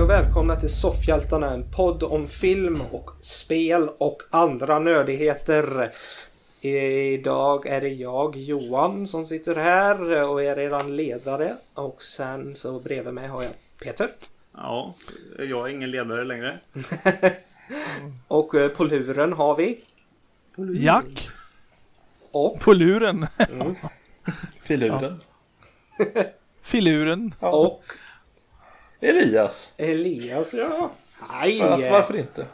och välkomna till Soffhjältarna, en podd om film och spel och andra nördigheter. Idag är det jag, Johan, som sitter här och är redan ledare. Och sen så bredvid mig har jag Peter. Ja, jag är ingen ledare längre. Och på luren har vi Jack. Och på luren. Filuren. Filuren. Ja. Och Elias, ja. Hej. varför inte?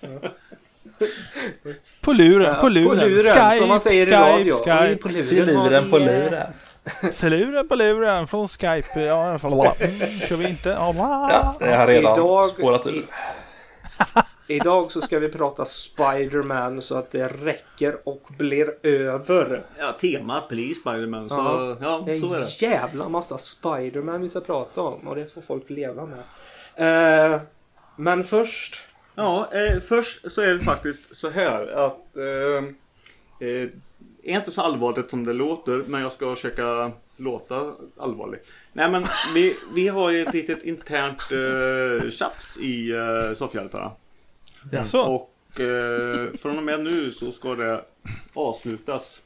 På luren. På luren, Skype, som man säger i radio. Skype. På luren Filuren på luren. Filuren på luren från Skype. Ja, kör vi inte. Ja, det har redan spårat ur. Idag så ska vi prata Spider-Man så att det räcker och blir över. Ja, temat blir Spider-Man, så ja, det är så är en det. jävla massa Spider-Man vi ska prata om och det får folk leva med. Men först... Ja, först så är det faktiskt så här att är inte så allvarligt som det låter, men jag ska försöka låta allvarligt. Nej, men vi har ju ett litet internt tjafs i Soffhjältarna. Jaså? Och från och med nu så ska det avslutas.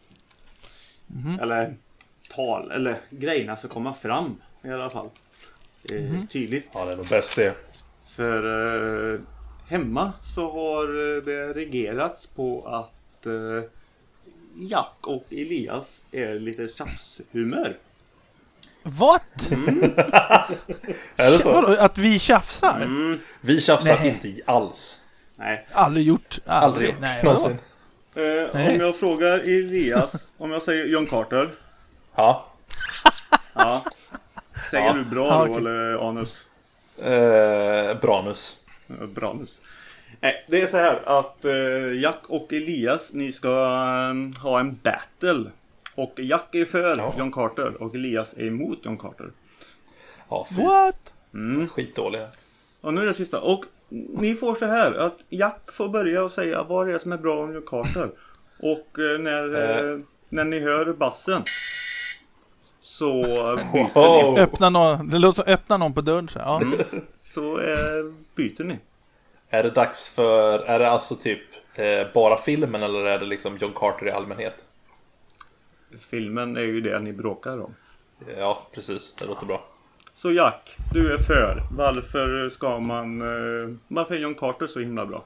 Eller grejerna ska komma fram i alla fall. Tydligt. Ja, det är nog bäst det. För hemma så har det regerats på att Jack och Elias är lite tjafshumör. What? Är det så? Vadå, att vi tjafsar? Vi tjafsar Nej. inte alls. Nej. Aldrig gjort. Aldrig gjort. Nej, Någonsin. Om jag frågar Elias, om jag säger John Carter. Ja. Ja. Säger Ja. du bra Ja, då okej. eller anus? Branus. Branus. Nej, det är så här att Jack och Elias, ni ska ha en battle. Och Jack är för John Carter och Elias är emot John Carter. Ja, fy. What? Skitdåliga. Och nu är det sista. Och ni får så här att Jack får börja och säga vad det är som är bra om John Carter. Och när ni hör bassen så byter ni. Öppna någon, det låter som öppna någon på dörren. Så, ja. Så byter ni. Är det dags för... Är det alltså typ bara filmen eller är det liksom John Carter i allmänhet? Filmen är ju det ni bråkar om. Ja, precis. Det låter bra. Så Jack, du är för. Varför varför är John Carter så himla bra?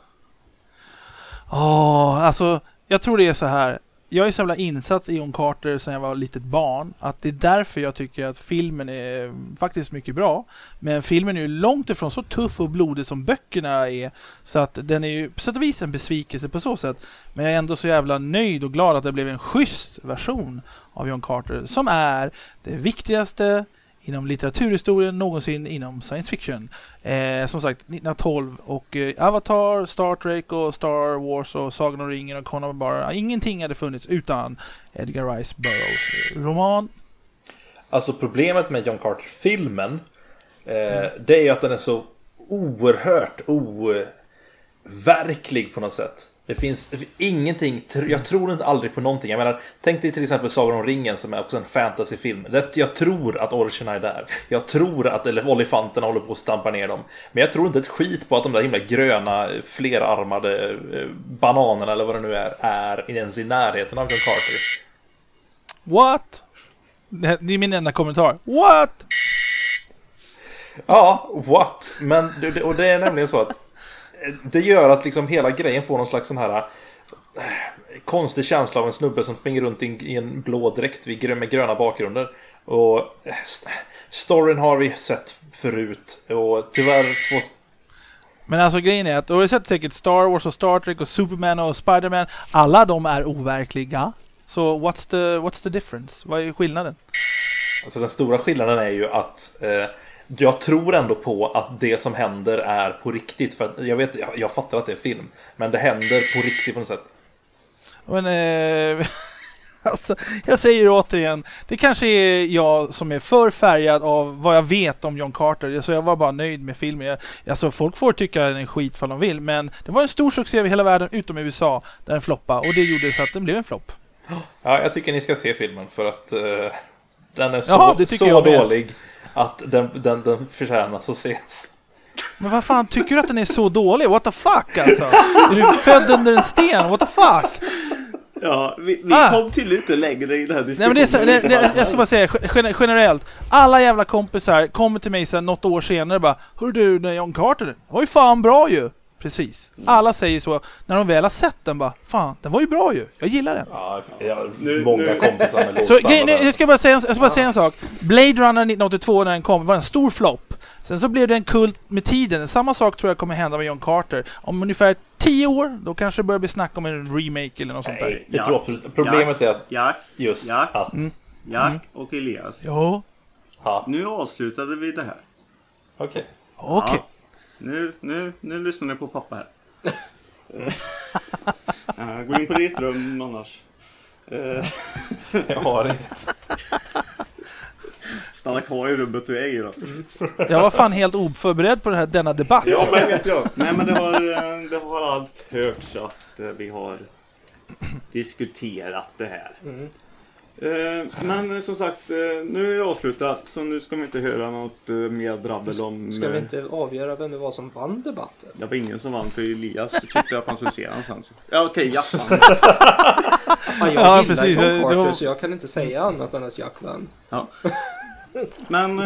Alltså, jag tror det är så här. Jag är så jävla insatt i John Carter sedan jag var litet barn. Att det är därför jag tycker att filmen är faktiskt mycket bra. Men filmen är ju långt ifrån så tuff och blodig som böckerna är. Så att den är ju på sätt och vis en besvikelse på så sätt. Men jag är ändå så jävla nöjd och glad att det blev en schysst version av John Carter. Som är det viktigaste inom litteraturhistorien någonsin inom science fiction. Som sagt, 1912 och Avatar, Star Trek och Star Wars och Sagan om ringen och Conan bara. Ingenting hade funnits utan Edgar Rice Burroughs roman. Alltså problemet med John Carter-filmen det är ju att den är så oerhört overklig på något sätt. Det finns ingenting, jag tror inte aldrig på någonting. Jag menar, tänk dig till exempel Sagan om ringen som är också en fantasyfilm. Jag tror att orcherna är där. Jag tror att olifanterna håller på att stampa ner dem. Men jag tror inte ett skit på att de där himla gröna, flerarmade bananerna eller vad det nu är ens i närheten av John Carter. What? Det är min enda kommentar. What? Ja, what? Men och det är nämligen så att det gör att liksom hela grejen får någon slags sån här konstig känsla av en snubbe som springer runt i en blå dräkt med gröna bakgrunder. Och storyn har vi sett förut. Och tyvärr Men alltså grejen är att du har sett säkert Star Wars och Star Trek och Superman och Spider-Man. Alla de är overkliga. Så what's the difference? Vad är skillnaden? Alltså den stora skillnaden är ju att jag tror ändå på att det som händer är på riktigt. För att jag fattar att det är film. Men det händer på riktigt på något sätt. Men alltså, jag säger återigen, det kanske är jag som är för färgad av vad jag vet om John Carter. Så jag var bara nöjd med filmen. Alltså folk får tycka den är skit för de vill. Men det var en stor succé över hela världen utom USA där den floppade. Och det gjorde så att den blev en flopp. Ja, jag tycker ni ska se filmen för att den är Jaha, det tycker så jag med. dålig att den förtjänas att ses. Men vad fan, tycker du att den är så dålig? What the fuck alltså? Är du född under en sten? What the fuck? Ja, vi kom tydligen inte längre i det här diskussionen. Nej, men jag ska bara säga generellt. Alla jävla kompisar kommer till mig sen något år senare och bara, hör du, när John Carter, den var ju fan bra ju. Precis. Alla säger så. När de väl har sett den bara, fan, den var ju bra ju. Jag gillar den. Ja, jag har många kompisar med låg Så standard. jag ska bara säga en sak. Blade Runner 1982 när den kom var en stor flopp. Sen så blev det en kult med tiden. Samma sak tror jag kommer hända med John Carter. Om ungefär 10 år, då kanske det börjar bli snack om en remake eller något sånt där. Jag tror absolut. Problemet är att Jack och Elias. Ja. Nu avslutade vi det här. Okej. Okej. Nu lyssnar ni på pappa här. Gå in på ditt rum annars. Jag har inget. Stanna kvar i rummet du är i då. Jag var fan helt oförberedd på denna debatt. Ja, men vet jag. Nej, men det har allt hörts att vi har diskuterat det här. Men som sagt, nu är det avslutat, så nu ska vi inte höra något mer drabbel om... Ska vi inte avgöra vem det var som vann debatten? Det var ingen som vann, för Elias tyckte att man skulle se någonstans. Ja, okej, Jack vann. Jag gillar John Carter, så jag kan inte säga annat än att Jack vann. Ja. Men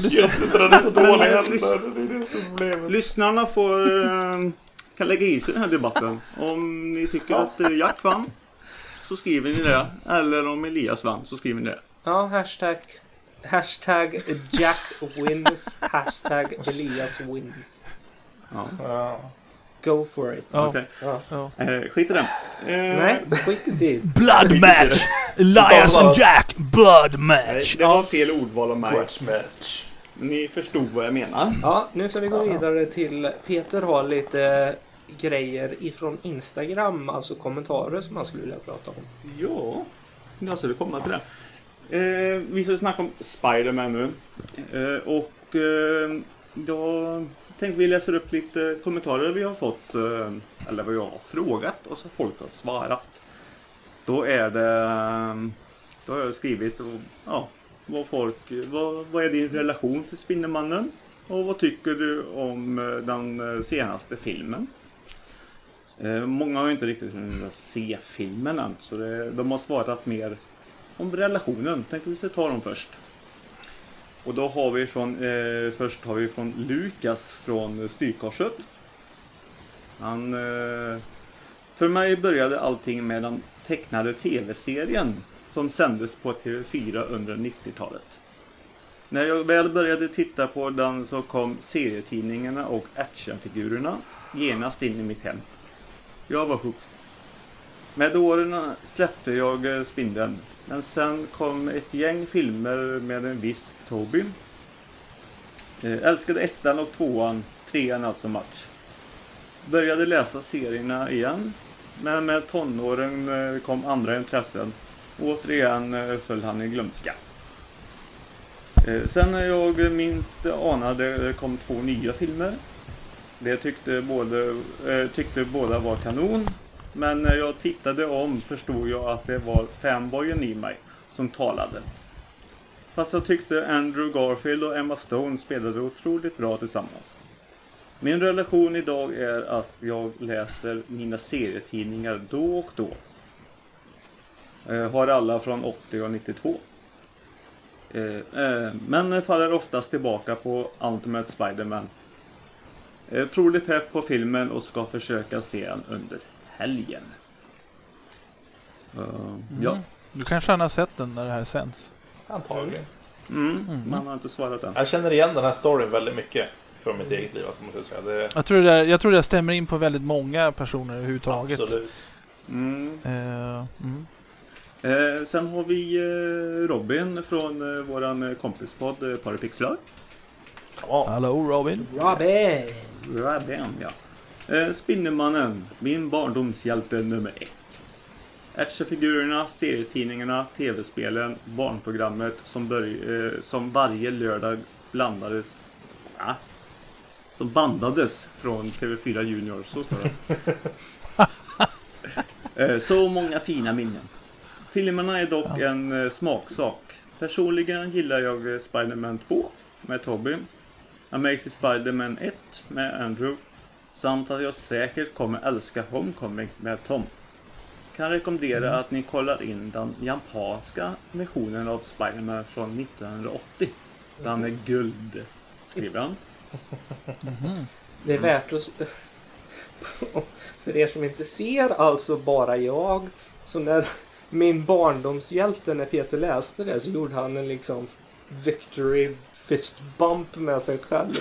lyssnarna kan lägga i sig den här debatten. Om ni tycker att Jack vann, så skriver ni det. Eller om Elias vann, så skriver ni det. Ja, hashtag Jack wins, hashtag Elias wins. Ja. Go for it. Ja. Okay. Ja. Skit i den. Nej, skit i det. Blood match! Elias and Jack, blood match! Det var fel ordval av mig. Match. Ni förstod vad jag menar. Ja, nu ska vi gå vidare till Peter har lite grejer ifrån Instagram, alltså kommentarer som han skulle vilja prata om. Ja, jag skulle komma till det. Vi ska snacka om Spider-Man nu. Då tänkte vi läsa upp lite kommentarer vi har fått, eller vad jag har frågat, och så folk har svarat. Då har jag skrivit vad är din relation till Spindelmannen? Och vad tycker du om den senaste filmen? Många har ju inte riktigt hunnit se filmen än, så de har svarat mer om relationen. Tänkte vi ska ta dem först. Och då har vi från Lukas från Styrkorset. För mig började allting med den tecknade tv-serien som sändes på TV4 under 90-talet. När jag väl började titta på den så kom serietidningarna och actionfigurerna genast in i mitt hem. Jag var hooked. Med åren släppte jag Spindeln, men sen kom ett gäng filmer med en viss Toby. Älskade 1:an och 2:an, 3:an alltså match. Började läsa serierna igen, men med tonåren kom andra intressen. Återigen föll han i glömska. Sen när jag minst anade kom 2 nya filmer. Det tyckte båda var kanon. Men när jag tittade om förstod jag att det var fanboyen i mig som talade. Fast jag tyckte Andrew Garfield och Emma Stone spelade otroligt bra tillsammans. Min relation idag är att jag läser mina serietidningar då och då. Har alla från 80 och 92. Men faller oftast tillbaka på Ultimate Spider-Man. Troligt pepp på filmen och ska försöka se den under helgen. Ja. Du kanske har sett den när det här sänds. Antagligen. Man har inte svarat än. Jag känner igen den här storyn väldigt mycket från mitt eget liv. Måste jag säga. Jag tror det stämmer in på väldigt många personer överhuvudtaget. Absolut. Sen har vi Robin från våran kompispodd Parapixlar. Hallå Robin. Robin, ja. Spindelmannen, min barndomshjälte nummer 1. Actionfigurerna, serietidningarna, tv-spelen, barnprogrammet som varje lördag som bandades från TV4 Junior, så står det. Så många fina minnen. Filmerna är dock en smaksak. Personligen gillar jag Spider-Man 2 med Tobey. Amazing Spider-Man 1 med Andrew samt att jag säkert kommer älska Homecoming med Tom. Kan rekommendera att ni kollar in den japanska versionen av Spider-Man från 1980. Den är guld, skriver han. Det är värt att... För er som inte ser, alltså bara jag. Så när min barndomshjälte, när Peter läste det, så gjorde han en liksom victory fist bump med sig själv.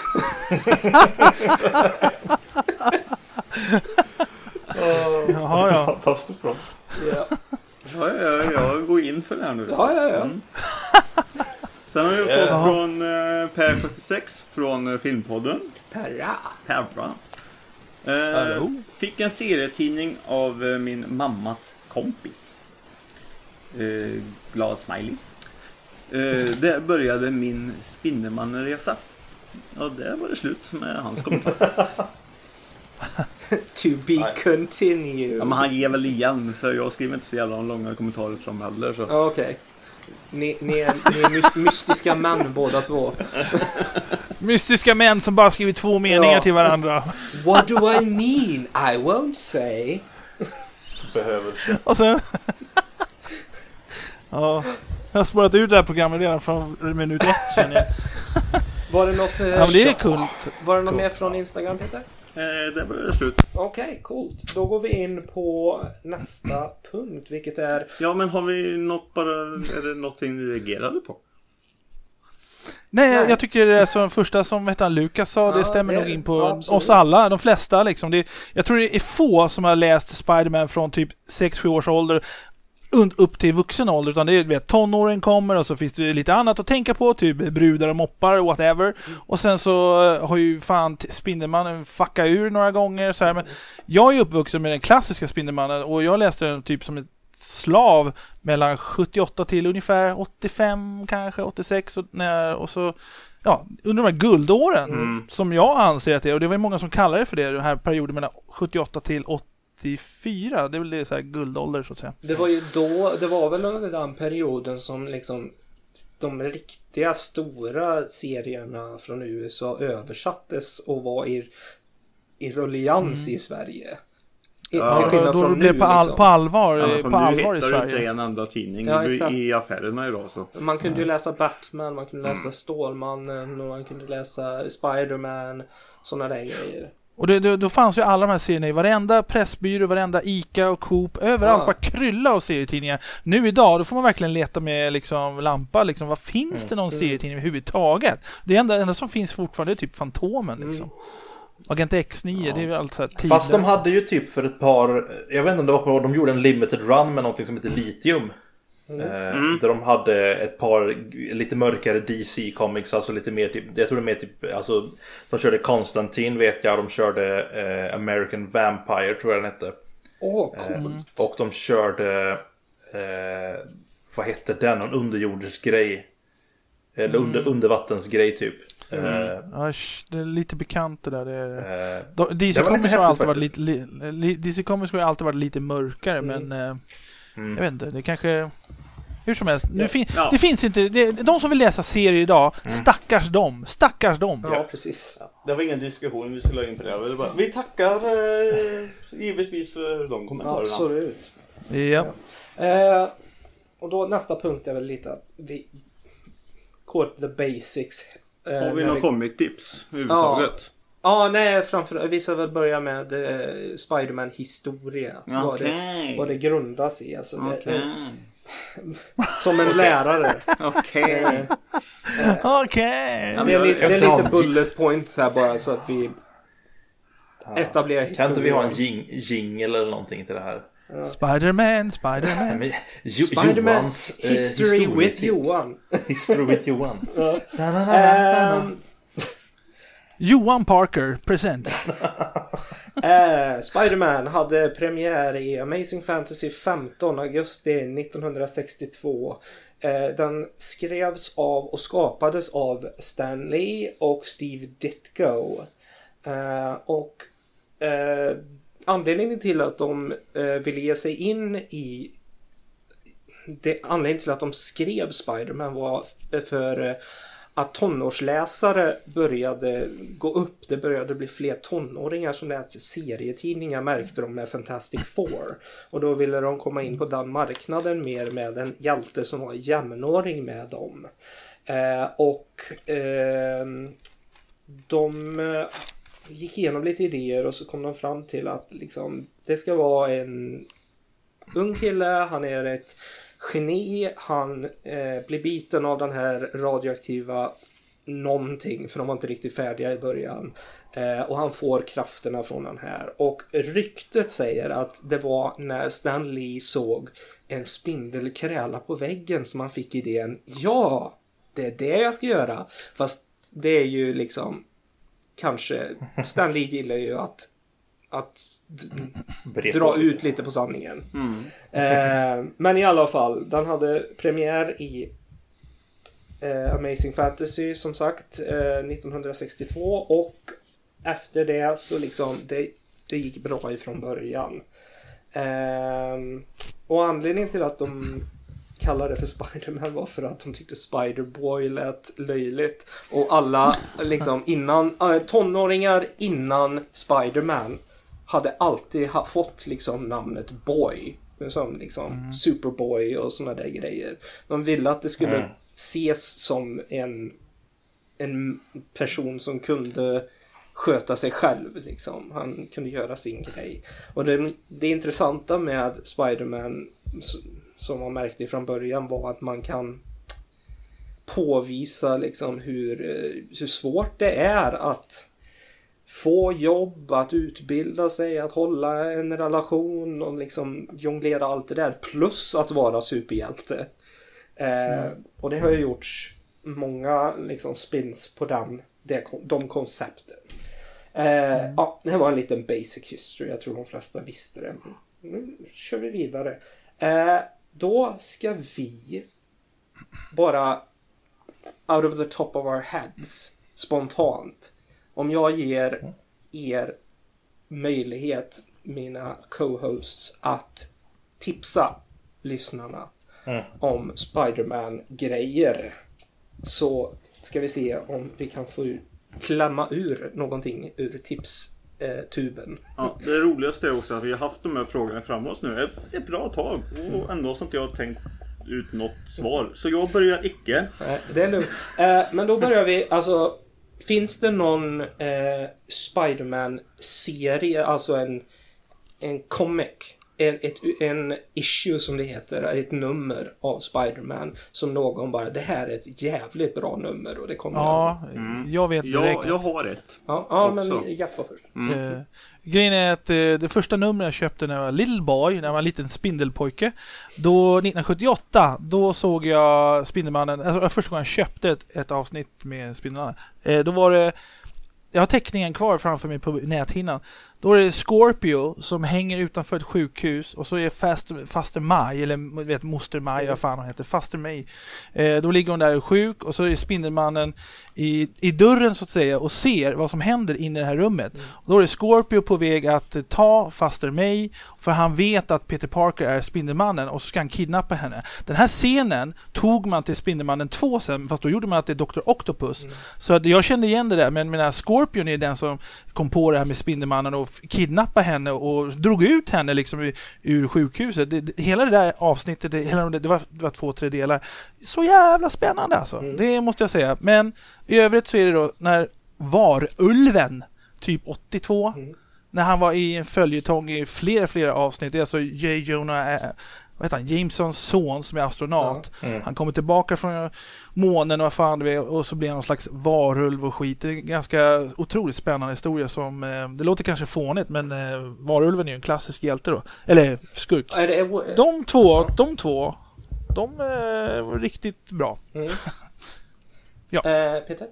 Jaha, ja. Fantastiskt bra. Ja. Jag går in för det här nu. Ja. Sen har vi fått från Per 46 från Filmpodden. Perra. Fick en serietidning av min mammas kompis. Glad smiley. Där började min Spindelmannen-resa. Och där var det slut med hans kommentar. To be continued. Ja, men han ger väl igen, för jag skriver inte så jävla långa kommentarer från heller. Så. Okej. Ni är mystiska män båda två. Mystiska män som bara skriver 2 meningar till varandra. What do I mean? I won't say. Behöver. Och sen... ja, jag har spårat ut det här programmet redan från minut 1, känner jag. Var det något... Ja, men det är kult. Var det något mer från Instagram, Peter? Där var det slut. Okej, coolt. Då går vi in på nästa punkt, vilket är... Ja, men har vi något bara... Är det någonting ni reagerade på? Nej, jag tycker det är som första som Lukas sa, det stämmer nog in på absolut. oss alla, de flesta liksom. Jag tror det är få som har läst Spider-Man från typ 6-7 års ålder upp till vuxen ålder, utan det är tonåren kommer och så finns det lite annat att tänka på, typ brudar och moppar, whatever. Och sen så har ju fan Spindelmannen fuckat ur några gånger så här, men jag är uppvuxen med den klassiska Spindelmannen och jag läste den typ som ett slav mellan 78 till ungefär 85 kanske 86 och så ja, under de här guldåren som jag anser att det är, och det var många som kallar det för det, den här perioden mellan 78 till 84, det är väl det så här guldålder så att säga. Det var ju då, det var väl under den perioden som liksom de riktiga stora serierna från USA översattes och var i ruljans i Sverige. Ja, då det blev på allvar, ja, på allvar i Sverige. Sverige. Inte en enda tidning i affärerna idag så. Man kunde ju läsa Batman, man kunde läsa Stålmannen och man kunde läsa Spider-Man, sådana där grejer. Och då fanns ju alla de här serierna i varenda pressbyrå, varenda Ica och Coop, överallt bara krylla av serietidningar. Nu idag, då får man verkligen leta med liksom lampa, liksom, vad finns det någon serietidning överhuvudtaget? Det enda som finns fortfarande är typ Fantomen liksom. Agent X9, det är ju allt så här tider. Fast de hade ju typ för ett par, jag vet inte om det var på, de gjorde en limited run med någonting som heter Litium. Där de hade ett par lite mörkare DC comics, alltså lite mer typ, jag tror det är mer typ, alltså de körde Constantine vet jag, de körde American Vampire tror jag den hette. Coolt. Och de körde vad hette den, någon underjordisk grej eller undervattensgrej typ. Det är lite bekant det där. DC Comics har alltid varit DC Comics har alltid varit lite mörkare, men jag vet inte, det kanske hur som helst. Det finns inte de som vill läsa serier idag, stackars dem. Ja, precis. Ja, det var ingen diskussion, vi skulle lägga in på det. Vi tackar givetvis för de kommentarerna. Absolut. Ja. Och då nästa punkt är väl lite att vi går the basics. Har vi några comic-tips överhuvudtaget? Ja, nej, framför vi ska väl börja med Spider-Man historia. Vad det grundas i. Alltså, som en lärare. Okej. Det är lite bullet points här bara så att vi etablerar historia. Kan inte vi ha en jingle eller någonting till det här? Spider-Man. Spider-Man History with Johan. History with Johan. Johan Parker present. Spider-Man hade premiär i Amazing Fantasy 15 augusti 1962. Den skrevs av och skapades av Stan Lee och Steve Ditko. Anledningen till att de ville ge sig in i anledningen till att de skrev Spider-Man var för att tonårsläsare började gå upp. Det började bli fler tonåringar som läste serietidningar, märkte de med Fantastic Four. Och då ville de komma in på den marknaden mer med en hjälte som var jämnåring med dem. De gick igenom lite idéer och så kom de fram till att liksom, det ska vara en ung kille, han är ett geni, han blir biten av den här radioaktiva någonting, för de var inte riktigt färdiga i början, och han får krafterna från den här. Och ryktet säger att det var när Stan Lee såg en spindel kräla på väggen som han fick idén, ja, det är det jag ska göra. Fast det är ju liksom kanske, Stan Lee gillar ju att dra ut lite på sanningen. Men i alla fall, den hade premiär i Amazing Fantasy som sagt 1962, och efter det så liksom det gick bra ifrån början. Och anledningen till att de kallade det för Spider-Man var för att de tyckte Spider-Boy lät löjligt, och alla liksom tonåringar innan Spider-Man hade alltid fått liksom namnet Boy, som liksom Superboy och såna där grejer. De ville att det skulle ses som en person som kunde sköta sig själv liksom. Han kunde göra sin grej. Och det intressanta med Spider-Man som man märkte från början var att man kan påvisa liksom hur svårt det är att få jobb, att utbilda sig, att hålla en relation och liksom jonglera allt det där, plus att vara superhjälte. Och det har ju gjorts många liksom spins på de koncepten. Ja, det var en liten basic history. Jag tror de flesta visste det. Nu kör vi vidare. Då ska vi bara out of the top of our heads spontant, om jag ger er möjlighet, mina co-hosts, att tipsa lyssnarna om Spider-Man-grejer, så ska vi se om vi kan få klämma ur någonting ur tipstuben. Ja, det roligaste är också att vi har haft de här frågorna fram oss nu ett bra tag, och ändå så inte jag har tänkt ut något svar. Så jag börjar icke. Det är lugnt. Men då börjar vi, alltså, finns det någon Spider-Man-serie, alltså en comic, en issue som det heter, ett nummer av Spider-Man som någon bara, det här är ett jävligt bra nummer och det kommer jag vet direkt. Jag har ett. Ja, men Jappa först. Grejen är att det första numret jag köpte när jag var little boy, när jag var en liten spindelpojke, då 1978, då såg jag Spindelmannen, alltså första gången jag köpte ett avsnitt med Spindelmannen, då var det, jag har teckningen kvar framför mig på näthinnan. Då är det Scorpio som hänger utanför ett sjukhus, och så är Faster Maj, eller vet, Moster Maj, vad fan hon heter, Faster May. Då ligger hon där sjuk, och så är Spindelmannen i dörren så att säga och ser vad som händer inne i det här rummet. Och då är det Scorpio på väg att ta Faster May, för han vet att Peter Parker är Spindelmannen, och så ska han kidnappa henne. Den här scenen tog man till Spindelmannen 2 sen, fast då gjorde man att det är Dr. Octopus. Så att jag kände igen det där, men mina Scorpion är den som kom på det här med Spindelmannen och kidnappa henne och drog ut henne liksom ur sjukhuset. Hela det där avsnittet, det var 2-3 delar. Så jävla spännande alltså. Det måste jag säga. Men i övrigt så är det då när Varulven typ 82, när han var i en följetong i flera avsnitt. Det är alltså J. Jonah Jamesons son som är astronaut. Han kommer tillbaka från månen och vad fan det är, och så blir han någon slags varulv och skit. Det är en ganska otroligt spännande historia som det låter kanske fånigt, men varulven är ju en klassisk hjälte då. Eller skurk. De två var riktigt bra. Ja. Peter?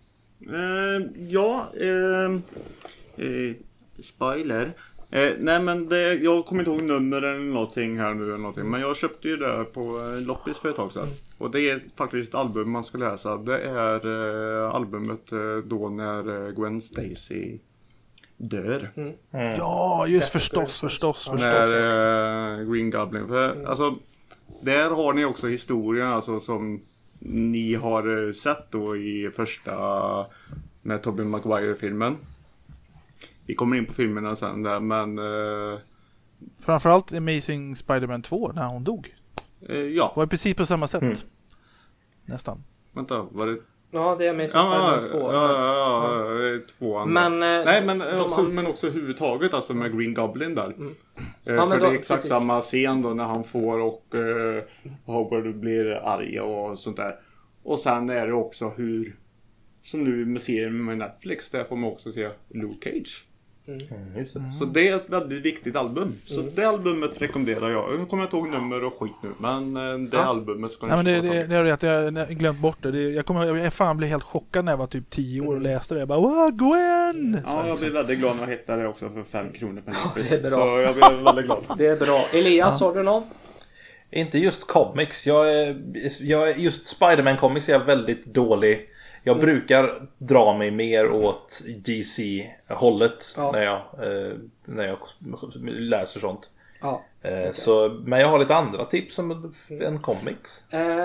Spoiler. Nej, men jag kommer inte ihåg nummer eller någonting här nu eller någonting, men jag köpte ju det på loppis för ett tag sedan. Och det är faktiskt ett album man ska läsa. Det är albumet då när Gwen Stacy dör. Ja, just förstås. När Green Goblin. Alltså, där har ni också historien, alltså, som ni har sett då i första med Tobey Maguire-filmen. Vi kommer in på filmerna sen där, men Framförallt Amazing Spider-Man 2 när hon dog. ja. Var precis på samma sätt. Nästan. Vänta, var det... Ja, det är Amazing Spider-Man 2. Ja, två andra. Men, nej, men också överhuvudtaget alltså med Green Goblin där. Ja, för då, det är exakt precis. samma scen då när han får och Howard blir arg och sånt där. Och sen är det också hur, som nu med serien med Netflix, där får man också se Luke Cage. Så det är ett väldigt viktigt album. Så det albumet rekommenderar jag. Jag kommer inte ihåg nummer och skit nu, men det albumet ska Nej, men det är rätt, jag har glömt bort det. Jag fan blev helt chockad när jag var typ 10 år och läste det. Jag bara, wow, Gwen! Ja, jag blev väldigt glad när jag hittade det också för 5 kronor per Netflix. Det är bra. Så jag blev väldigt glad. Det är bra. Elias, har du någon? Inte just comics. Just Spider-Man comics är jag väldigt dålig. Jag brukar dra mig mer åt DC-hållet när jag läser sånt. Ja. Så, men jag har lite andra tips som en comics.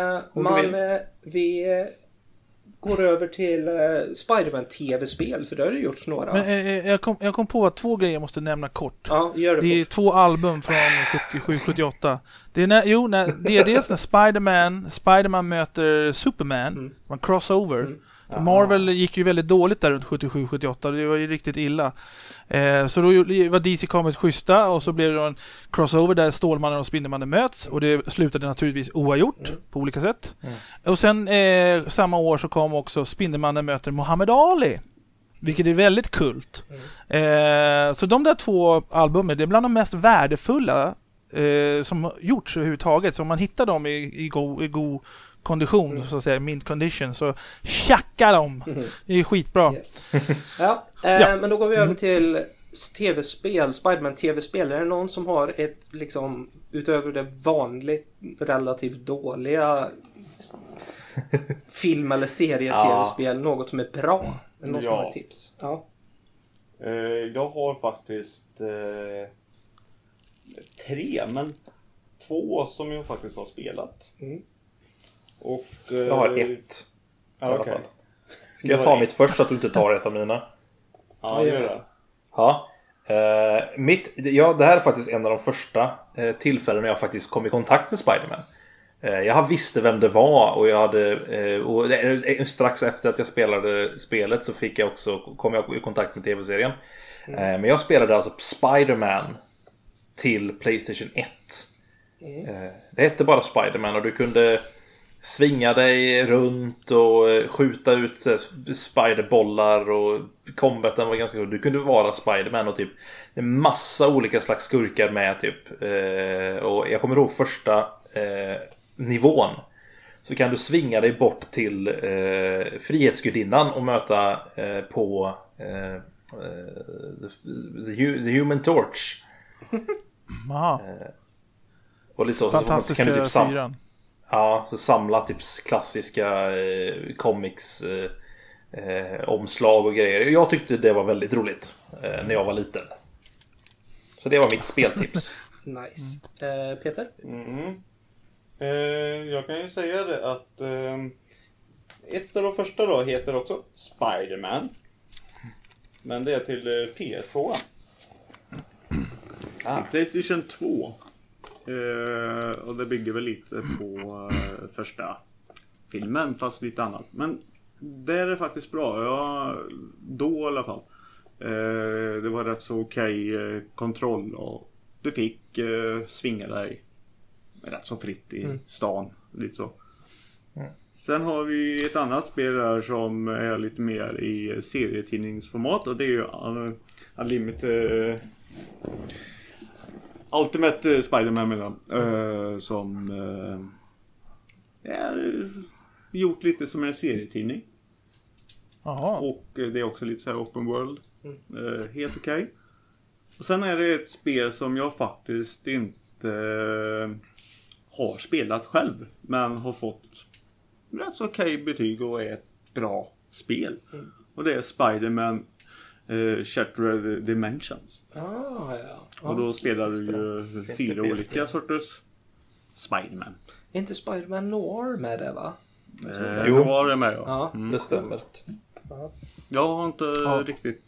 Vi går över till Spider-Man tv-spel, för det har det gjorts några. Men jag kom på att 2 grejer jag måste nämna kort. Ja, gör det Det är 2 album från 77-78. Det är dels när Spider-Man möter Superman. Man crossover. Marvel gick ju väldigt dåligt där runt 77-78. Det var ju riktigt illa. Så då var DC Comics schyssta, och så blev det en crossover där Stålmannen och Spindelmannen möts, och det slutade naturligtvis oavgjort på olika sätt. Och sen samma år så kom också Spindelmannen möter Muhammad Ali, vilket är väldigt kult. Så de där 2 albumen, det är bland de mest värdefulla som gjorts överhuvudtaget. Så om man hittar dem i god kondition, så att säga, mint condition, så tjacka dem. Det är skitbra. Yes. Men då går vi över till tv-spel, Spider-Man tv-spel. Är det någon som har ett, liksom, utöver det vanligt relativt dåliga film- eller serie-tv-spel, något som är bra? Är det någon som har ett tips? Ja. Jag har faktiskt 3, men 2 som jag faktiskt har spelat. Och, Jag har 1. Okay. Ska jag ta mitt först så att du inte tar ett av mina? Ja, gör det. Ja. Det här är faktiskt en av de första tillfällen jag faktiskt kom i kontakt med Spider-Man. Jag visste vem det var, och strax efter att jag spelade spelet så kom jag i kontakt med tv-serien. Men jag spelade alltså Spider-Man till PlayStation 1. Det hette bara Spider-Man, och du kunde svinga dig runt och skjuta ut spiderbollar, och combaten var ganska god. Du kunde vara Spider-Man och typ en massa olika slags skurkar med typ. Och jag kommer ihåg första nivån. Så kan du svinga dig bort till Frihetsgudinnan och möta på The Human Torch. Och liksom, fantastiska så kan du typ fyran. Ja, så samla typ klassiska comics omslag och grejer. Jag tyckte det var väldigt roligt när jag var liten. Så det var mitt speltips. Nice. Peter? Jag kan ju säga det att ett av de första då heter också Spider-Man. Men det är till PS2. PlayStation 2. Och det bygger väl lite på första filmen, fast lite annat. Men det är faktiskt bra. Då i alla fall. Det var rätt så okej kontroll, och du fick svinga dig rätt så fritt i stan. Lite så. Sen har vi ett annat spel där som är lite mer i serietidningsformat, och det är ju Unlimited Ultimate Spider-Man menar, som är gjort lite som en serietidning. Aha. Och det är också lite så här open world. Helt okej. Och sen är det ett spel som jag faktiskt inte har spelat själv, men har fått rätt så okej betyg och är ett bra spel. Och det är Spider-Man Shattered Dimensions. Och då spelar du ju 4 olika sorters Spider-Man. Är inte Spider-Man Noir med det, va? Du var det med, ja. Det stämmer. Jag har inte riktigt...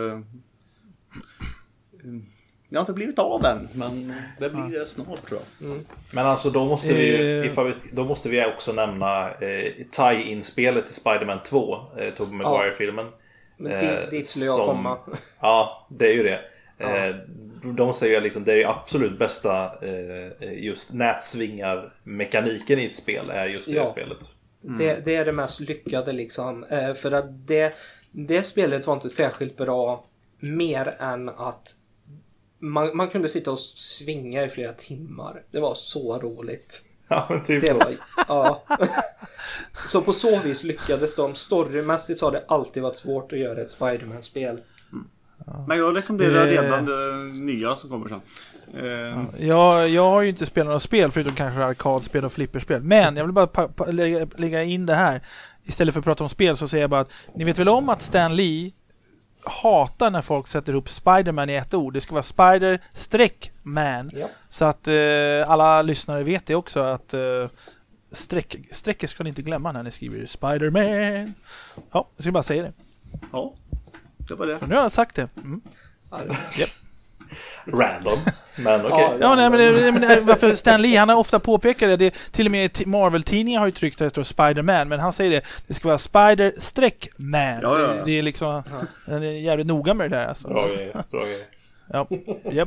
jag har inte blivit av än, men det blir det snart, tror jag. Men alltså då måste vi också nämna tie-in-spelet till Spider-Man 2, Tobey Maguire-filmen. Dit skulle jag komma. Ja, det är ju det. De säger liksom, det är ju absolut bästa just nätsvingar-mekaniken i ett spel är just det spelet. Det är det mest lyckade liksom. För att det spelet var inte särskilt bra mer än att man kunde sitta och svinga i flera timmar. Det var så roligt. Ja, men typ det så. Ja. Så på så vis lyckades de. Storymässigt så har det alltid varit svårt att göra ett Spider-Man-spel. Men jag rekommenderar redan det nya som kommer sen. Jag har ju inte spelat några spel förutom kanske arkadspel och flipperspel. Men jag vill bara lägga in det här. Istället för att prata om spel så säger jag bara att ni vet väl om att Stan Lee hatar när folk sätter ihop Spider-Man i ett ord. Det ska vara Spider-Man. Ja. Så att alla lyssnare vet det också att strecket ska ni inte glömma när ni skriver Spider-Man. Ja, jag ska bara säga det. Ja, det var det. Så nu har jag sagt det. Yep. Random. Men okej. Ja, nej, men varför Stan Lee, han har ofta påpekat det. Till och med Marvel-tidningar har ju tryckt att det står Spider-Man, men han säger det ska vara Spider-Man. Ja. Det är liksom han är jävligt noga med det där alltså. Bra grej. Ja, japp.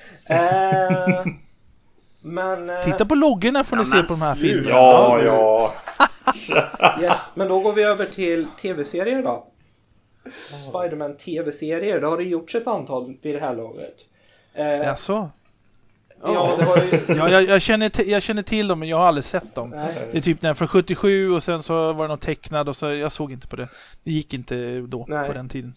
Men titta på loggorna får ni se på de här filmerna. Ja. Yes, men då går vi över till tv-serier då. Spider-Man tv-serier, det har det gjorts ett antal vid det här laget. Jaså? Ja, det var ju... jag känner till dem, men jag har aldrig sett dem. Nej. Det är typ från 77 och sen så var det någon tecknad och så jag såg inte på det. Det gick inte då på den tiden.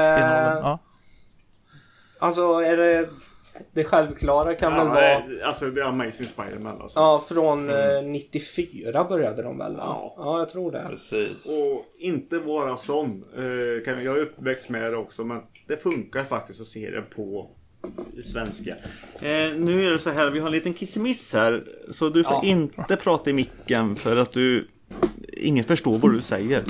Alltså är det självklara kan väl vara... Alltså det är Amazing Spider-Man alltså. Ja, från 94 började de väl. Ja, jag tror det. Precis. Och inte vara sån. Jag är uppväxt med det också, men det funkar faktiskt att se det på svenska. Nu är det så här, vi har en liten kissemiss här, så du får inte prata i micken för att ingen förstår vad du säger.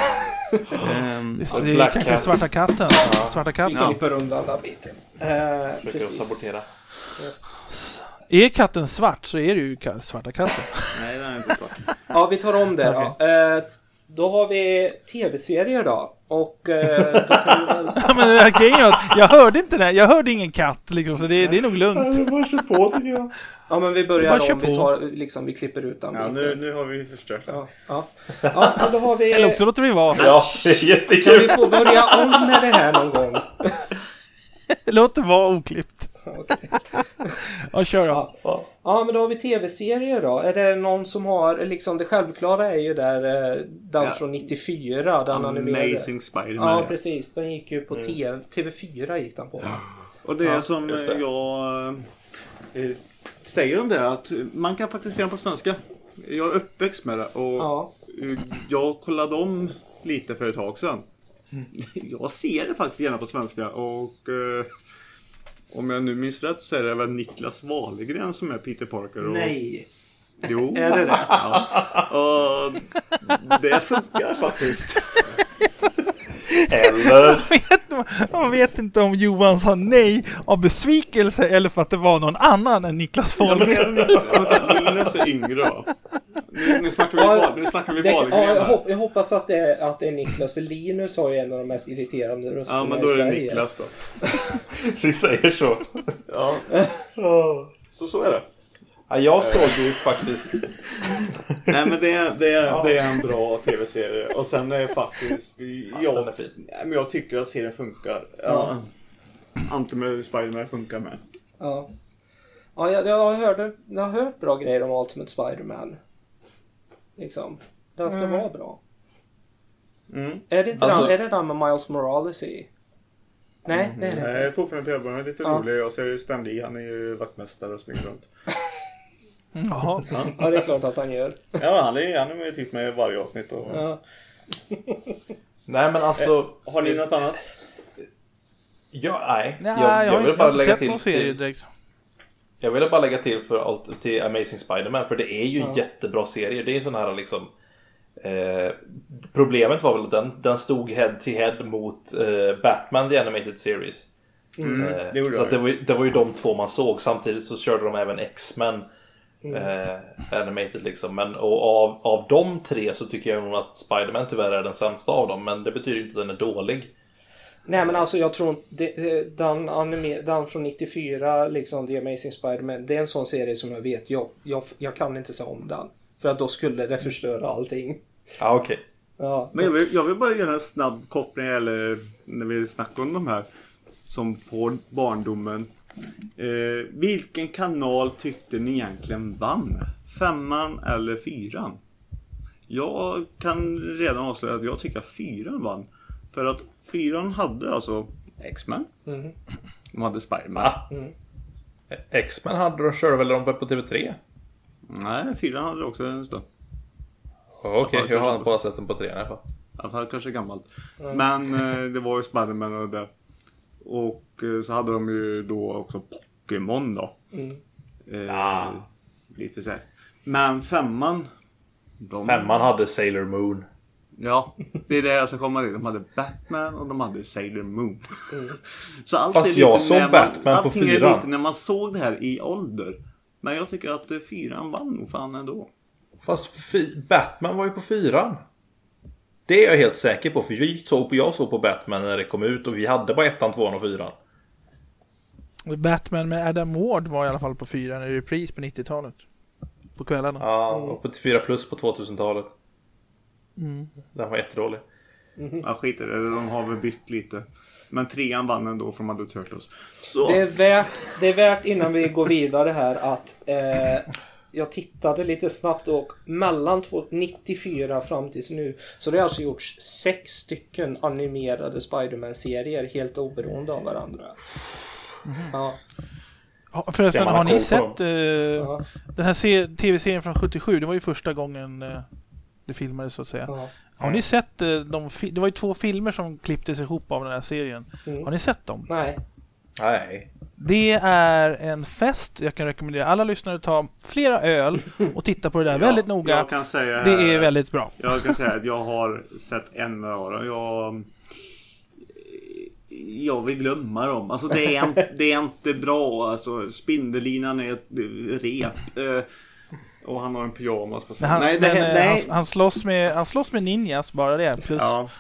Det är kanske Svarta katten. Svarta katten. Vi klipper undan den biten. Försöker sabotera. Yes. Är katten svart så är det ju Svarta katten. Nej, den är inte svart. Ja, vi tar om det då. Då har vi tv-serier då. Och då kan vi väl... Men jag hörde inte det. Jag hörde ingen katt liksom, så det är nog lugnt. Det bara på tycker jag. Ja, men vi börjar om. Vi tar liksom, vi klipper ut den biten. Nu har vi förstört. Ja, men då har vi... Eller också låter vi vara. Ja, det är jättekul. Kan vi få börja om med det här någon gång? Låt det vara oklippt. Okay. Ja, kör då. Ja, men då har vi tv-serier då. Är det någon som har, liksom det självklara är ju där den från 94. Den Amazing Spider-Man. Ja, precis. Den gick ju på TV4 gick den på. Och det är som jag säger om det, att man kan faktiskt se den på svenska. Jag är uppväxt med det och jag kollade om lite för ett tag sedan. Jag ser det faktiskt gärna på svenska och om jag nu minns rätt så är det väl Niklas Wahlgren som är Peter Parker. Och... Nej. Jo. Är det det? Ja. Och det funkar faktiskt. Eller... Man vet inte om Johan sa nej av besvikelse eller för att det var någon annan än Niklas Wahlgren. Linus är yngre då. Nu snackar vi Wahlgren. Jag hoppas att det är Niklas, för Linus har ju en av de mest irriterande rösterna i Sverige. Ja, men då är det Niklas då. Vi säger så. Ja. Så är det. Ja, jag såg ju faktiskt... Nej, men det är en bra tv-serie. Och sen är det faktiskt... jag tycker att serien funkar. Ja. Ultimate Spider-Man funkar med. Ja. Ja, jag har hört bra grejer om Ultimate Spider-Man. Liksom. Den ska vara bra. Är det inte är det den med Miles Morales i? Nej, det är det inte. Nej, fortfarande är lite rolig. Och så är det Stan Lee, han är ju vaktmästare och springer runt. Jaha. Ja, det är klart att han gör. Ja, han är med typ med varje avsnitt. Och... Ja. Nej, men alltså... Har ni något annat? Nej. Jag vill bara lägga till... Jag ville bara lägga till till Amazing Spider-Man, för det är ju en jättebra serie. Det är en sån här liksom... Problemet var väl att den stod head to head mot Batman The Animated Series. Så att det var ju de två man såg. Samtidigt så körde de även X-Men Animated liksom. Men av de tre så tycker jag nog att Spider-Man tyvärr är den sämsta av dem. Men det betyder inte att den är dålig. Nej, men alltså jag tror inte den från 94 liksom, The Amazing Spider-Man, det är en sån serie som jag vet jag kan inte säga om den, för att då skulle det förstöra allting. Ja, okej. Ja. Men jag vill bara göra en snabb koppling eller när vi snackar om de här som på barndomen. Vilken kanal tyckte ni egentligen vann? 5:an eller 4:an? Jag kan redan avslöja att jag tycker att 4:an vann. För att 4:an hade alltså X-Men. De hade Spider-Man. X-Men hade de, körde väl de på TV3? Nej, 4:an hade det också en stund. Okej, jag har bara sett den på 3 i alla fall. I alla fall kanske gammalt. Men det var ju Spider-Man och det. Och så hade de ju då också Pokémon då. Lite så här. Men 5:an... 5:an hade Sailor Moon. Ja, det är det jag ska komma till. De hade Batman och de hade Sailor Moon. Så allt fast jag såg Batman på 4:an. Allting är lite när man såg det här i ålder. Men jag tycker att 4:an vann nog fan ändå. Fast Batman var ju på 4:an. Det är jag helt säker på. För jag såg på Batman när det kom ut. Och vi hade bara 1:an, 2:an och 4:an. Batman med Adam Ward var i alla fall på 4:an i repris på 90-talet. På kvällarna. Ja, och på 4 plus på 2000-talet. Den var jättedålig. Ja, skit i det. De har väl bytt lite. Men 3:an vann ändå från Mother Turtles. Så. Det är värt innan vi går vidare här att jag tittade lite snabbt och mellan 94 fram tills nu så det har alltså gjorts 6 stycken animerade Spider-Man-serier helt oberoende av varandra. Ja. Förresten, har ni sett den här tv-serien från 77? Det var ju första gången det filmades så att säga. Har ni sett det var ju 2 filmer som klipptes ihop av den här serien. Har ni sett dem? Nej. Det är en fest. Jag kan rekommendera alla lyssnare att ta flera öl och titta på det där väldigt noga. Jag kan säga, det är väldigt bra. Jag kan säga att jag har sett en av dem. Jag vill glömma dem. Alltså det är inte bra. Alltså spindellinan är ett rep. Och han har en pyjamas på sig. Han slåss med ninjas bara det plus.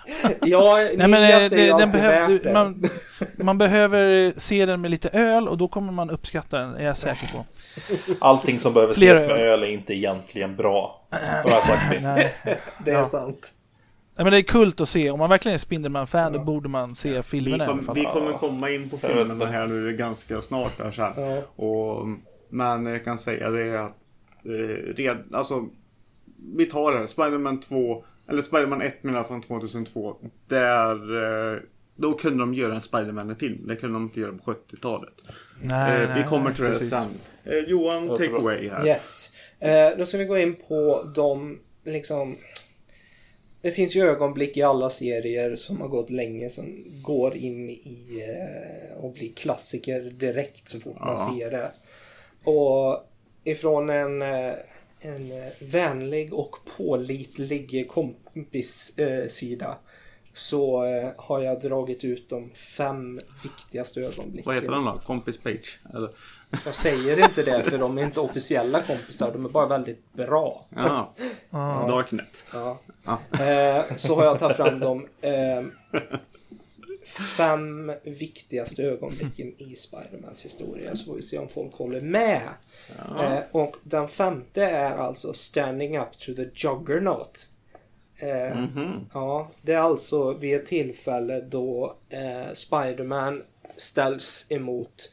Man behöver se den med lite öl och då kommer man uppskatta den, är jag säker på. Allting som behöver ses med öl är inte egentligen bra. Det är sant. Nej, men det är kul att se. Om man verkligen är Spindelman-fan då borde man se filmerna. Vi kommer komma in på filmerna här nu ganska snart där sen. Men jag kan säga det att alltså vi tar det här, Spider-Man 2 eller Spider-Man 1 menar från 2002 där då kunde de göra en Spider-Man-film. Det kunde de inte göra på 70-talet. Vi kommer till det sen. Johan, take away här. Yes. Då ska vi gå in på de liksom. Det finns ju ögonblick i alla serier som har gått länge som går in i och blir klassiker direkt så fort man ser det. Och ifrån en vänlig och pålitlig kompis sida så har jag dragit ut de 5 viktigaste ögonblicken. Vad heter den då? Kompis Page? Eller? Jag säger inte det för de är inte officiella kompisar. De är bara väldigt bra. Darknet. Så har jag tagit fram de 5 viktigaste ögonblicken i Spider-Mans historia. Så får vi se om folk håller med. Och den 5:e är alltså Standing Up to the Juggernaut. Ja, det är alltså vid ett tillfälle då Spider-Man ställs emot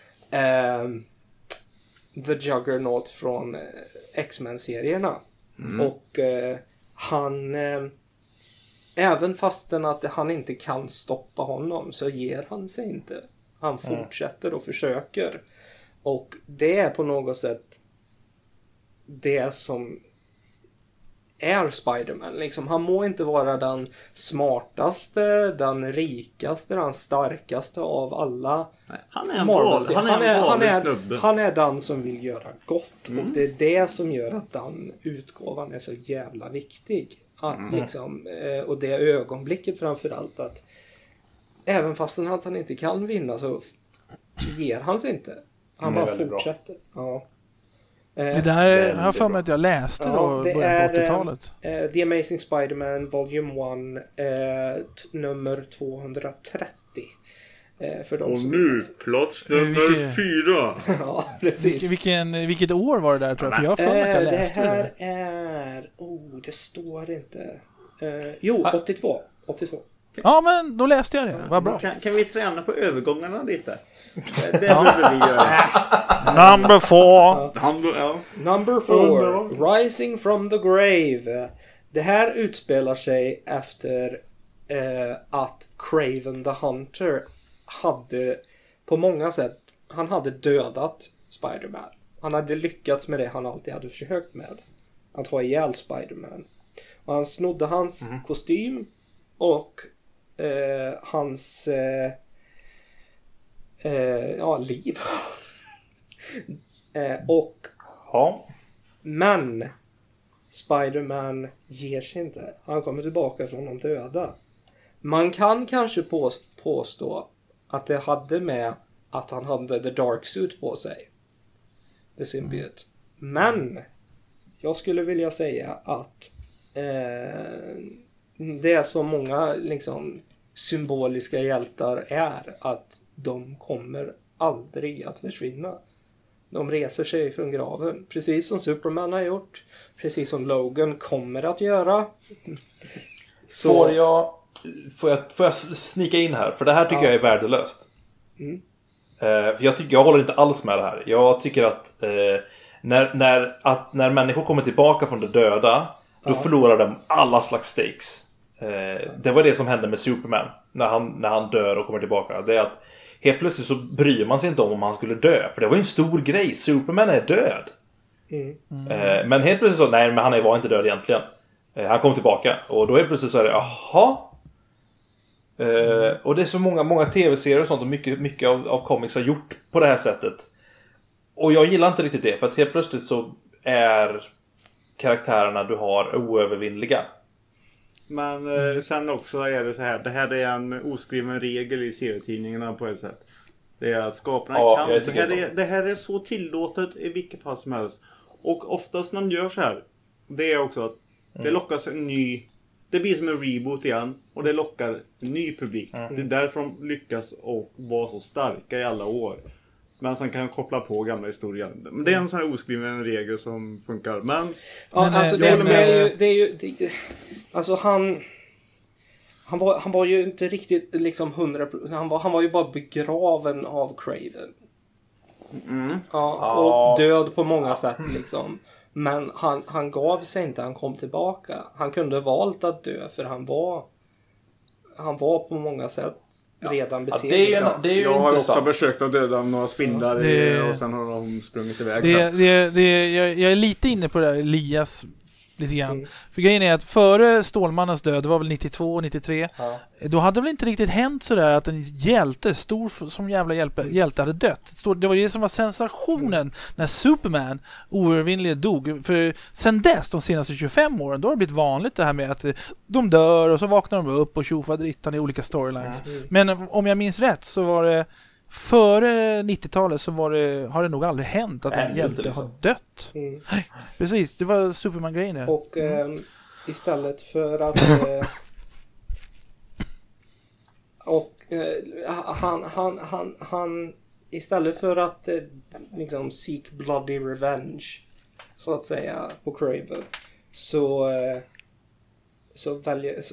The Juggernaut från X-Men-serierna. Och han även fastän att han inte kan stoppa honom så ger han sig inte. Han fortsätter och försöker. Och det är på något sätt det som är Spider-Man. Liksom, han må inte vara den smartaste, den rikaste, den starkaste av alla. Nej, han är en vanlig snubbe. Han är den som vill göra gott. Och det är det som gör att den utgåvan är så jävla viktig. Att liksom, och det ögonblicket framförallt att även fast han inte kan vinna så ger han sig inte. Han bara fortsätter. Ja. Det där har jag för mig att jag läste då i början på 80-talet. The Amazing Spider-Man Volume 1 nummer 230. För de och nu plats nummer 4. Ja, precis. Vilket år var det där tror jag? För jag har för mig att jag läste det. Här är... det står inte. 82. Ja, men då läste jag det. Vad bra. Kan vi träna på övergångarna lite? Det behöver vi göra. Number 4. Number 4. Rising from the grave. Det här utspelar sig efter att Kraven the Hunter hade på många sätt, han hade dödat Spider-Man. Han hade lyckats med det han alltid hade försökt med. Att ha ihjäl Spider-Man. Och han snodde hans kostym och hans liv. Men Spider-Man ger sig inte. Han kommer tillbaka från de döda. Man kan kanske påstå att det hade med att han hade The Dark Suit på sig. The Symbiote. Men jag skulle vilja säga att det är så många liksom symboliska hjältar är att de kommer aldrig att försvinna. De reser sig från graven. Precis som Superman har gjort. Precis som Logan kommer att göra. Får jag snika in här? För det här tycker jag är värdelöst. Jag håller inte alls med det här. Jag tycker att när människor kommer tillbaka från det döda, då förlorar de alla slags stakes. Det var det som hände med Superman när han dör och kommer tillbaka. Det är att helt plötsligt så bryr man sig inte om han skulle dö. För det var ju en stor grej. Superman är död. Men helt plötsligt så, nej, men han var inte död egentligen. Han kom tillbaka. Och då helt plötsligt så är det, jaha. Och det är så många tv-serier och sånt. Och mycket av comics har gjort på det här sättet. Och jag gillar inte riktigt det. För att helt plötsligt så är karaktärerna du har oövervinnliga. Men sen också är det så här. Det här är en oskriven regel i serietidningarna på ett sätt. Det är att skaparna kan. Det här är så tillåtet i vilket fall som helst. Och oftast när de gör så här. Det är också att det lockas en ny. Det blir som en reboot igen. Och det lockar en ny publik. Det är därför de lyckas och vara så starka i alla år. Men sen kan koppla på gamla historier. Men det är en sån här oskriven regel som funkar. Men alltså alltså han var ju inte riktigt liksom 100%. Han var ju bara begraven av Kraven. Och död på många sätt liksom. Men han gav sig inte, han kom tillbaka. Han kunde valt att dö för han var på många sätt redan besegrad. Jag har också försökt att döda några spindlar och sen har de sprungit iväg. Jag är lite inne på det där, Elias lite grann. För grejen är att före Stålmannens död, det var väl 92, 93, då hade det väl inte riktigt hänt sådär att en hjälte, stor som jävla hjälte hade dött. Det var det som var sensationen när Superman oövervinnligen dog. För sen dess, de senaste 25 åren, då har det blivit vanligt det här med att de dör och så vaknar de upp och tjofaderittan i olika storylines. Men om jag minns rätt så var det före 90-talet så har det nog aldrig hänt att en hjälte liksom har dött. Precis, det var Superman-grejen. Och istället för att han istället för att liksom seek bloody revenge så att säga på Kraven så väljer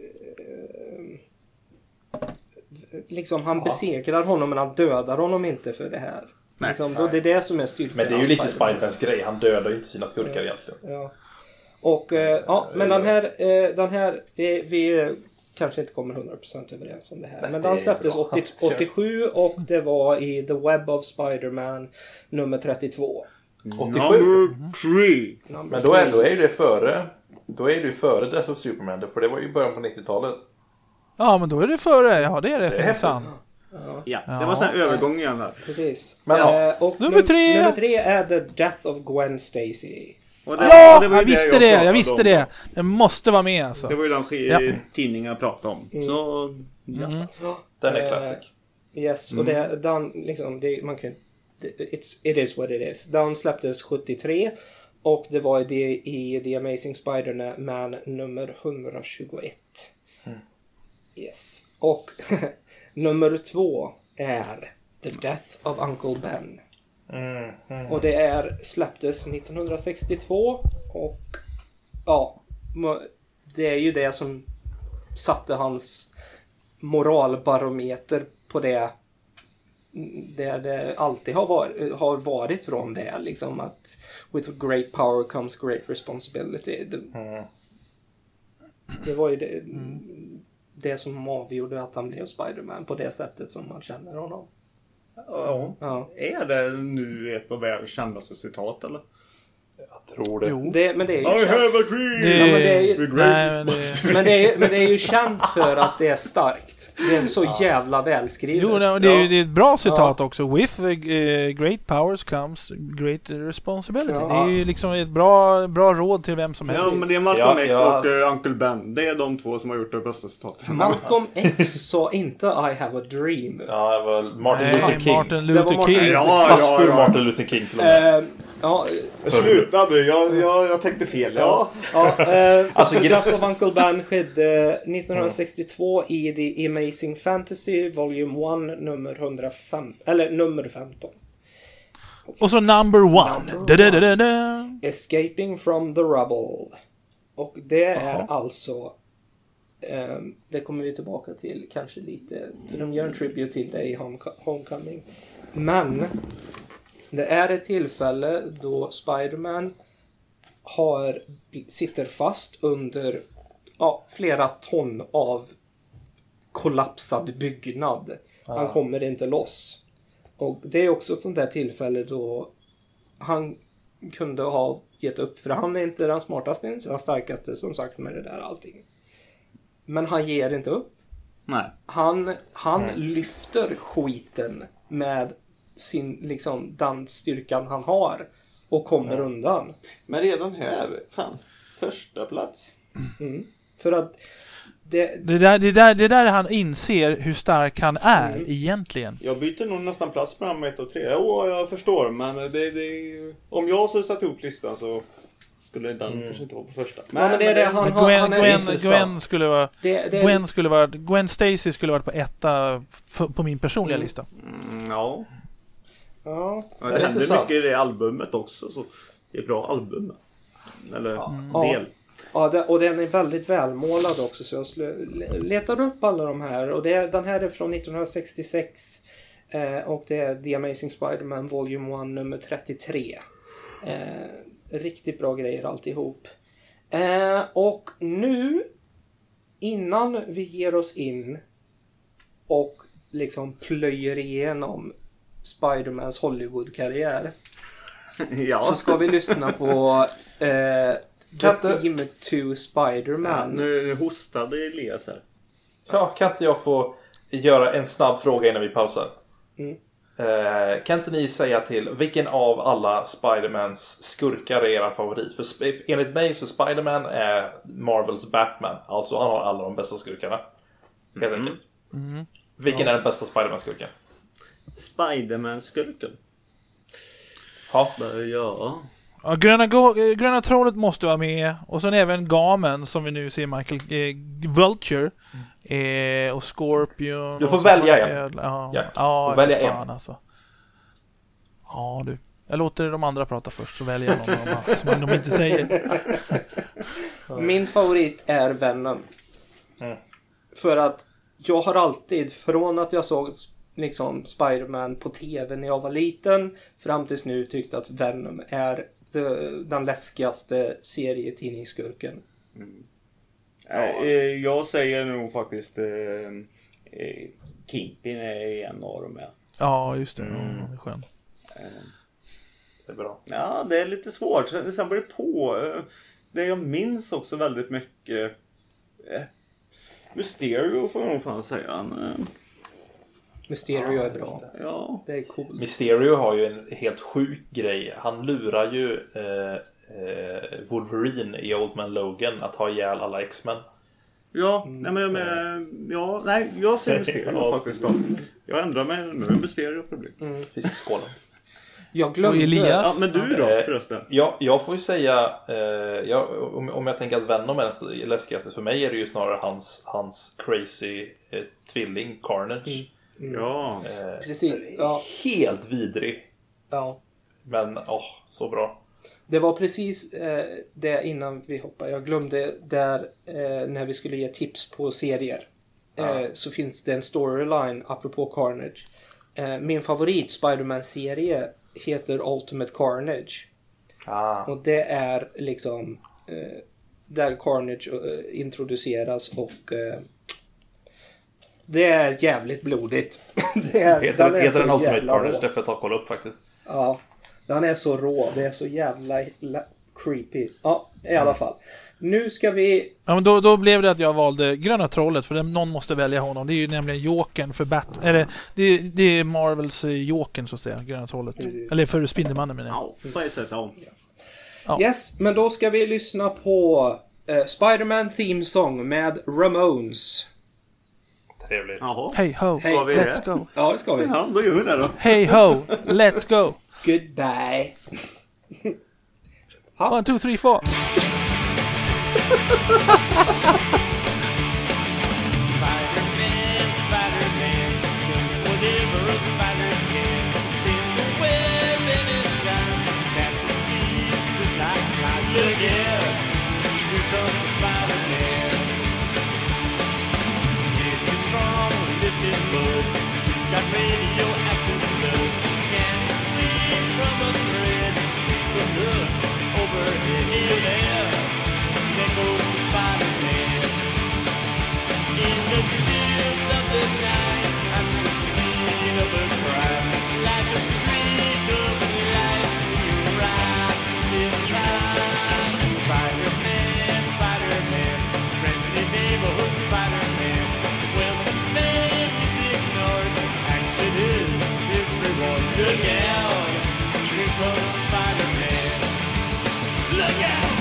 liksom han besegrar honom men han dödar honom inte för det här. Liksom, då det är det som är styrkan. Men det är ju lite Spider-Mans grej. Han dödar ju inte sina skurkar egentligen. Ja. Och men den här vi kanske inte kommer 100% överens om det här. Nej, men den släpptes 87 och det var i The Web of Spider-Man nummer 32. 87. Men då är ju det före. Då är det ju före Death of Superman. För det var ju början på 90-talet. Ja, men då är det före. Ja, det är det. Det är häftigt. Ja, det var så här övergång igen där. Precis. Men, och nummer 3 är The Death of Gwen Stacy. Och Ja, det var ju jag visste jag det, pratade jag visste om. det. Den måste vara med alltså. Det var ju den Ja. tidningen jag pratade om. Så, ja. Den är classic. Yes, och den liksom, man kan it is what it is. Den släpptes 73 och det var i The Amazing Spider-Man nummer 121. Yes. Och nummer 2 är The Death of Uncle Ben. Och det släpptes 1962 och ja, det är ju det som satte hans moralbarometer på det alltid har varit från det liksom, att with great power comes great responsibility. Det var ju det som avgjorde att han blev Spider-Man på det sättet som man känner honom. Ja. Är det nu ett av världens kändaste citat eller? Jag tror det. Jo. Men det är ju I känt. have a dream! Ja, men det är ju- Nej, Men det är ju känt för att det är starkt. Det är så jävla välskrivet. Jo, det är ett bra citat också. With great powers comes great responsibility. Ja. Det är ju liksom ett bra råd till vem som helst. Ja, men det är Malcolm X Ja. och Uncle Ben. Det är de två som har gjort det bästa citatet. Malcolm X sa inte I have a dream. Ja, det var Martin Nej, Luther King. Martin Det var Luther Martin- King. Pastor Martin Luther King till och med. Ja, Sluta du, jag tänkte fel. Ja. Alltså, Death of Uncle Ben skedde 1962 i The Amazing Fantasy Volume 1 nummer 15. Och så number one. Da-da-da-da-da. Escaping from the Rubble. Och det är alltså det kommer vi tillbaka till kanske lite, för de gör en tribute till det i Homecoming. Men det är ett tillfälle då Spider-Man sitter fast under flera ton av kollapsad byggnad. Han kommer inte loss. Och det är också ett sånt där tillfälle då han kunde ha gett upp, för han är inte den smartaste, inte den starkaste som sagt med det där allting. Men han ger inte upp. Nej. Han lyfter skiten med sin, liksom, den styrkan han har och kommer undan. Men redan här, fan, första plats. För att Det är där han inser hur stark han är egentligen. Jag byter nog nästan plats mellan 1 och 3. Jo, jag förstår, men om jag så satt ihop listan så skulle den kanske inte vara på första. men det är det han Gwen Stacy skulle varit på etta på min personliga lista. Ja. Ja. Det händer intressant. mycket i det albumet också, så det är bra album. Eller del. Ja, och den är väldigt välmålad också, så jag letar upp alla de här. Och den här är från 1966 och det är The Amazing Spider-Man Volume 1 nummer 33. Riktigt bra grejer alltihop. Och nu, innan vi ger oss in och liksom plöjer igenom Spider-Mans Hollywood-karriär, så ska vi lyssna på The Theme to Spider-Man. Nu hostade Elias här. Ja, kan inte jag få göra en snabb fråga innan vi pausar? Kan inte ni säga till vilken av alla Spider-Mans skurkar är era favorit? För enligt mig så Spider-Man är Marvels Batman. Alltså han har alla de bästa skurkarna. Helt enkelt. Vilken är den bästa Spider-Man-skurken? Spider-Man-skurken. Ja. Ja. Ja, gröna trollet måste vara med. Och sen även Gamen som vi nu ser Michael Vulture. Och Scorpion. Du får och välja en. Ja, Jack, ja, får välja fan, en. alltså. Ja du. Jag låter de andra prata först, så väljer jag någon av dem som de inte säger. Min favorit är Venom. För att jag har alltid, från att jag såg liksom Spider-Man på tv när jag var liten fram tills nu, tyckt att Venom är den läskigaste serietidningsskurken. Jag säger nog faktiskt Kingpin är en av dem. Ja, just det. Det är skönt. Det är bra. Ja, det är lite svårt. Sen blir det på. Det jag minns också väldigt mycket. Mysterio får jag nog fan säga. Mysterio är bra. Ja. Det är coolt. Mysterio har ju en helt sjuk grej. Han lurar ju Wolverine i Old Man Logan att ha ihjäl alla X-Men. Ja, jag ser Mysterio faktiskt då. Jag ändrar mig nu, Mysterio får det bli. Fiskskålen. Jag glömde. Ja, men du då förresten? Jag får ju säga, om jag tänker att Venom är det läskigaste för mig är det ju snarare hans crazy tvilling Carnage. Ja. Precis. Ja. Helt vidrig. Ja. Men, så bra. Det var precis det innan vi hoppade. Jag glömde där när vi skulle ge tips på serier. Så finns det en storyline apropå Carnage. Min favorit Spider-Man-serie heter Ultimate Carnage. Och det är liksom där Carnage introduceras och det är jävligt blodigt. Heter den Ultimate Carnage? Det får jag ta och kolla upp faktiskt. Ja, den är så rå. Det är så jävla creepy. Ja, i alla fall. Nu ska vi... Ja, men då blev det att jag valde Gröna Trollet, för någon måste välja honom. Det är ju nämligen Jokern för det är Marvels Jokern så att säga, Gröna Trollet. Eller för Spindelmannen menar jag. Ja, på ett sätt, ja. Yes, men då ska vi lyssna på Spider-Man Theme Song med Ramones. Trevligt. Jaha. Hey ho, Ska vi let's go. Ja, det ska vi. Ja, då gör vi det då. Hey ho, let's go. Goodbye. 1, 2, 3, 4. Spider-Man, does whatever a spider can. Spins a web in his eyes, catches thieves just like flies. Look out, here comes the Spider-Man. This is strong, this is good. He's got radioactive blood. Can't sleep from a thread. Take a look overhead. Here there goes the Spider-Man. In the chills of the night, I'm the scene of a crime. Like a streak of light, you rise in time. Spider-Man, Spider-Man, friendly neighborhood Spider-Man. Well, the fame is ignored, action is his reward. Look out, here comes Spider-Man. Look out!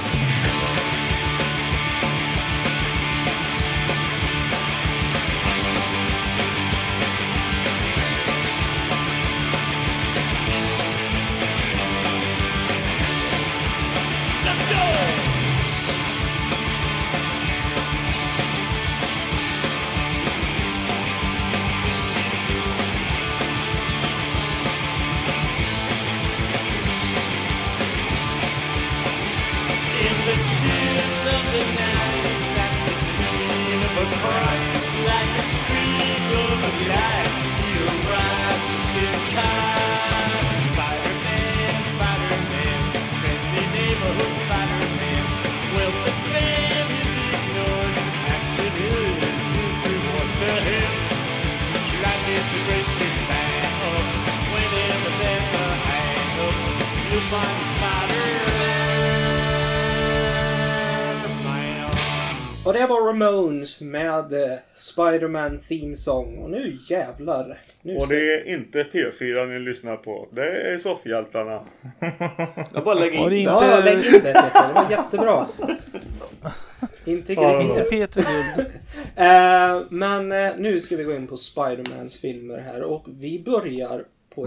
Och det var Ramones med Spider-Man Theme Song. Och nu jävlar. Och det är inte P4 ni lyssnar på. Det är Soffhjältarna. Jag bara lägger in det. Ja, lägg in det. Det var jättebra. Inte Peter Guld. Men nu ska vi gå in på Spider-Mans filmer här. Och vi börjar på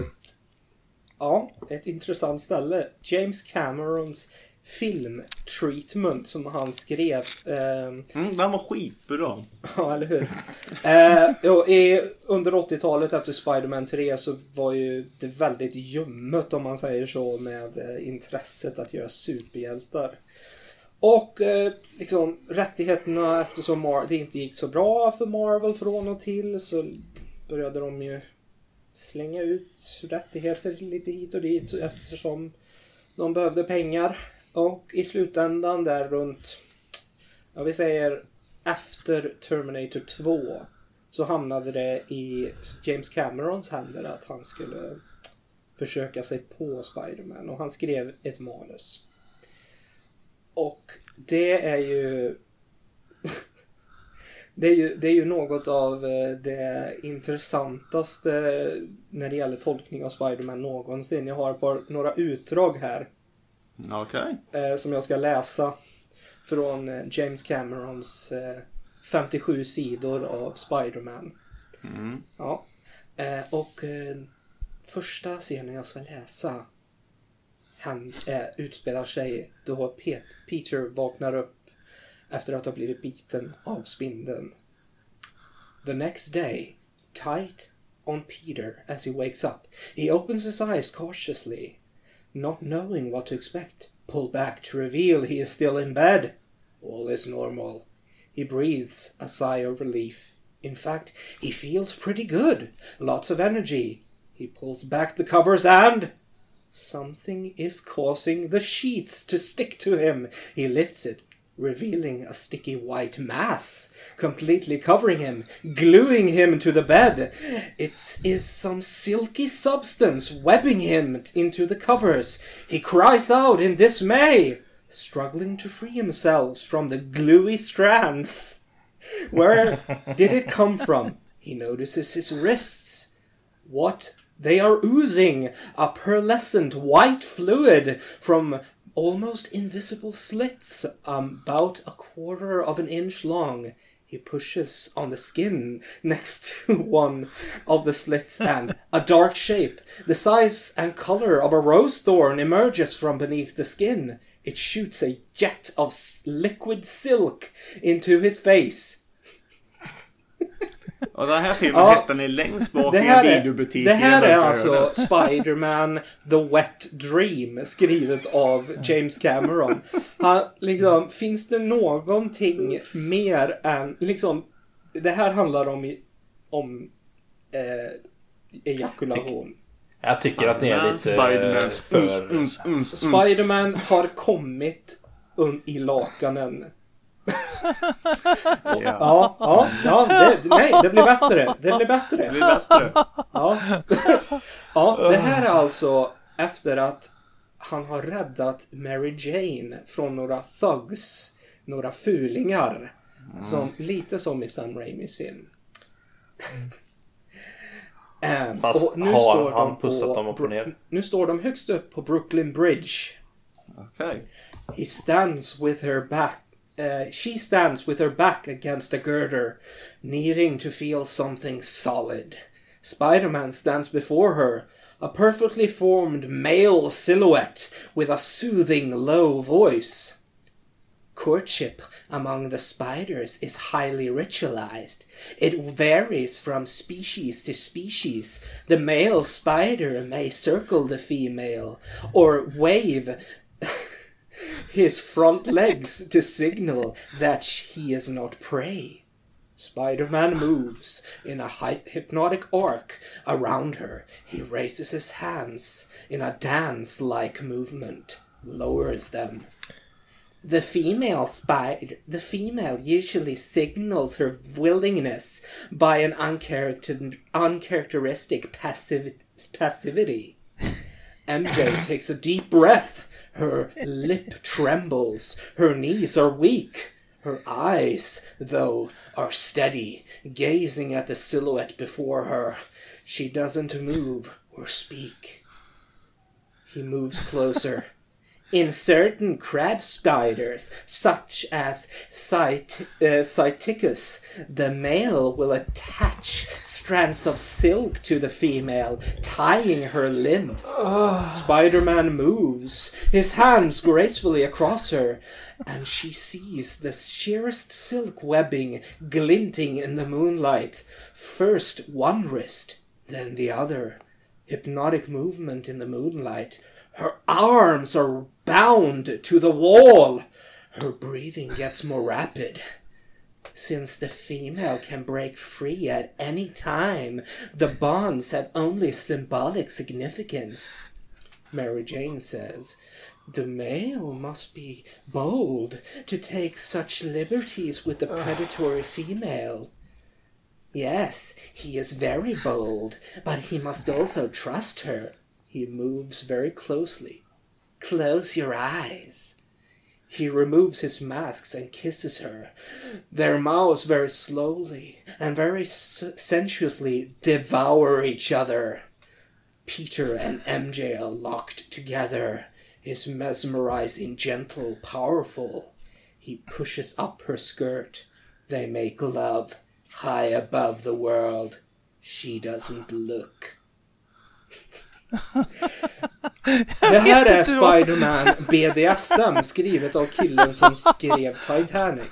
ett intressant ställe. James Camerons filmtreatment som han skrev. Den var skitbra. Ja, eller hur? Under 80-talet efter Spider-Man 3 så var ju det väldigt ljummet, om man säger så, med intresset att göra superhjältar. Och liksom rättigheterna, eftersom det inte gick så bra för Marvel från och till, så började de ju slänga ut rättigheter lite hit och dit eftersom de behövde pengar. Och i slutändan där runt, vi säger efter Terminator 2, så hamnade det i James Camerons händer att han skulle försöka sig på Spider-Man. Och han skrev ett manus. Och det är ju det är ju något av det intressantaste när det gäller tolkning av Spider-Man någonsin. Jag har några utdrag här Okej. Som jag ska läsa från James Camerons 57 sidor av Spider-Man. Ja. Och första scenen jag ska läsa utspelar sig då Peter vaknar upp efter att ha blivit biten av spindeln. The next day, tight on Peter as he wakes up, he opens his eyes cautiously, not knowing what to expect. Pull back to reveal he is still in bed. All is normal. He breathes a sigh of relief. In fact, he feels pretty good. Lots of energy. He pulls back the covers and... something is causing the sheets to stick to him. He lifts it, revealing a sticky white mass, completely covering him, gluing him to the bed. It is some silky substance webbing him into the covers. He cries out in dismay, struggling to free himself from the gluey strands. Where did it come from? He notices his wrists. What? They are oozing a pearlescent white fluid from almost invisible slits, about a quarter of an inch long. He pushes on the skin next to one of the slits and a dark shape, the size and color of a rose thorn, emerges from beneath the skin. It shoots a jet of liquid silk into his face. Och den här filmen hittar ni längst bak i en videobutik. Det här är alltså Spider-Man The Wet Dream, skrivet av James Cameron. Finns det någonting mer än... det här handlar om ejakulation. Jag tycker att ni är lite Spider-Man. Spider-Man har kommit i lakanen. Det blir bättre. Ja, det här är alltså efter att han har räddat Mary Jane från några thugs, några fulingar, lite som i Sam Raimis film. Fast och nu har står han de pussat dem upp och ner? Nu står de högst upp på Brooklyn Bridge. Okej. He stands with her back. She stands with her back against a girder, needing to feel something solid. Spider-Man stands before her, a perfectly formed male silhouette with a soothing low voice. Courtship among the spiders is highly ritualized. It varies from species to species. The male spider may circle the female or wave his front legs to signal that he is not prey. Spider-Man moves in a hypnotic arc around her. He raises his hands in a dance-like movement, lowers them. The female usually signals her willingness by an uncharacteristic passivity. MJ takes a deep breath. Her lip trembles. Her knees are weak. Her eyes, though, are steady, gazing at the silhouette before her. She doesn't move or speak. He moves closer. In certain crab spiders, such as Cyticus, the male will attach strands of silk to the female, tying her limbs. Spider-Man moves, his hands gracefully across her, and she sees the sheerest silk webbing glinting in the moonlight. First one wrist, then the other. Hypnotic movement in the moonlight. Her arms are bound to the wall. Her breathing gets more rapid. Since the female can break free at any time, the bonds have only symbolic significance. Mary Jane says, "The male must be bold to take such liberties with the predatory female." Yes, he is very bold, but he must also trust her. He moves very closely. Close your eyes. He removes his masks and kisses her. Their mouths very slowly and very sensuously devour each other. Peter and MJ are locked together. is mesmerizing, gentle, powerful. He pushes up her skirt. They make love high above the world. She doesn't look. Det här är Spider-Man BDSM, skrivet av killen som skrev Titanic.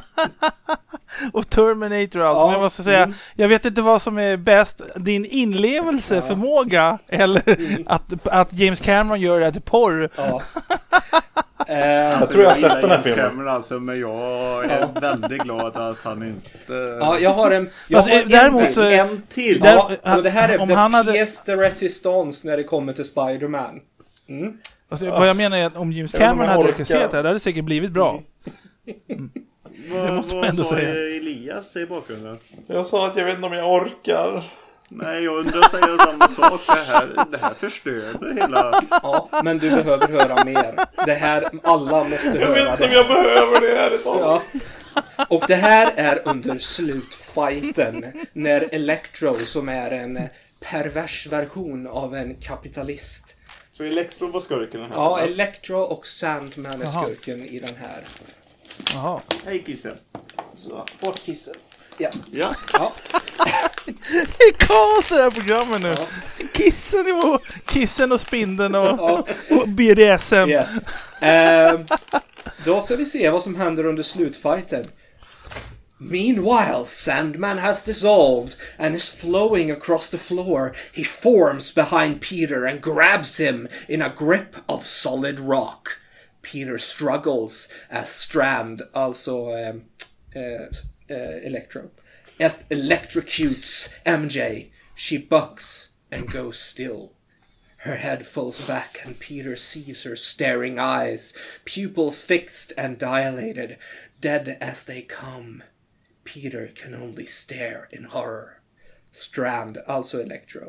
Och Terminator och allt. Ja, Men jag måste säga, jag vet inte vad som är bäst. Din inlevelseförmåga eller att James Cameron gör det här till porr. Ja. Jag tror jag har sett den här filmen. Cameron, alltså, men jag är väldigt glad att han inte... Ja, jag har en Däremot en till. Ja, och det här är om the han hade- pièce de resistance när det kommer till Spider-Man. Alltså, vad jag menar är att om James Jag vet inte Cameron om jag hade orkar. regisserat det här, det hade säkert blivit bra. måste man ändå sa säga. Elias i bakgrunden? Jag sa att jag vet inte om jag orkar. Nej, jag undrar säga samma sak. Det här förstörde hela... Ja, men du behöver höra mer. Det här, alla måste Jag höra vet inte det. om jag behöver det här idag. Ja. Och det här är under slutfighten när Electro, som är en pervers version av en kapitalist. Så Electro var skurken den här. Ja, filmen. Electro och Sandman är Jaha. skurken i den här. Jaha. Hej kissen. Så, bort kissen. Ja. Ja. Ja. Det är kaos det här programmet nu. Kissen och spindeln och BDSM. Yes. Då ska vi se vad som händer under slutfighten. Meanwhile, Sandman has dissolved and is flowing across the floor. He forms behind Peter and grabs him in a grip of solid rock. Peter struggles as Strand, also Electro, electrocutes MJ. She bucks and goes still. Her head falls back and Peter sees her staring eyes, pupils fixed and dilated, dead as they come. Peter can only stare in horror. Strand, also Electro.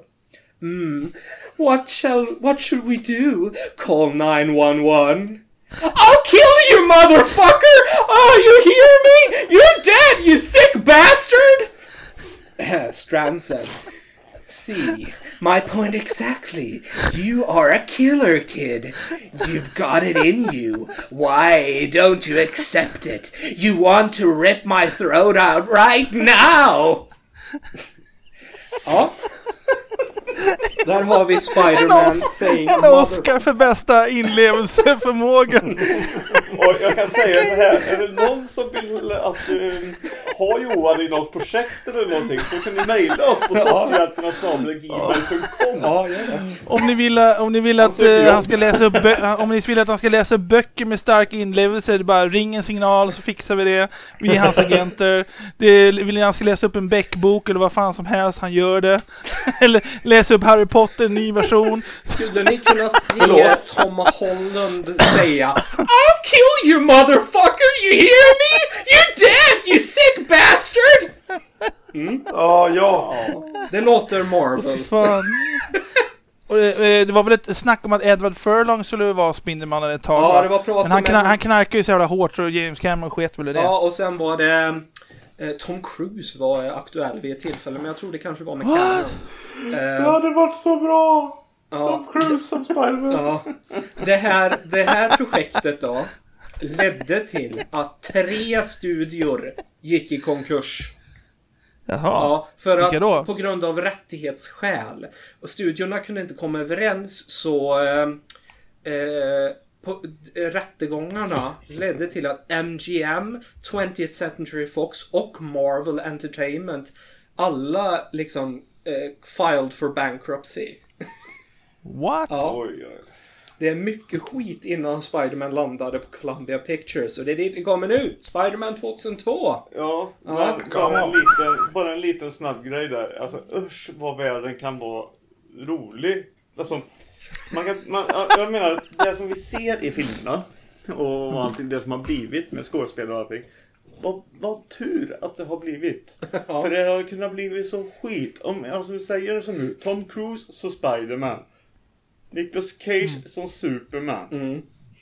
What should we do? Call 911. I'll kill you, motherfucker! Oh, you hear me? You're dead, you sick bastard! Strand says, see, my point exactly. You are a killer, kid. You've got it in you. Why don't you accept it? You want to rip my throat out right now! Ja. Där har vi Spider-Man saying En Oscar för bästa inlevelseförmågan. Och jag kan säga så här, är det någon som vill att ha Johan i något projekt eller någonting, så kan ni mejla oss på soffhjälpen@gmail.com. Ja, ja, ja. Om ni vill att han ska läsa upp om ni vill att han ska läsa upp böcker med stark inlevelse, det är bara ring en signal så fixar vi det. Vi är hans agenter. Vill ni att han ska läsa upp en Beck-bok eller vad fan som helst, han gör det. Eller läsa upp Harry Potter, en ny version. Skulle ni kunna se Tom Holland säga I'll kill you, motherfucker! You hear me? You're dead, you sick bastard! Ja. Det låter Marvel. Fan. Och, det var väl ett snack om att Edward Furlong skulle vara Spindelmannen ett tag. Ja, va? det var pratat Men om han knarkar ju så jävla hårt så James Cameron sket väl i det. Ja, och sen var det Tom Cruise var aktuell vid ett tillfälle, men jag tror det kanske var med Cameron. Det hade varit så bra. Ja. Tom Cruise som Spider-Man. Ja, det här projektet då ledde till att 3 studior gick i konkurs. Jaha. Ja, för Vilka då? att på grund av rättighetsskäl. Och studiorna kunde inte komma överens, så rättegångarna ledde till att MGM, 20th Century Fox och Marvel Entertainment alla liksom filed for bankruptcy. What? Ja. Oj. Det är mycket skit innan Spider-Man landade på Columbia Pictures. Och det är dit vi kommer nu. Spider-Man 2002. Ja, men Ja, bara en liten snabb grej där. Alltså, usch vad världen kan vara rolig. Alltså, jag menar, det som vi ser i filmerna och allting, det som har blivit med skådespelare och allting. Vad tur att det har blivit. Ja. För det har kunnat blivit så skit. Alltså vi säger det som nu. Tom Cruise som Spider-Man. Nicolas Cage som Superman.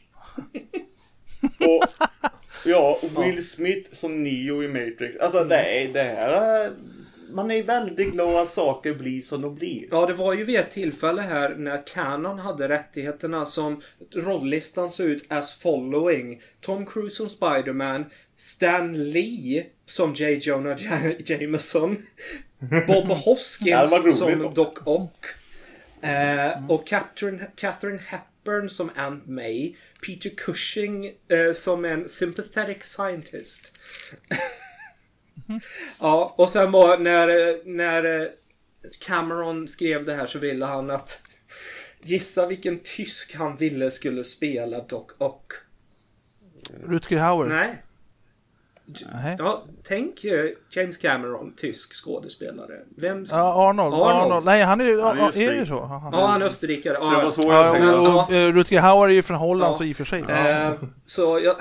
Och Will Smith som Neo i Matrix. Alltså det här man är väldigt glad att saker blir som de blir. Ja, det var ju vid ett tillfälle här när Canon hade rättigheterna som rolllistan såg ut as following. Tom Cruise som Spider-Man, Stan Lee som J. Jonah Jameson, Bob Hoskins som Doc Ock, och Catherine Hepburn som Aunt May, Peter Cushing som en sympathetic scientist. Ja, och sen var när Cameron skrev det här så ville han att gissa vilken tysk han ville skulle spela Doc Ock. Rutger Hauer? Nej. Nej. Ja, tänk James Cameron, tysk skådespelare. Vem ska... Ja, Arnold. Nej, han är ju... Han är ju är det så? Ja, han är österrikare. Så det var så jag tänkte. Och Rutger Hauer är ju från Holland, så i och för sig. Så jag...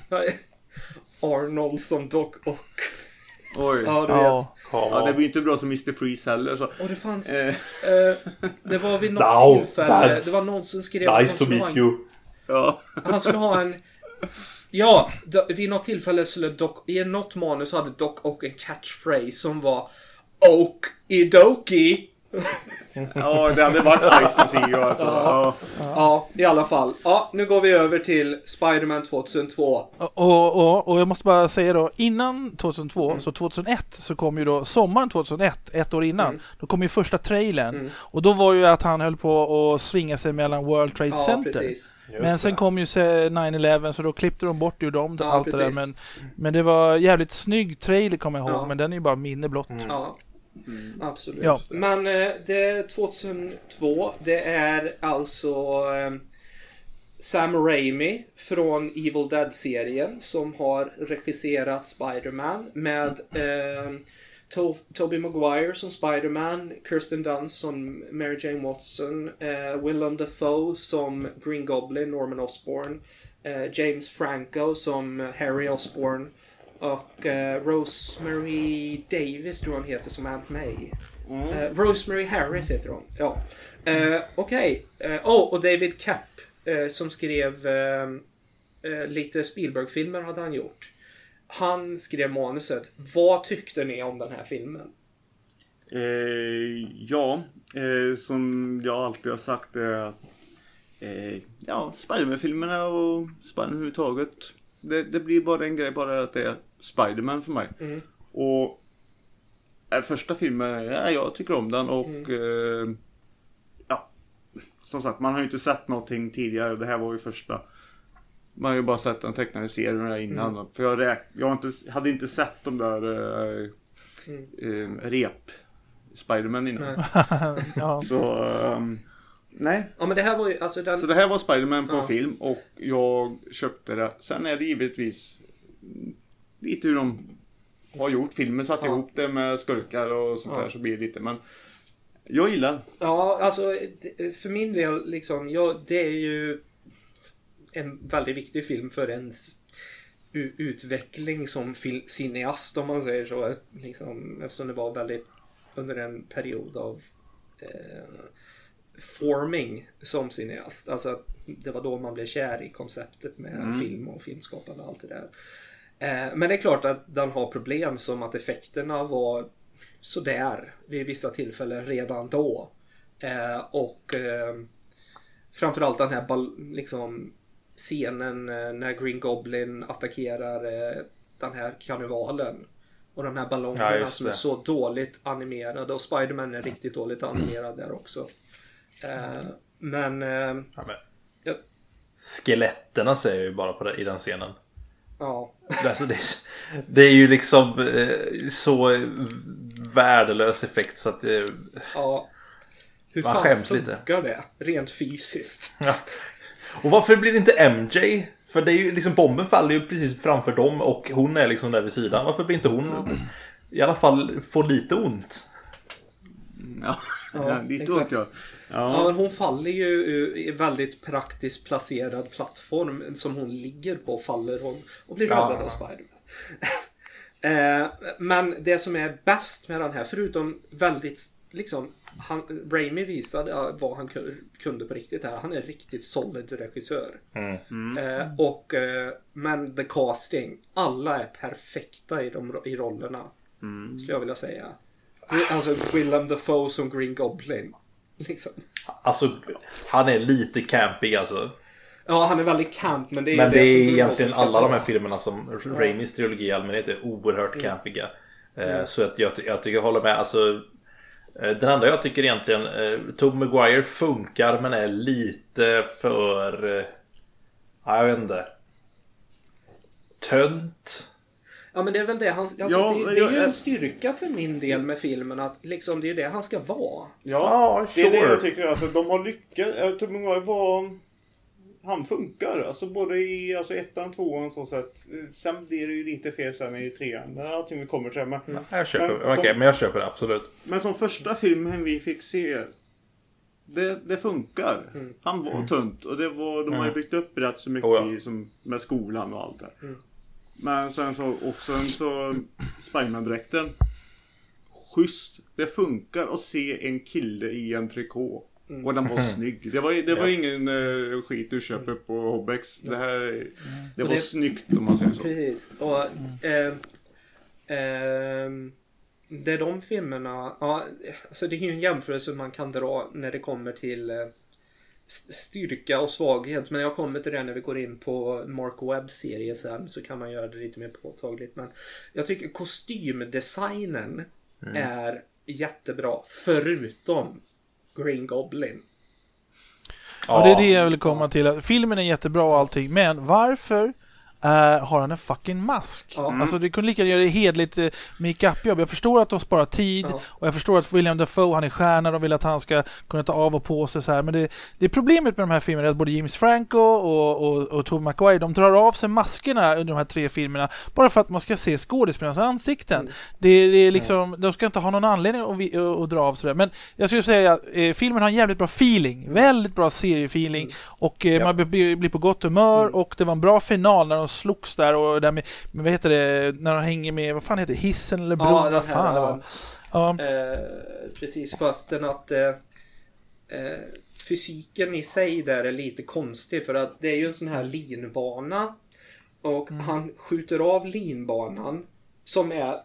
Arnold som Doc Ock. Oj. Ja, du vet. Ja, det blir inte bra som Mr. Freeze heller. Så. Och det fanns... det var vid något tillfälle... Det var någon som skrev... Nice to meet you. Ja. Han skulle ha en... Ja, vid något tillfälle skulle i något manus hade Doc Ock en catchphrase som var Oak-i-doki. Ja, det hade varit nice att se alltså. Ja, i alla fall. Ja, nu går vi över till Spider-Man 2002. Och jag måste bara säga då, innan 2002, så 2001 så kom ju då sommaren 2001, ett år innan, då kom ju första trailern. Och då var ju att han höll på att svinga sig mellan World Trade Center. Precis. Men sen kom ju 9/11, så då klippte de bort ur dem, allt precis. det där. Men det var jävligt snygg trailer, kommer jag ihåg, Ja. men den är ju bara minne blott. Ja, absolut. Ja. Men det 2002, det är alltså Sam Raimi från Evil Dead-serien som har regisserat Spider-Man med Tobey Maguire som Spider-Man, Kirsten Dunst som Mary Jane Watson, Willem Dafoe som Green Goblin, Norman Osborn, James Franco som Harry Osborn och Rosemary Davis tror hon heter som Aunt May. Rosemary Harris heter hon. Ja. Okej. Och David Kapp som skrev lite Spielberg-filmer hade han gjort. Han skrev manuset. Vad tyckte ni om den här filmen? Som jag alltid har sagt är att Spider-Man-filmerna och Spider-Man överhuvudtaget, det blir bara en grej, bara att det är Spider-Man för mig. Och första filmen, jag tycker om den och som sagt, man har ju inte sett någonting tidigare. Det här var ju första. Man har ju bara sett den tecknade serien innan. För jag hade inte sett de där rep Spider-Man innan. Ja. Så nej. Ja, men det här var ju alltså Så det här var Spider-Man på film och jag köpte det. Sen är det givetvis lite hur de har gjort filmen, satt ihop det med skurkar och sånt där, så blir det lite, men jag gillar. Ja, alltså för min del liksom, det är ju en väldigt viktig film för ens utveckling som cineast, om man säger så, liksom, eftersom det var väldigt under en period av forming som cineast. Alltså det var då man blev kär i konceptet med film och filmskapande och allt det där. Men det är klart att den har problem, som att effekterna var sådär vid vissa tillfällen redan då. Och framförallt den här liksom scenen när Green Goblin attackerar den här karnevalen. Och de här ballongerna som är så dåligt animerade. Och Spider-Man är riktigt dåligt animerad där också. Men skeletterna ser jag ju bara på i den scenen. Ja. Alltså det är ju liksom så värdelös effekt så att Ja. Hur man fan skäms funkar det rent fysiskt? Ja. Och varför blir det inte MJ? För det är ju liksom, bomben faller ju precis framför dem och hon är liksom där vid sidan. Varför blir inte hon i alla fall får lite ont? Ja, lite ont, ja. Ja, men hon faller ju i väldigt praktiskt placerad plattform som hon ligger på, faller hon och blir räddad av Spider-Man. Men det som är bäst med den här, förutom väldigt liksom, Raimi visade vad han kunde på riktigt här. Han är riktigt solid regissör. Men the casting, alla är perfekta i rollerna, skulle jag vilja säga. Alltså Willem Dafoe som Green Goblin. Liksom. Alltså, han är lite campig alltså. Ja, han är väldigt camp, men det är ju Men det är som egentligen alla vara. de här filmerna som Raimis trilogi i allmänhet är oerhört campiga. Så att jag tycker jag håller med. Alltså, den enda jag tycker egentligen Tobey Maguire funkar men är lite för jag vet inte, tönt. Ja, men det är väl det han... Alltså, det är ju en styrka för min del med filmen att liksom, det är det han ska vara. Ja, det är det sure. jag tycker. Alltså, de har lyckats. Tobey Maguire var... Han funkar. Alltså både i ettan, tvåan så sätt. Sen blir det ju lite fel sen i trean. Men allting vi kommer till. Men, Jag köper det absolut. Men som första filmen vi fick se... Det funkar. Han var tunt. Och det var, de har ju byggt upp rätt så mycket som, med skolan och allt det. Men sen så också så Spiderman-dräkten. Schysst. Det funkar att se en kille i en trikå. Och den var snygg. Det var ingen skit du köper på Hobbex. Det var snyggt om man säger så. Precis. Och det är de filmerna... Ja, alltså det är ju en jämförelse man kan dra när det kommer till styrka och svaghet. Men jag kommer till det när vi går in på Mark Webbs serie sen, så kan man göra det lite mer påtagligt. Men jag tycker kostymdesignen är jättebra, förutom Green Goblin. Och det är det jag vill komma till. Filmen är jättebra och allting, men varför har han en fucking mask? Alltså det kunde lika gärna göra det hedligt make-up-jobb. Jag förstår att de sparar tid och jag förstår att Willem Dafoe, han är stjärna och vill att han ska kunna ta av och på sig så här. Men det är problemet med de här filmerna, att både James Franco och Tobey Maguire, de drar av sig maskerna under de här 3 filmerna bara för att man ska se skådespelarnas ansikten. Det är liksom, de ska inte ha någon anledning att dra av sådär. Men jag skulle säga att filmen har en jävligt bra feeling, väldigt bra seriefeeling, och man blir på gott humör, och det var en bra final när de slogs där, och där med vad heter det, när de hänger med, vad fan heter det, hissen eller bron, vad fan det var. Precis, fastän att fysiken i sig där är lite konstig, för att det är ju en sån här linbana, och han skjuter av linbanan som är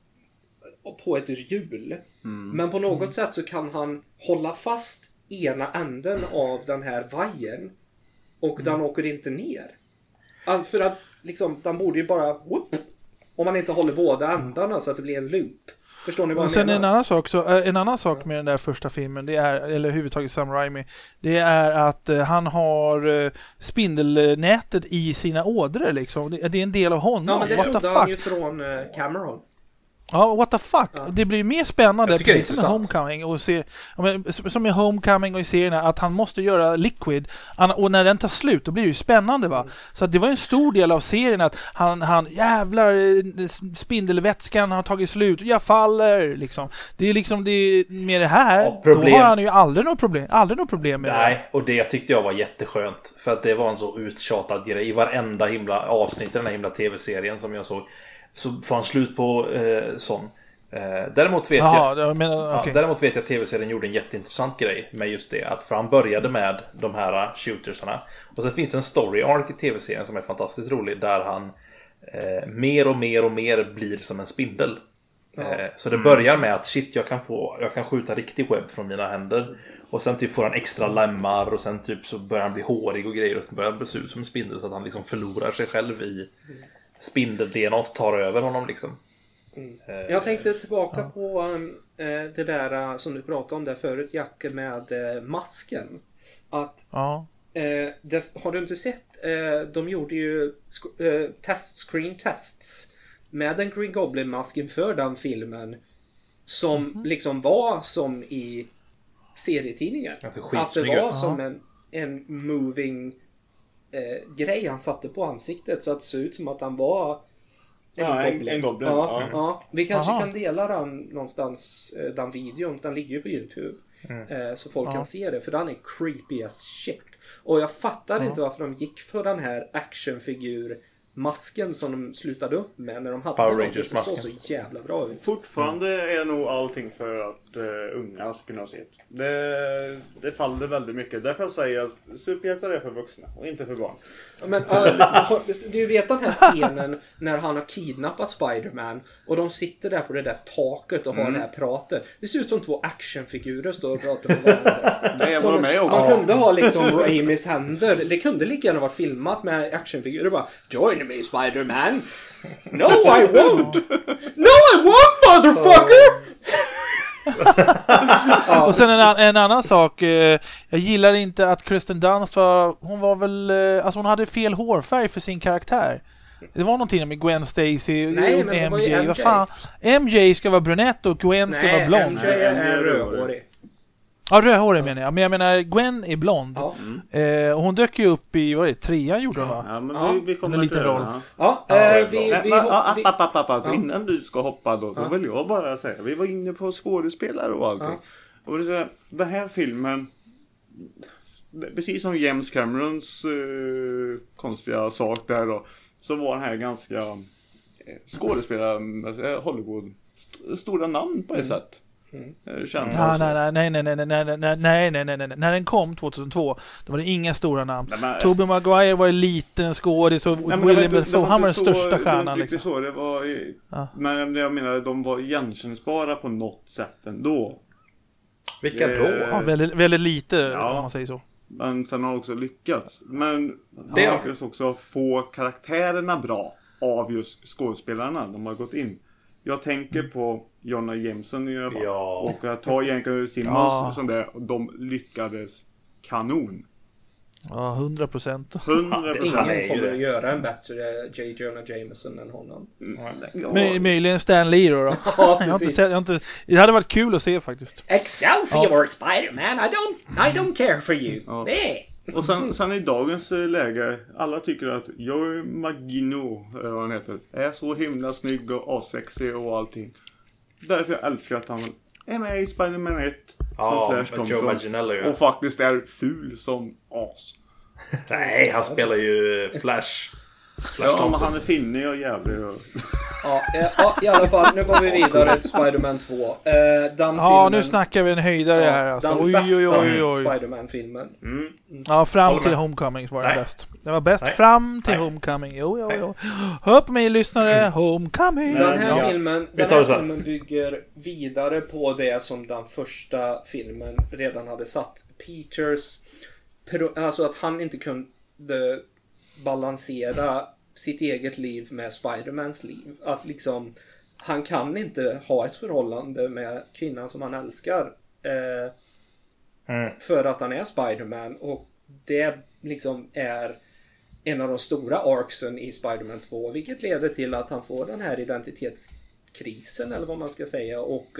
på ett hjul, men på något sätt så kan han hålla fast ena änden av den här vajern, och den åker inte ner. Alltså för att liksom, den borde ju bara om man inte håller båda ändarna så att det blir en loop. Förstår ni vad jag menar? En annan sak med den där första filmen, det är, eller överhuvudtaget Sam Raimi, det är att han har spindelnätet i sina ådror liksom. Det är en del av honom. Ja, men det trodde han ju från Cameron. Ja, what the fuck? Ja. Det blir mer spännande precis som i Homecoming och som i Homecoming och i serierna, att han måste göra liquid, och när den tar slut då blir det ju spännande, va? Så att det var en stor del av serien att han jävlar, spindelvätskan har tagit slut, jag faller liksom. Det är liksom det med det här, då har han ju aldrig något problem med det. Nej, och det tyckte jag var jätteskönt, för att det var en så uttjatad grej i varenda himla avsnitt i den här himla tv-serien som jag såg. Så får han slut på sån. Däremot vet jag att tv-serien gjorde en jätteintressant grej med just det. För han började med de här shootersarna. Och sen finns det en story arc i tv-serien som är fantastiskt rolig. Där han mer och mer blir som en spindel. Så det börjar med att shit, jag kan skjuta riktig webb från mina händer. Och sen typ får han extra lemmar. Och sen typ så börjar han bli hårig och grejer. Och sen börjar han bli ut som en spindel. Så att han liksom förlorar sig själv i spindel-DNA, tar över honom liksom. Jag tänkte tillbaka på det där som du pratade om där förut, Jack, med masken. Att har du inte sett, de gjorde ju screen tests med en Green Goblin-mask inför den filmen, som liksom var som i serietidningen. Att det var som en moving grej han satte på ansiktet, så att det såg ut som att han var en goblin. Ja. Vi kanske kan dela den någonstans, den videon. Den ligger ju på YouTube. Så folk kan se det, för den är creepy as shit. Och jag fattar inte varför de gick för den här actionfigur masken som de slutade upp med när de hade Power den, Rangers-masken. så jävla bra ut. Fortfarande är nog allting för att unga ska kunna se det. Det faller väldigt mycket. Därför säger jag att superhjältar är för vuxna och inte för barn. Men du vet den här scenen när han har kidnappat Spider-Man och de sitter där på det där taket och har det här pratet. Det ser ut som två actionfigurer står och pratar med varandra. Det är vad de är också. Man kunde ha liksom Raimis händer. Det kunde lika gärna varit filmat med actionfigurer bara join me Spider-Man. No I won't. No I won't motherfucker. Och sen en annan sak. Jag gillar inte att Kristen Dunst hon var väl, alltså hon hade fel hårfärg för sin karaktär. Det var någonting med Gwen Stacy och Nej, men det var ju MJ. Vad fan? MJ ska vara brunett och Gwen ska vara blond. MJ är rödhårig. Ja, rödhårig menar jag. Men jag menar, Gwen är blond. Ja. Och hon dök ju upp i, vad är det, 3:an gjorde hon va? Ja, men Ja, vi kommer en liten till roll. det. Ja, Innan du ska hoppa då vill jag bara säga, vi var inne på skådespelare och allting. Ja. Och det är så här, den här filmen, precis som James Camerons konstiga sak där då, så var den här ganska skådespelare, Hollywood, stora namn på ett sätt. Nej. När den kom 2002, då var det inga stora namn. Tobey Maguire var en liten skådis och Willem Dafoe, han var den största stjärnan liksom. Så det var men jag menar, de var igenkännbara på något sätt ändå. Vilka då? Ja, väldigt lite om man säger så. Men sen har också lyckats. Men det har lyckats också få karaktärerna bra av just skådespelarna. De har gått in. Jag tänker på Jonah Jameson i alla fall. Ja. Och jag tar egentligen Simmons som det. Och de lyckades kanon. Ja, 100%. 100%. Ingen kommer att göra en bättre J. Jonah Jameson än honom. Möjligen Stan Lee då. Ja, precis. Det hade varit kul att se faktiskt. Excelsior Spider-Man, I don't care for you. Ja. Nej. Och sen i dagens läge, alla tycker att Joe Magino, vad han heter, är så himla snygg och asexig och allting. Därför jag älskar att han är med i Spider-Man 1 som Flash Thompson och faktiskt är ful som as. Nej, han spelar ju Flash Ja, men han är finnig och jävlig. Ja, i alla fall, nu går vi vidare till Spider-Man 2. Den filmen, nu snackar vi en höjdare här alltså. Den bästa Spider-Man-filmen. Ja, fram till Homecoming var den bäst. Det var bäst fram till Homecoming. Jo. Hör på mig lyssnare, Homecoming. Den här filmen bygger vidare på det som den första filmen redan hade satt. Peters, alltså att han inte kunde balansera sitt eget liv med Spider-Mans liv. Att liksom, han kan inte ha ett förhållande med kvinnan som han älskar för att han är Spider-Man, och det liksom är en av de stora arcsen i Spider-Man 2, vilket leder till att han får den här identitetskrisen eller vad man ska säga, och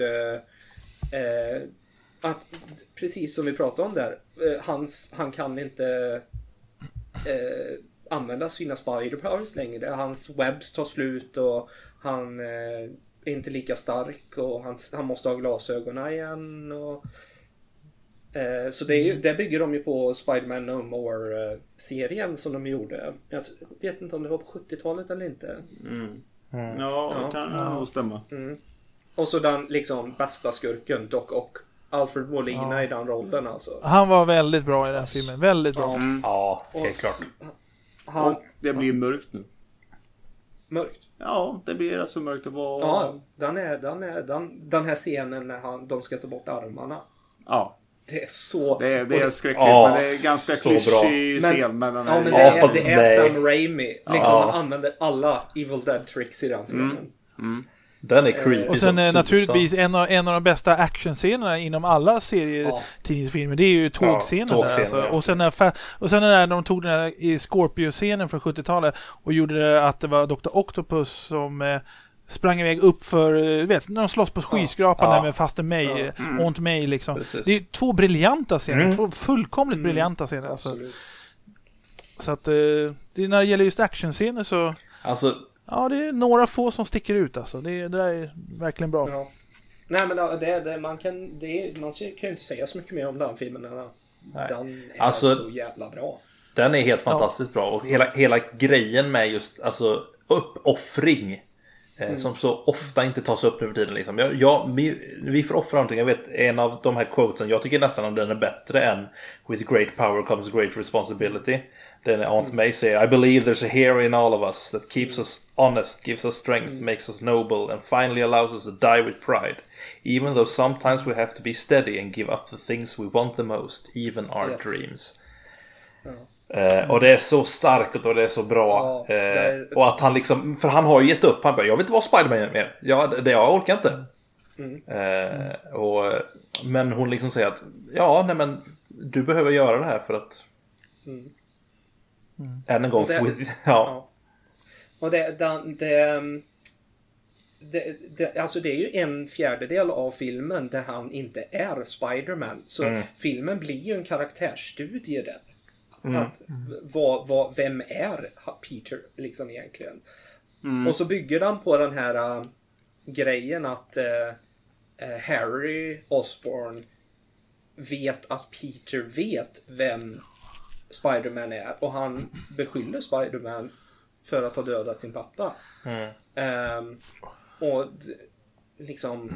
att precis som vi pratade om där, han kan inte använda sina spider-powers längre. Hans webs tar slut och han är inte lika stark och han måste ha glasögonen igen och så det bygger de ju på Spider-Man No More-serien som de gjorde. Jag vet inte om det var på 70-talet eller inte. Ja, det kan nog stämma. Och så den liksom bästa skurken, Doc Ock, Alfred Molina i den rollen alltså. Han var väldigt bra i den filmen, väldigt bra. Ja, helt klart. Och det blir mörkt nu. Mörkt? Ja, det blir alltså mörkt att vara... Ja, den här scenen när de ska ta bort armarna. Ja. Det är så... Det är skräckligt, men det är ganska klyschig scen med den här... Men det är Sam Raimi. Liksom, han använder alla Evil Dead tricks i den scenen. Den är creepy. Och sen naturligtvis en av de bästa actionscenerna inom alla serietidningsfilmer, det är ju tågscenen där, alltså. Och sen när de tog den här i Scorpio-scenen från 70-talet och gjorde det att det var Dr. Octopus som sprang iväg upp för, vet, när de slåss på skyskrapan där med fasten May, Aunt May liksom. Precis. Det är två briljanta scener, två fullkomligt briljanta scener alltså. Så att det, när det gäller just actionscener så alltså, ja, det är några få som sticker ut alltså. Det där är verkligen bra. Ja. Nej, men man kan ju inte säga så mycket mer om den filmen. Den är alltså så jävla bra. Den är helt fantastiskt bra. Och hela grejen med just alltså, uppoffring som så ofta inte tas upp nu för tiden. Liksom. Vi får offra någonting. Jag vet, en av de här quotesen, jag tycker nästan att den är bättre än With great power comes great responsibility. Den Aunt May säger, I believe there's a hero in all of us that keeps us honest, gives us strength, makes us noble and finally allows us to die with pride. Even though sometimes we have to be steady and give up the things we want the most, even our dreams. Och det är så starkt och det är så bra. Och att han liksom, för han har ju gett upp. Han bara, jag vill inte vara Spider-Man mer. Jag orkar inte. Men hon liksom säger att men du behöver göra det här för att än en gång och alltså det är ju 1/4 av filmen där han inte är Spider-Man. Så filmen blir ju en karaktärsstudie där. Att vem är Peter liksom egentligen? Och så bygger den på den här grejen att Harry Osborn vet att Peter vet vem Spider-Man är, och han beskyller Spider-Man för att ha dödat sin pappa. Och liksom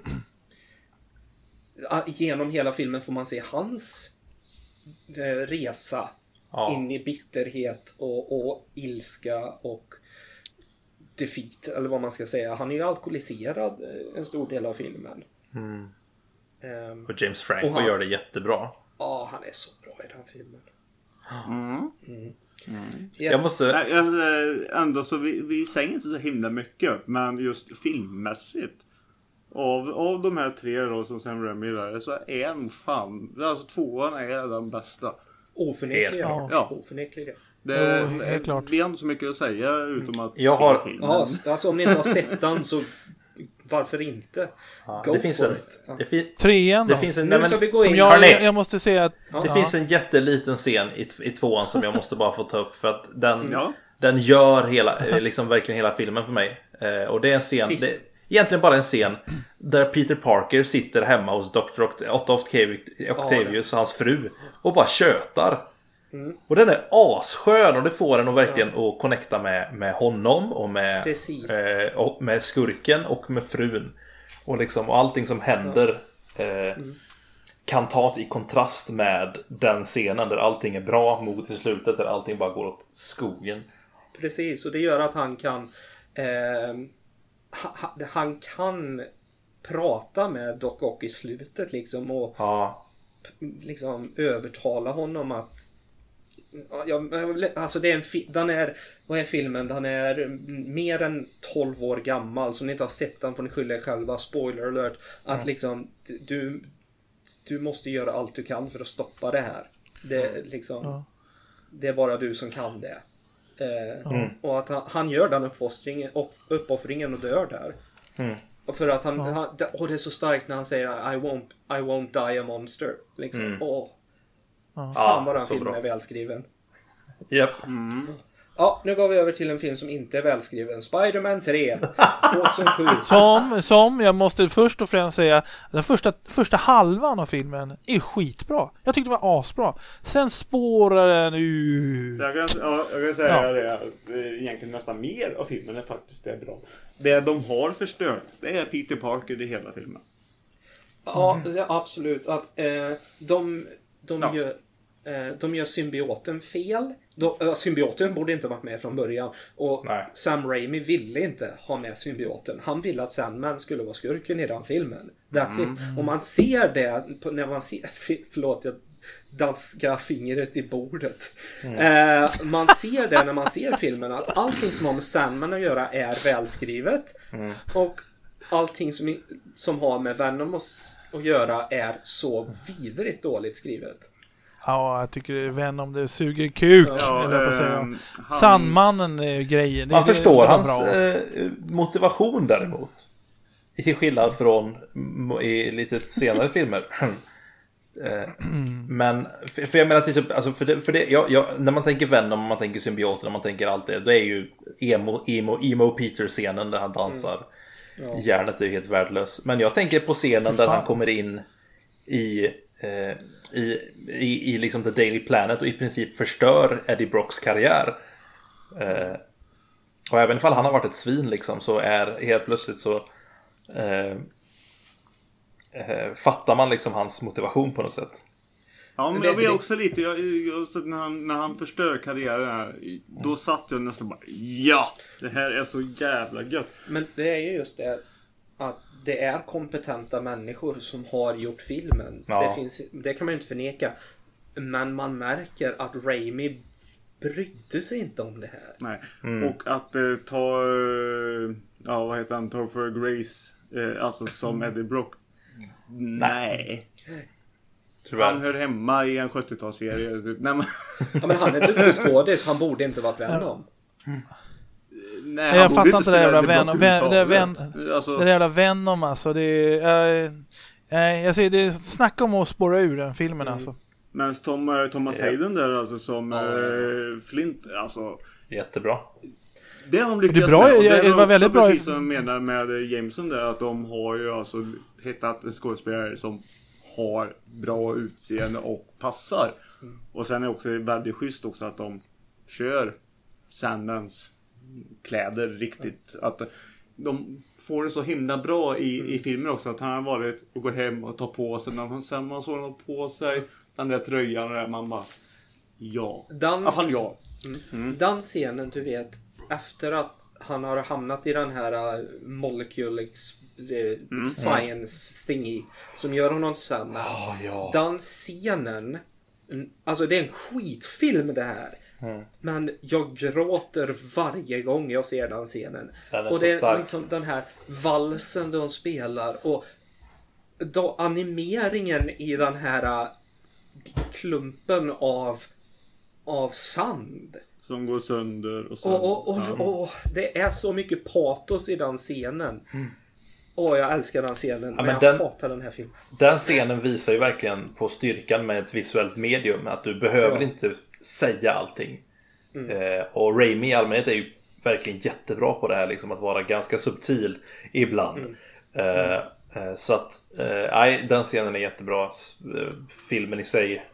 genom hela filmen får man se hans resa in i bitterhet och ilska och defeat, eller vad man ska säga. Han är ju alkoholiserad en stor del av filmen. Och James Franco gör det jättebra. Ja, han är så bra i den filmen. Yes. Jag måste ändå så vi säger inte så himla mycket, men just filmmässigt av de här 3 då som Sam Raimi där, så är nog fan, alltså 2:an är den bästa. Oförnekliga. Oförnekliga. Det är inte så mycket att säga utom att jag har filmen. Ja, alltså om ni inte har sett den så varför inte? Go det finns for it. 3:an då? Det finns en, Nu ska vi gå in. Jag måste säga att det finns en jätteliten scen i 2:an som jag måste bara få ta upp för att den gör liksom verkligen hela filmen för mig. Och det är en scen, det är egentligen bara en scen där Peter Parker sitter hemma hos Dr. Octavius och hans fru och bara tjötar. Och den är asskön och det får en att verkligen att connecta med honom och med skurken och med frun. Och liksom och allting som händer kan tas i kontrast med den scenen där allting är bra mot i slutet där allting bara går åt skogen. Precis, och det gör att han kan han kan prata med Doc Ock i slutet liksom och liksom övertala honom att alltså det är vad är filmen? Den är mer än 12 år gammal, så ni inte har sett den får ni skylla er själva, spoiler alert, att liksom du måste göra allt du kan för att stoppa det här. Det liksom det är bara du som kan det. Och att han gör den uppoffringen och dör där. För att och det är så starkt när han säger I won't die a monster liksom. Fan vad den filmen är välskriven. Yep. Ja, nu går vi över till en film som inte är välskriven. Spider-Man 3 2007. Som jag måste först och främst säga, den första halvan av filmen är skitbra. Jag tyckte det var asbra. Sen spårar den ut. Jag kan säga det egentligen nästan mer av filmen är faktiskt det bra. Det de har förstört, det är Peter Parker i hela filmen. Ja, absolut. Att de gör symbioten fel. Symbioten borde inte varit med från början. Och Sam Raimi ville inte ha med symbioten. Han ville att Sandman skulle vara skurken i den filmen. That's it. Och man ser det när man ser... Förlåt, jag danska fingret i bordet. Man ser det när man ser filmen, att allting som har med Sandman att göra är välskrivet. Och allting som har med Venom att göra är så vidrigt dåligt skrivet. Ja, jag tycker Venom det suger kuk. Sandmannen är grejen. Man förstår hans motivation däremot. I till skillnad från i lite senare filmer. Men för jag menar typ, alltså för det när man tänker Venom, man tänker symbioten, när man tänker allt det, då är ju emo Peter scenen där han dansar. Hjärnet är ju helt värdelös. Men jag tänker på scenen där han kommer in i i liksom The Daily Planet och i princip förstör Eddie Brocks karriär. Och även ifall han har varit ett svin liksom, så är helt plötsligt så fattar man liksom hans motivation på något sätt. Ja, men jag vet också lite, just när han förstör karriären här, då satt jag nästan bara, ja, det här är så jävla gött. Men det är ju just det att det är kompetenta människor som har gjort filmen. Ja. Det kan man ju inte förneka. Men man märker att Raimi brydde sig inte om det här. Nej. Och att vad heter han, Topher Grace, alltså som Eddie Brock. Nej. Han hör hemma i en 70-talsserie. Nej, men... Ja, men han är duktig skådis. Han borde inte varit Venom. Nej, jag fattar inte det jävla Venom. Alltså det är, jag säger det, snacka om att spåra ur den filmen alltså. Men Thomas Hayden där alltså som Flint, alltså jättebra. Det har de lyckats det bra, med. Det var väldigt bra. Precis som jag menar med Jameson där, att de har ju alltså hittat en skådespelare som har bra utseende och passar. Och sen är det också väldigt schysst också att de kör Sandans kläder riktigt. Att de får det så himla bra i filmer också. Att han har varit och går hem och tar på sig. När man såg honom på sig den där tröjan och där, man bara ja. I alla fall ja. Den scenen, du vet, efter att han har hamnat i den här molecule science thingy som gör honom sen. Den scenen, alltså det är en skitfilm det här. Men jag gråter varje gång jag ser den scenen. Den och det är stark. liksom den här valsen de spelar och då animeringen i den här klumpen av sand som går sönder och sen, och det är så mycket patos i den scenen. Jag älskar den scenen, men jag hatar den här filmen. Den scenen visar ju verkligen på styrkan med ett visuellt medium, att du behöver inte säga allting. Och Raimi i allmänhet är ju verkligen jättebra på det här liksom, att vara ganska subtil ibland. Så att den scenen är jättebra. Filmen i sig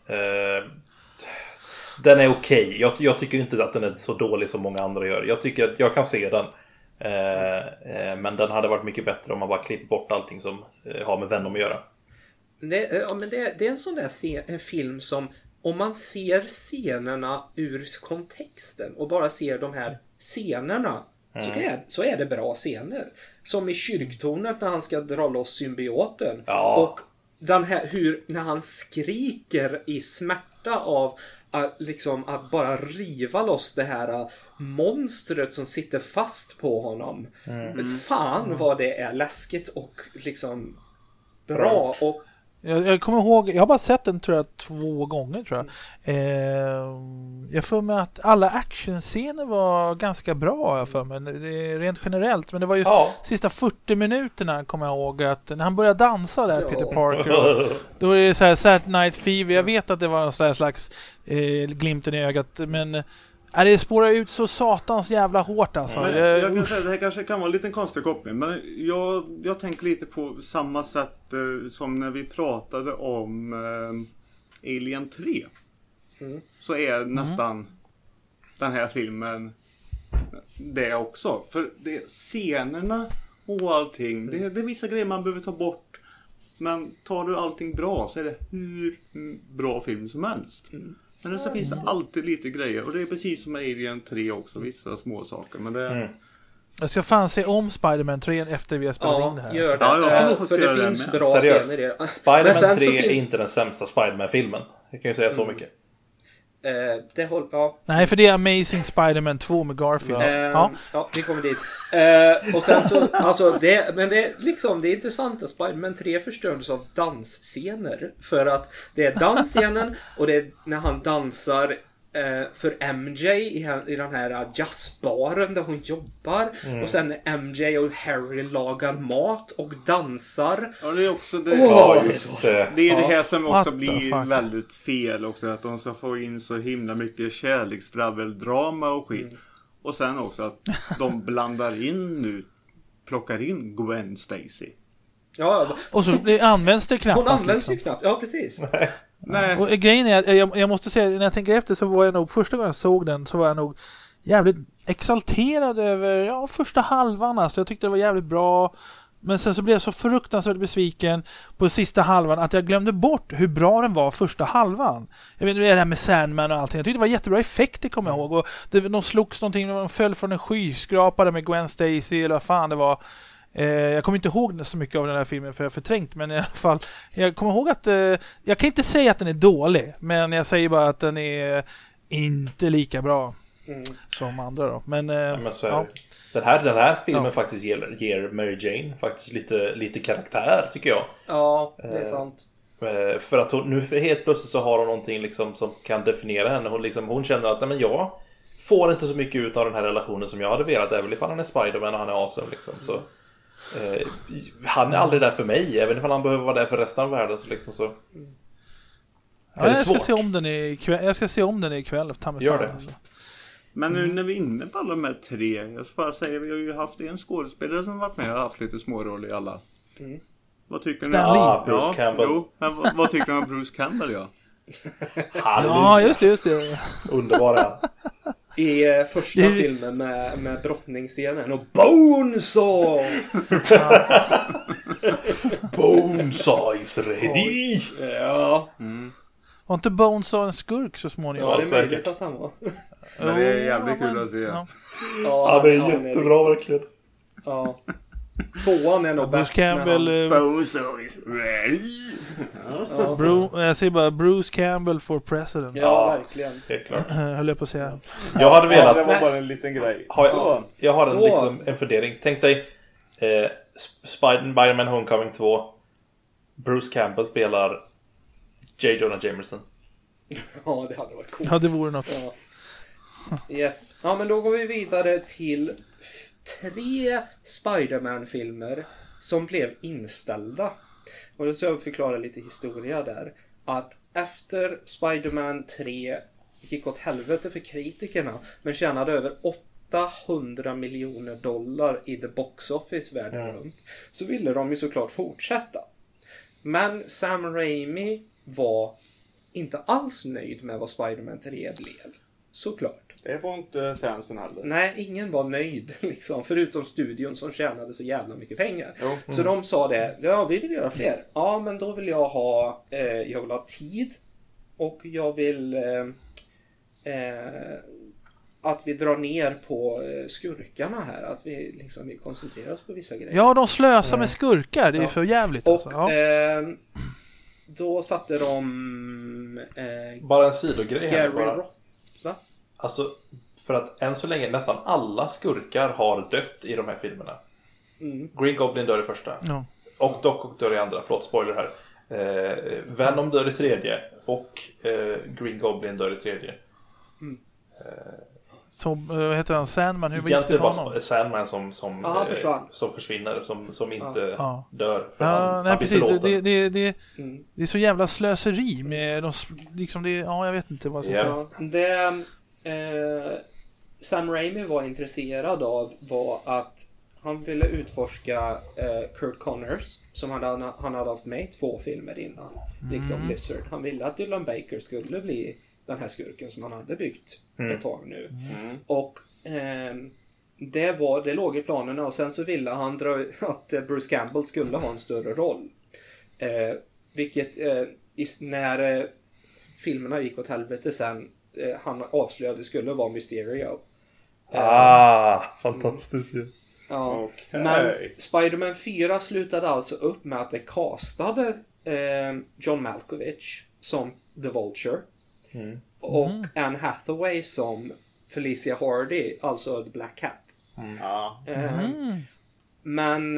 den är okej. Jag tycker inte att den är så dålig som många andra gör. Jag tycker att jag kan se den. Men den hade varit mycket bättre om man bara klippt bort allting som har med Venom att göra. Det är en sån där film som, om man ser scenerna ur kontexten och bara ser de här scenerna, så är det bra scener. Som i kyrktornet när han ska dra loss symbioten. Och den här, när han skriker i smärta av att bara riva loss det här monstret som sitter fast på honom. Fan vad det är läskigt och liksom bra. Och jag kommer ihåg, jag har bara sett den tror jag 2 gånger tror jag. Jag får med att alla actionscener var ganska bra för mig. Det är rent generellt, men det var ju sista 40 minuterna kommer jag ihåg att när han började dansa där, Peter Parker, då är det så här Saturday Night Fever. Jag vet att det var en slags glimten i ögat, men det spårar ut så satans jävla hårt alltså. Men jag kan säga, det här kanske kan vara en liten konstig koppling, men jag tänker lite på samma sätt som när vi pratade om Alien 3. Så är nästan den här filmen det också. För det scenerna och allting, det är vissa grejer man behöver ta bort. Men tar du allting bra så är det hur bra film som helst. Men så finns det alltid lite grejer. Och det är precis som Alien 3 också. Vissa små saker. Men det... Jag ska fan se om Spider-Man 3 efter vi har spelat in det här. Gör det. För det finns bra scener i det. Spider-Man 3 är inte den sämsta Spider-Man-filmen. Jag kan ju säga så mycket. Nej, för det är Amazing Spider-Man 2 med Garfield. Ja, vi kommer dit. Och sen så, alltså men det är liksom, det är intressant att Spider-Man 3 förstördes av dansscener. För att det är dansscenen och det är när han dansar för MJ i den här jazzbaren där hon jobbar. Och sen MJ och Harry lagar mat och dansar. Ja, det är också det. Det är det här som också blir väldigt fel också, att de ska få in så himla mycket kärleksdraveldrama och skit. Och sen också att de plockar in Gwen Stacy. Ja, Och så används det knappast. hon används liksom. ju knappt. Ja, precis. Nej. Och grejen är att jag måste säga, när jag tänker efter så var jag nog, första gången jag såg den så var jag nog jävligt exalterad över första halvan. Alltså jag tyckte det var jävligt bra. Men sen så blev jag så fruktansvärt besviken på sista halvan att jag glömde bort hur bra den var första halvan. Jag vet inte, det här med Sandman och allting. Jag tyckte det var jättebra effekter, kommer jag ihåg. Och de slogs någonting, de föll från en skyskrapa med Gwen Stacy eller vad fan det var. Jag kommer inte ihåg så mycket av den här filmen för jag har förträngt, men i alla fall jag kommer ihåg att jag kan inte säga att den är dålig, men jag säger bara att den är inte lika bra som andra då. Men så är det. Den här filmen faktiskt ger Mary Jane faktiskt lite karaktär, tycker jag. Ja, det är sant. För att hon, nu helt plötsligt så har hon någonting liksom som kan definiera henne. Hon känner att nej, men jag får inte så mycket ut av den här relationen som jag hade velat, även ifall han är Spider-Man och han är awesome liksom. Så han är aldrig där för mig, även ifall han behöver vara där för resten av världen så liksom så. Jag ska se om den ikväll. Jag ska se om den ikväll. Gör det. Alltså. Men nu när vi är inne på alla de här tre, jag ska bara säga, vi har ju haft en skådespelare som varit med och haft lite småroll i alla. Vad tycker ni? Bruce Campbell. Jo, men vad tycker ni om Bruce Campbell, ja? Ja, just det. Underbara. I första filmen med brottningsscenen och Bonesaw! Bonesaw is ready! Ja. Var inte Bonesaw en skurk så småningom? Ja, det är möjligt att han var. Men det är jävligt kul att se. Ja, det är jättebra verkligen. Ja. Tvåan är nog Bruce bäst. Campbell, Bonesaw is ready! jag säger bara Bruce Campbell for president. Ja, verkligen. Helt klart. Höll jag på att säga. Jag hade velat... Det var bara en liten grej. Jag har en fundering. Tänk dig Spider-Man Homecoming 2. Bruce Campbell spelar J. Jonah Jameson. Ja, det hade varit coolt. Ja, det vore något. Ja. Yes. Ja, men då går vi vidare till 3 Spider-Man-filmer som blev inställda. Och då ska jag förklara lite historia där. Att efter Spider-Man 3 gick åt helvete för kritikerna, men tjänade över $800 miljoner i the box office världen runt, så ville de ju såklart fortsätta. Men Sam Raimi var inte alls nöjd med vad Spider-Man 3 blev. Såklart. Det var inte fansen heller. Nej, ingen var nöjd liksom, förutom studion som tjänade så jävla mycket pengar. Så de sa det, ja, vi vill göra fler. Ja, men då vill jag ha tid, och jag vill att vi drar ner på skurkarna här, att vi liksom vill koncentrera oss på vissa grejer. Ja, de slösar med skurkar, det är för jävligt. Och alltså. då satte de Bara en sidogrej här. Gary Roth. Va? Alltså, för att än så länge nästan alla skurkar har dött i de här filmerna. Green Goblin dör i första. Ja. Och Doc dör i andra. Förlåt, spoiler här. Venom dör i tredje. Och Green Goblin dör i tredje. Som heter han Sandman, hur gick det Egentligen för bara honom? Sandman som försvinner, som inte dör. För Ja, nej, blir precis. förlåten. Det är så jävla slöseri med de, liksom det, ja, jag vet inte vad jag ska säga. Det Sam Raimi var intresserad av var att han ville utforska Kurt Connors, som han hade haft med i 2 filmer innan, liksom Lizard. Han ville att Dylan Baker skulle bli den här skurken som han hade byggt ett tag nu. Och det låg i planerna, och sen så ville han att Bruce Campbell skulle ha en större roll. Vilket när filmerna gick åt helvete sen, han avslöjade skulle vara Mysterio. Fantastiskt ju. Ja. Okay. Men Spider-Man 4 slutade alltså upp med att det castade John Malkovich som The Vulture. Och Anne Hathaway som Felicia Hardy, alltså The Black Cat. Men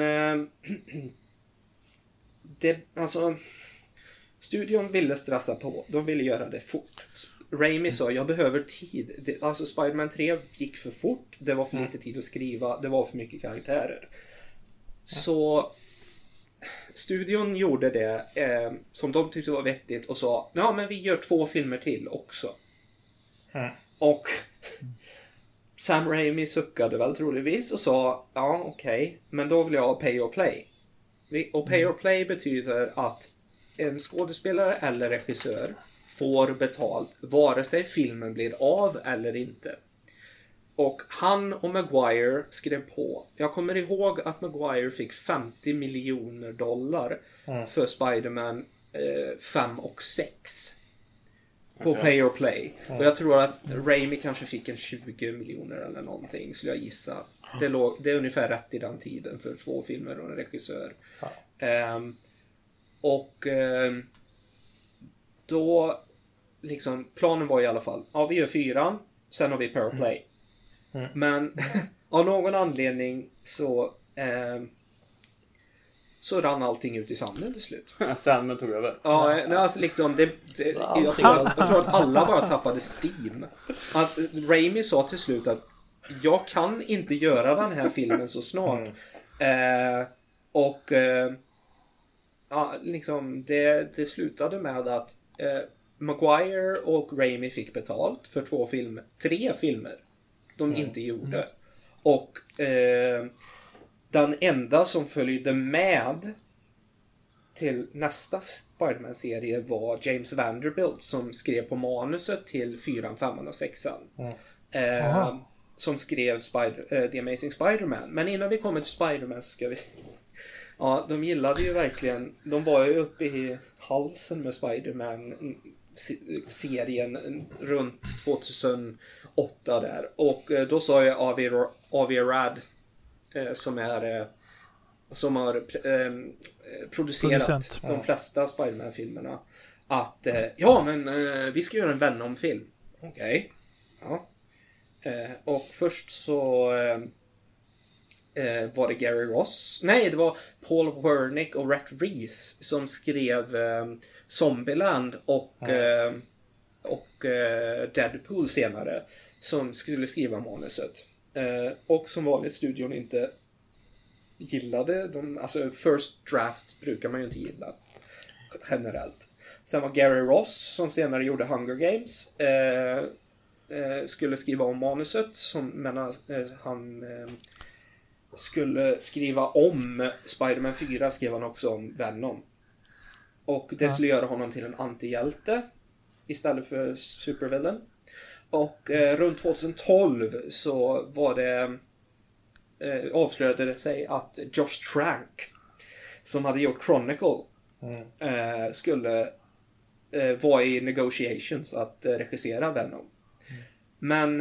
alltså studion ville stressa på. De ville göra det fort. Raimi sa, jag behöver tid. Alltså Spider-Man 3 gick för fort. Det var för lite tid att skriva. Det var för mycket karaktärer. Så studion gjorde det som de tyckte var vettigt och sa, ja, men vi gör 2 filmer till också. Och Sam Raimi suckade väl troligtvis och sa, ja, okej, men då vill jag ha pay or play. Och pay or play betyder att en skådespelare eller regissör får betalt vare sig filmen blir av eller inte. Och han och Maguire skrev på. Jag kommer ihåg att Maguire fick $50 miljoner för Spider-Man 5 och 6 på pay or play. Och jag tror att Raimi kanske fick en 20 miljoner eller någonting, skulle jag gissa. Det är ungefär rätt i den tiden för 2 filmer och en regissör. Då liksom, planen var i alla fall, vi gör 4, sen har vi pay or play. Men av någon anledning så rann allting ut i sanden till slut. Sanden tog över. Ja, alltså liksom jag tror att alla bara tappade steam. Att Raimi sa till slut att jag kan inte göra den här filmen så snart. Liksom det slutade med att Maguire och Raimi fick betalt för 3 filmer de inte gjorde. Och den enda som följde med till nästa Spider-Man-serie var James Vanderbilt, som skrev på manuset till 4, 5 och 6. Som skrev The Amazing Spider-Man. Men innan vi kommer till Spider-Man ska vi... Ja, de gillade ju verkligen... De var ju uppe i halsen med Spider-Man-serien runt 2008 där. Och då sa ju Avi Arad som har producerat de flesta Spider-Man-filmerna att vi ska göra en Venom-film. Okej. Ja. Och först så var det Gary Ross. Nej, det var Paul Wernick och Rhett Reese som skrev Zombieland och Deadpool senare, som skulle skriva manuset. Och som vanligt studion inte gillade alltså first draft brukar man ju inte gilla generellt. Sen var Gary Ross, som senare gjorde Hunger Games, skulle skriva om manuset, han skulle skriva om Spider-Man 4, skrev han också om Venom. Och det skulle göra honom till en antihjälte istället för supervillain. Och runt 2012 så var det avslöjade det sig att Josh Trank, som hade gjort Chronicle, skulle vara i negotiations att regissera Venom. Men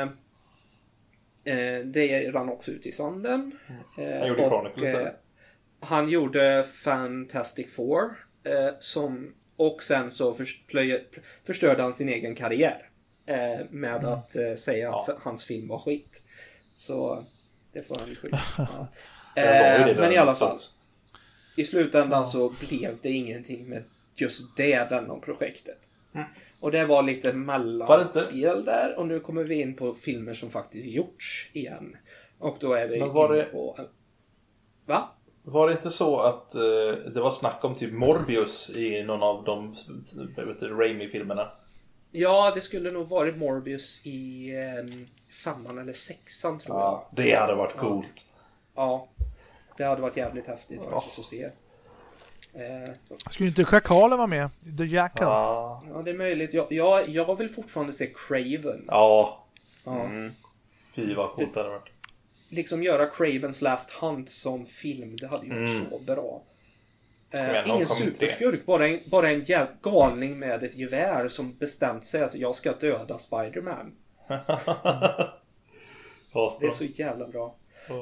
det rann också ut i sanden. Han gjorde Chronicle. Han gjorde Fantastic Four, och sen så förstörde han sin egen karriär med att säga att hans film var skit. Så det får han ju skit. Men i alla fall, i slutändan så blev det ingenting med just det Venom-projektet. Och det var lite mellanspel där. Och nu kommer vi in på filmer som faktiskt gjorts igen. Och då är vi inne på... Va? Var det inte så att det var snack om typ Morbius i någon av de Raimi-filmerna? Ja, det skulle nog varit Morbius i 5 eller 6 tror jag. Det hade varit coolt. Ja, det hade varit jävligt häftigt faktiskt att se. Skulle inte Schakalen vara med? The Jackal. Ja, det är möjligt. Jag vill fortfarande se Craven. Fy vad coolt det hade varit. Liksom göra Cravens Last Hunt som film. Det hade ju varit så bra. Ingen superskurk, bara en galning med ett gevär som bestämt sig att jag ska döda Spider-Man. Det är så jävla bra.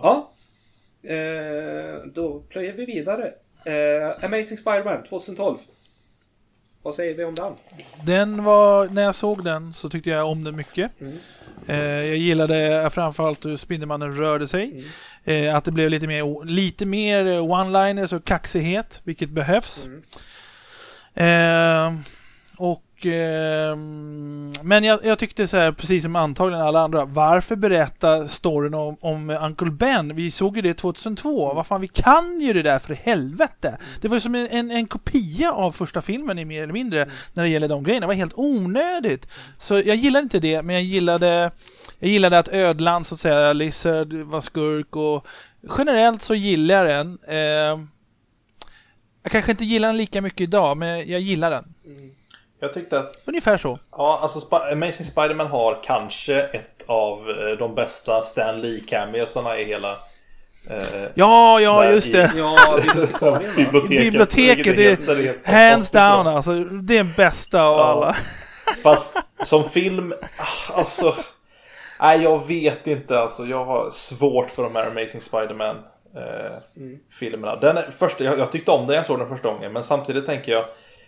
Då plöjer vi vidare. Amazing Spider-Man 2012. Vad säger vi om den? När jag såg den så tyckte jag om den mycket. Jag gillade framförallt hur Spindelmannen rörde sig. Att det blev lite mer one-liners och kaxighet, vilket behövs. Men jag tyckte så här, precis som antagligen alla andra, varför berätta storyn om Uncle Ben? Vi såg ju det 2002. Vad fan, vi kan ju det där för helvete. Det var ju som en kopia av första filmen i mer eller mindre när det gäller de grejerna. Det var helt onödigt. Så jag gillade inte det, men jag gillade att ödlan, så att säga, Lizard var skurk, och generellt så gillar jag den. Jag kanske inte gillar den lika mycket idag, men jag gillar den. Jag tyckte att Ungefär så. ja, alltså Amazing Spider-Man har kanske ett av de bästa Stan Lee-cameosarna i hela Ja, just det. Ja, visst. Biblioteket, det är hands down alltså. Det är den bästa av alla. Fast som film, alltså nej, jag vet inte alltså. Jag har svårt för de här Amazing Spider-Man filmerna. Den första, jag tyckte om den, jag såg den första gången. Men samtidigt tänker jag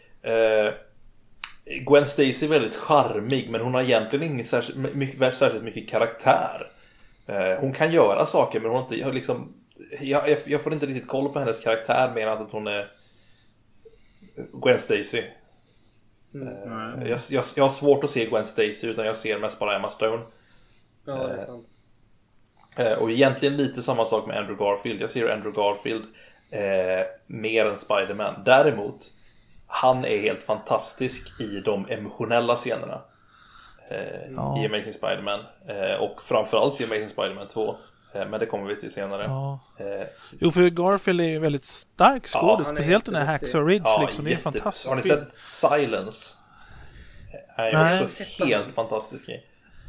Gwen Stacy är väldigt charmig, men hon har egentligen ingen särskilt mycket karaktär. Hon kan göra saker, men hon har inte liksom, jag får inte riktigt koll på hennes karaktär mer än att hon är Gwen Stacy. Jag har svårt att se Gwen Stacy, utan jag ser mest bara Emma Stone. Ja, det är sant. Och egentligen lite samma sak med Andrew Garfield. Jag ser Andrew Garfield mer än Spider-Man. Däremot, han är helt fantastisk i de emotionella scenerna i Amazing Spider-Man. Och framförallt i Amazing Spider-Man 2. Men det kommer vi till senare. Ja. Jo, för Garfield är ju väldigt stark skådis, speciellt den här Hacksaw Ridge. Ja, liksom. Det är fantastiskt. Har ni sett Silence? Är också helt fantastisk i.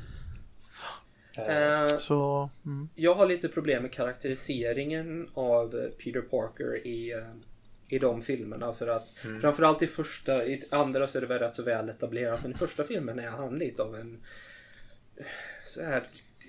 Så, Jag har lite problem med karaktäriseringen av Peter Parker i de filmerna, för att framförallt i första, i andra så är det väl rätt så väl etablerat, men i första filmen är han lite av en så här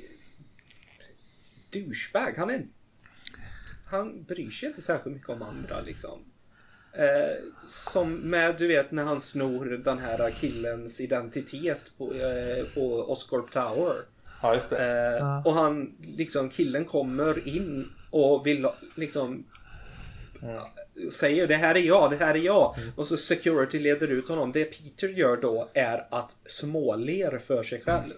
douchebag. Han bryr sig inte särskilt mycket om andra liksom. Som med, du vet, när han snor den här killens identitet på Oscorp Tower. Ja, just det. Och han liksom, killen kommer in och vill liksom säger det här är jag. Och så security leder ut honom. Det Peter gör då är att småler för sig själv.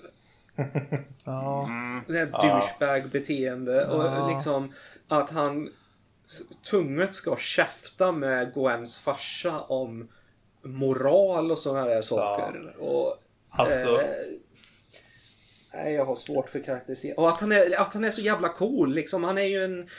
Det här douchebag beteende och liksom att han tvunget ska käfta med Gwens farsa om moral och sådana här saker. Och alltså nej, jag har svårt för karaktärisering. Och att han är så jävla cool liksom. Han är ju en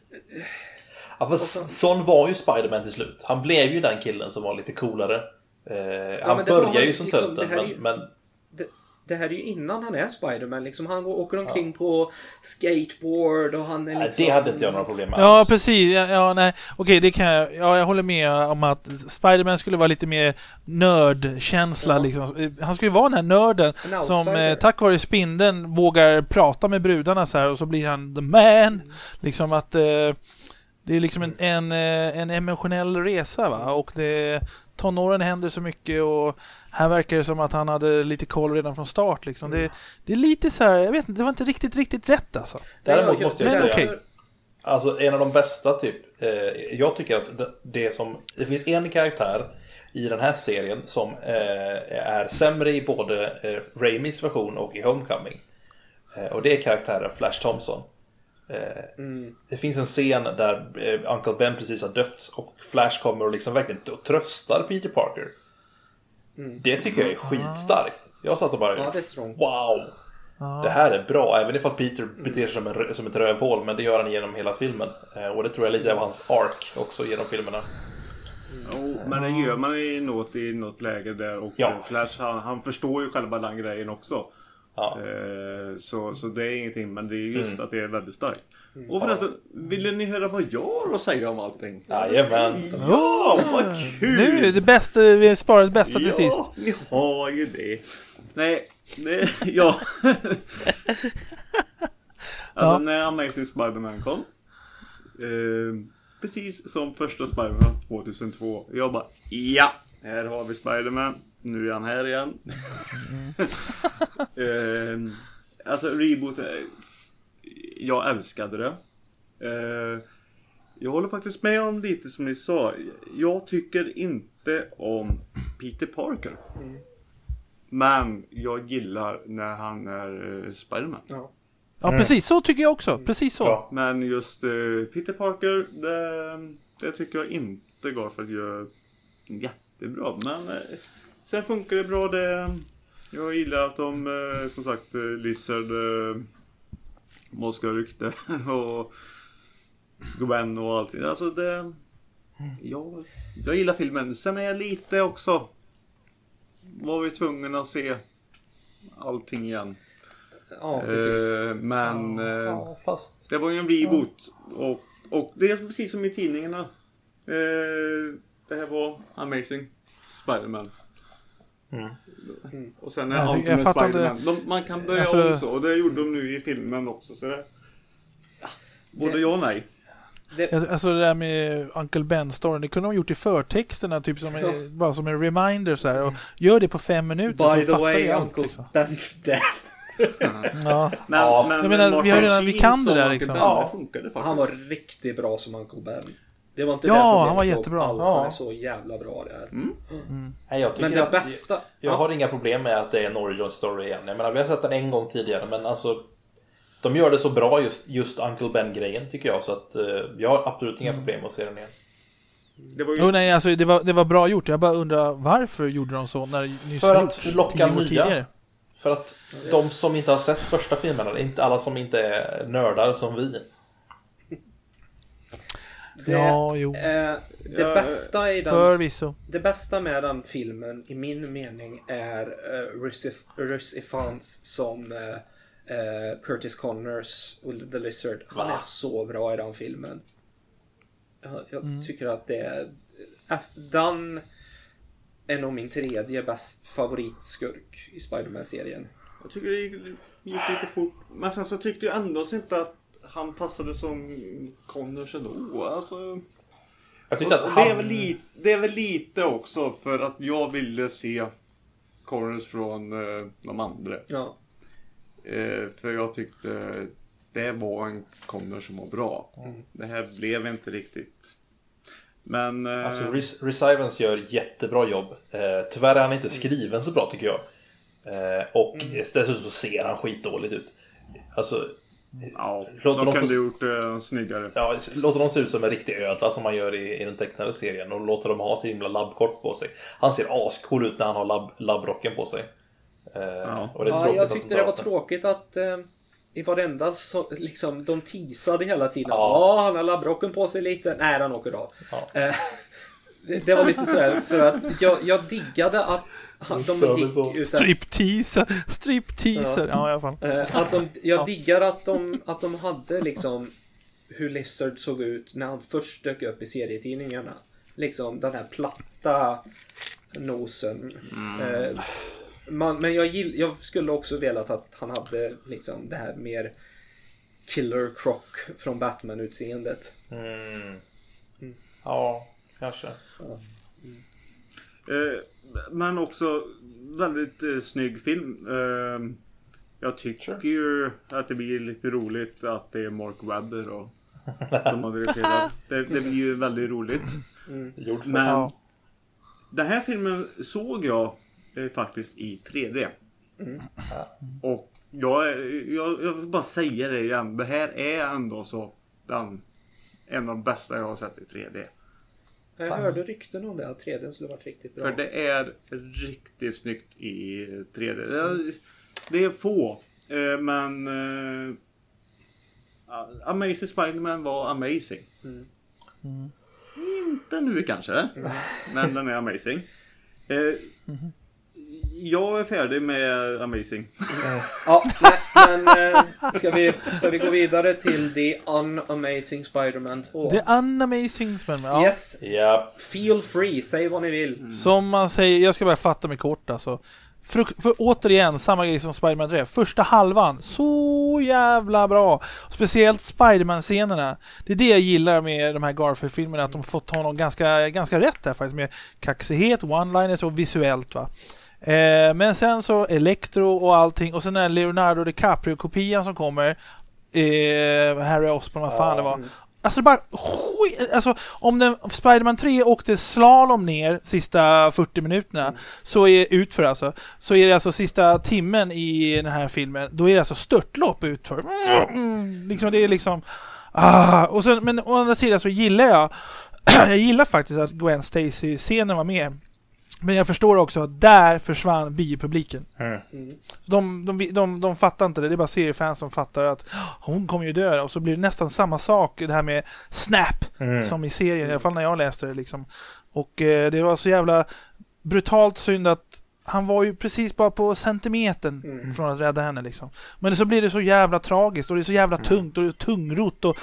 sån var ju Spider-Man till slut. Han blev ju den killen som var lite coolare. Han börjar ju som liksom, tönten, men det här är ju innan han är Spider-Man liksom. Han åker omkring på skateboard och han är liksom... det hade inte jag några problem med. Ja, precis. Nej. Okej, det kan jag. Ja, jag håller med om att Spider-Man skulle vara lite mer nördkänsla liksom. Han skulle vara den här nörden som tack vare spindeln vågar prata med brudarna så här, och så blir han the man. Liksom att det är liksom en emotionell resa, va? Och tonåren händer så mycket, och här verkar det som att han hade lite koll redan från start liksom. Det är lite så här, jag vet inte, det var inte riktigt rätt alltså. Däremot måste jag säga okej. Alltså en av de bästa typ jag tycker att det finns en karaktär i den här serien som är sämre i både Raimis version och i Homecoming. Och det är karaktären Flash Thompson. Det finns en scen där Uncle Ben precis har dött och Flash kommer och liksom verkligen tröstar Peter Parker. Det tycker jag är skitstarkt. Jag satt och bara wow, det här är bra. Även ifall Peter beter sig som ett rövhål, men det gör han genom hela filmen. Och det tror jag är lite av hans arc också genom filmerna. Men det gör man i något läge där. Och Flash han förstår ju själva den grejen också. Så det är ingenting, men det är just att det är väldigt starkt. Och förresten, ville ni höra vad jag har att säga om allting? Jajamän. Ja, vad kul! Nu, det bästa, vi sparar det bästa till sist. Ja, ni har ju det. Nej, ja. Alltså när Amazing Spider-Man kom, precis som första Spider-Man 2002, jag bara, här har vi Spider-Man. Nu är han här igen. Alltså reboot, jag älskade det. Jag håller faktiskt med om lite som ni sa. Jag tycker inte om Peter Parker. Men jag gillar när han är Spider-Man. Ja, precis så tycker jag också. Precis så. Ja. Men just Peter Parker, det tycker jag inte Garfield gör jättebra. Men sen funkar det bra. Jag gillar att de, som sagt, Lizard, Moskva rykte och Gwen och allting. Alltså Jag gillar filmen. Sen är jag lite också... Var vi tvungna att se allting igen. Ja, precis. Men Fast... det var ju en reboot. Och det är precis som i tidningarna. Det här var Amazing Spider-Man. Och sen är Alltså, Ultimate jag fattar Spider-Man. Man kan börja Alltså- om så. Och det gjorde de nu i filmen också. Så det, både ja och nej. Alltså det där med Uncle Ben-storyn, det kunde de ha gjort i förtexterna typ bara som en reminder så här, och gör det på 5 minuter så By the fattar way, jag allt Uncle liksom. Ben's dead. Ja. Men, Ja, men jag menar, Martin vi har redan- vi Sheen kan det som där, Uncle liksom. Ben, Ja. det funkade faktiskt. Han var riktigt bra som Uncle Ben. Det var inte Ja, det problemet han var låg jättebra. alls. Ja. Han är så jävla bra där. Nej, jag tycker Men det att bästa... Jag har inga problem med att det är en origin story igen. Jag menar, vi har sett den en gång tidigare, men alltså de gör det så bra just Uncle Ben-grejen tycker jag, så att jag har absolut inga problem att se den igen. Det var ju... Jo, nej, alltså det var bra gjort. Jag bara undrar varför gjorde de så när nyss För att gjorts locka 10 år nya. tidigare. För att de som inte har sett första filmen, eller inte alla som inte är nördar som vi. Ja, jo. Det bästa i den... Förvisso. Det bästa med den filmen i min mening är Rhys Ifans som Curtis Connors The Lizard. Han är så bra i den filmen. Jag tycker att det är... Den är nog min 3:e favoritskurk i Spider-Man-serien. Jag tycker det gick lite fort. Men sen så tyckte jag ändå inte att han passade som Connors ändå. Alltså... Jag tyckte Och att det är väl lite också för att jag ville se Connors från de andra. Ja. För jag tyckte det var en Connors som var bra. Det här blev inte riktigt. Men... Alltså Rhys Ifans gör jättebra jobb. Tyvärr är han inte skriven så bra tycker jag. Och dessutom så ser han skitdåligt ut. Alltså... ja, låter de dem kunde få- gjort snyggare. Ja, låter dem se ut som en riktig ödla som man gör i den tecknade serien. Och låter dem ha sin himla labbkort på sig. Han ser ascool ut när han har labbrocken på sig. Och det är tråkigt Jag att tyckte de det var pratar. tråkigt att i varenda liksom, de teasade hela tiden. Ja. Ja, han har labbrocken på sig lite. Nej, han åker av. Ja. Det var lite så här för att jag diggade att de gick så. ut där. Stripteaser. Ja, i alla fall. Jag diggar att de hade liksom hur Lizard såg ut när han först dök upp i serietidningarna. Liksom den här platta nosen. Men jag skulle också velat att han hade liksom det här mer Killer Croc från Batman-utseendet. Ja, kanske. Men också väldigt snygg film. Jag tycker ju att det blir lite roligt att det är Mark Webber och som har dirigerat. Det blir ju väldigt roligt. Men Ja. den här filmen såg jag faktiskt i 3D. Och jag vill bara säga det igen. Det här är ändå så en av de bästa jag har sett i 3D. Jag hörde rykten om det att 3D skulle varit riktigt bra. För det är riktigt snyggt i 3D. Det är få. Men Amazing Spider-Man var amazing. Inte nu kanske. Men den är amazing. Jag är färdig med amazing. Ja, nej, men ska vi gå vidare till The Unamazing Spider-Man 2? The Unamazing Spider-Man. Ja. Yes, Ja. feel free, säg vad ni vill. Som man säger, jag ska bara fatta mig kort alltså. För återigen, samma grej som Spider-Man 3. Första halvan, så jävla bra. Speciellt Spider-Man-scenerna. Det är det jag gillar med de här Garfield-filmerna. Att de fått honom ganska rätt där faktiskt. Med kaxighet, one-liners och visuellt va. Men sen så Electro och allting. Och sen den Leonardo DiCaprio-kopian som kommer. Harry Osborn, vad fan det var. Alltså det bara alltså om Spider-Man 3 åkte slalom ner sista 40 minuterna så är utför alltså. Så är det alltså sista timmen i den här filmen. Då är det alltså störtlopp utför. Liksom det är liksom och sen, men å andra sidan så gillar jag gillar faktiskt att Gwen Stacy-scenen var med. Men jag förstår också att där försvann biopubliken. Mm. De fattar inte det. Det är bara seriefans som fattar att hon kommer ju dö. Och så blir det nästan samma sak, det här med Snap, som i serien, i alla fall när jag läste det liksom. Och det var så jävla brutalt synd att han var ju precis bara på centimetern från att rädda henne liksom. Men så blir det så jävla tragiskt och det är så jävla tungt och det är tungrot och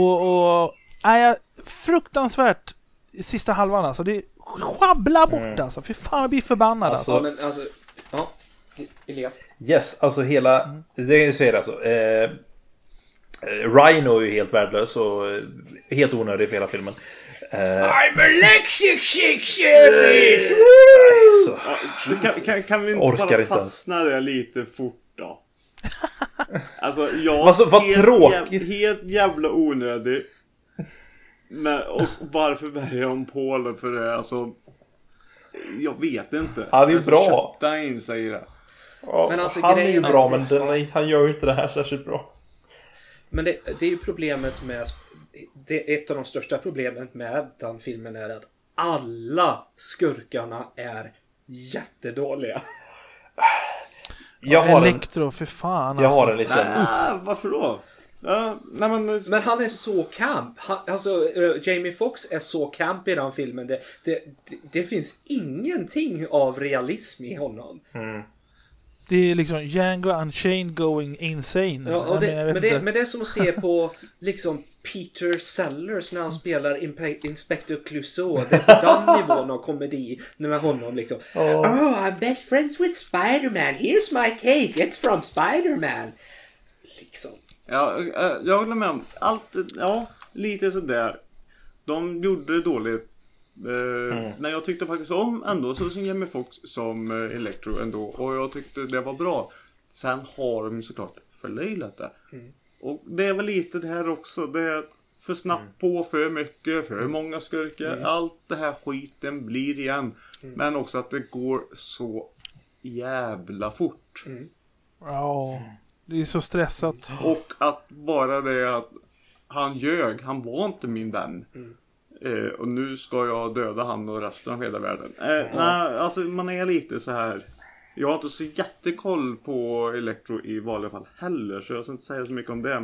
fruktansvärt i sista halvan alltså. Det schabbla bort alltså. För fan jag blir förbannad alltså. Ja, men alltså, ja. Elias. Yes, alltså hela... Det säger alltså... Rhino är ju helt värdelös och helt onödig för hela filmen. I'm a Lexix. Kan vi inte orkar bara inte fastna där lite fort då? Alltså, Alltså, vad tråkigt. Helt jävla onödig. Men, och varför väljer de Paul för det? Alltså, jag vet inte. Han är alltså, bra. Köpta in sig i det. Ja, Men alltså, han är ju grejen är- bra, men han gör ju inte det här särskilt bra. Men det är ju problemet med... Ett av de största problemen med den filmen är att alla skurkarna är jättedåliga. Jag har en, Elektro, för fan jag har alltså. en liten... Varför då? Nej, Men han är så camp. Jamie Foxx är så camp i den filmen. Det finns ingenting av realism i honom. Det är liksom Django Unchained going insane. Ja, och Jag vet men inte. det är som att se på liksom Peter Sellers när han spelar Inspector Clouseau. Det är på den nivån av komedi med honom liksom. Oh, I'm best friends with Spider-Man. Here's my cake. It's from Spider-Man. Liksom. Ja, jag håller med om allt. Ja, lite sådär. De gjorde det dåligt. Men jag tyckte faktiskt om ändå så som Jamie Foxx som Electro ändå. Och jag tyckte det var bra. Sen har de såklart förlöjlat det. Och det är väl lite det här också. Det är för snabbt på, för mycket, för många skurkar. Allt det här skiten blir igen. Men också att det går så jävla fort. Ja, det är så stressat. Och att bara det att han ljög, han var inte min vän. Och nu ska jag döda han och resten av hela världen. Nej, alltså man är lite så här. Jag har inte så jättekoll på Electro i vanliga fall heller. Så jag ska inte säga så mycket om det.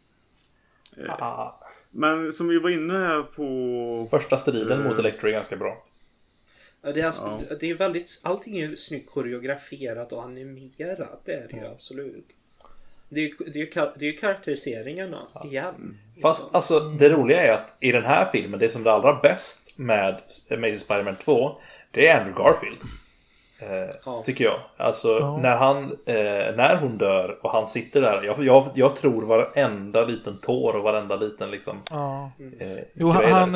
Men som vi var inne här på... Första striden mot Electro är ganska bra. Ja, det är alltså, det är väldigt, allting är snyggt koreograferat och animerat. Det är det ju absolut. Det är ju karaktäriseringarna igen. Fast alltså det roliga är att i den här filmen, det som är allra bäst med Amazing Spider-Man 2, det är Andrew Garfield. Tycker jag. Alltså när hon dör och han sitter där, jag tror varenda liten tår och varenda liten liksom. Jo, han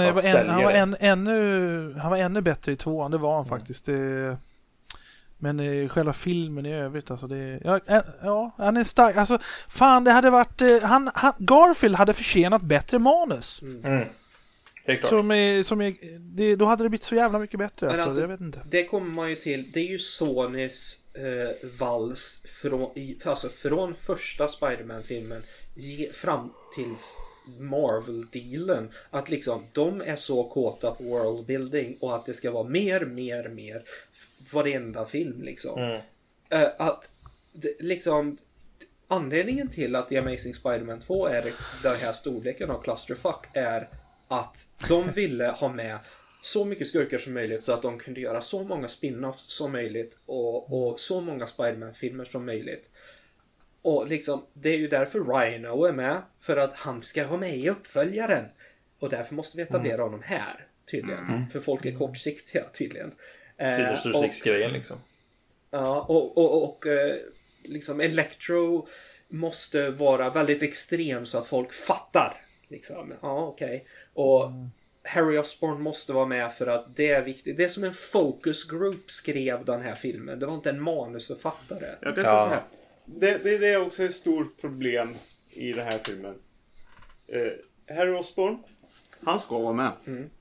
var ännu bättre i 2:an, det var han faktiskt. Men själva filmen i övrigt alltså han är stark. Alltså fan, det hade varit Garfield hade förtjänat bättre manus. Det är klart. Då hade det blivit så jävla mycket bättre alltså, jag vet inte. Det kommer man ju till. Det är ju Sonys vals från första Spider-Man-filmen fram till Marvel-dealen. Att liksom de är så kåta på worldbuilding och att det ska vara mer varenda film liksom. Att liksom anledningen till att The Amazing Spider-Man 2 är den här storleken av clusterfuck är att de ville ha med så mycket skurkar som möjligt så att de kunde göra så många spin-offs som möjligt och så många Spider-Man-filmer som möjligt. Och liksom, det är ju därför Rhino är med, för att han ska ha med i uppföljaren. Och därför måste vi etablera honom här, tydligen. För folk är kortsiktiga, tydligen. Sinister Six-grejen liksom. Ja, och liksom Electro måste vara väldigt extrem så att folk fattar. Liksom. Ja, okej. Och Harry Osborn måste vara med för att det är viktigt. Det är som en focus group skrev den här filmen. Det var inte en manusförfattare. Jag kan säga så här. Det är också ett stort problem i den här filmen. Harry Osborn, han ska vara med.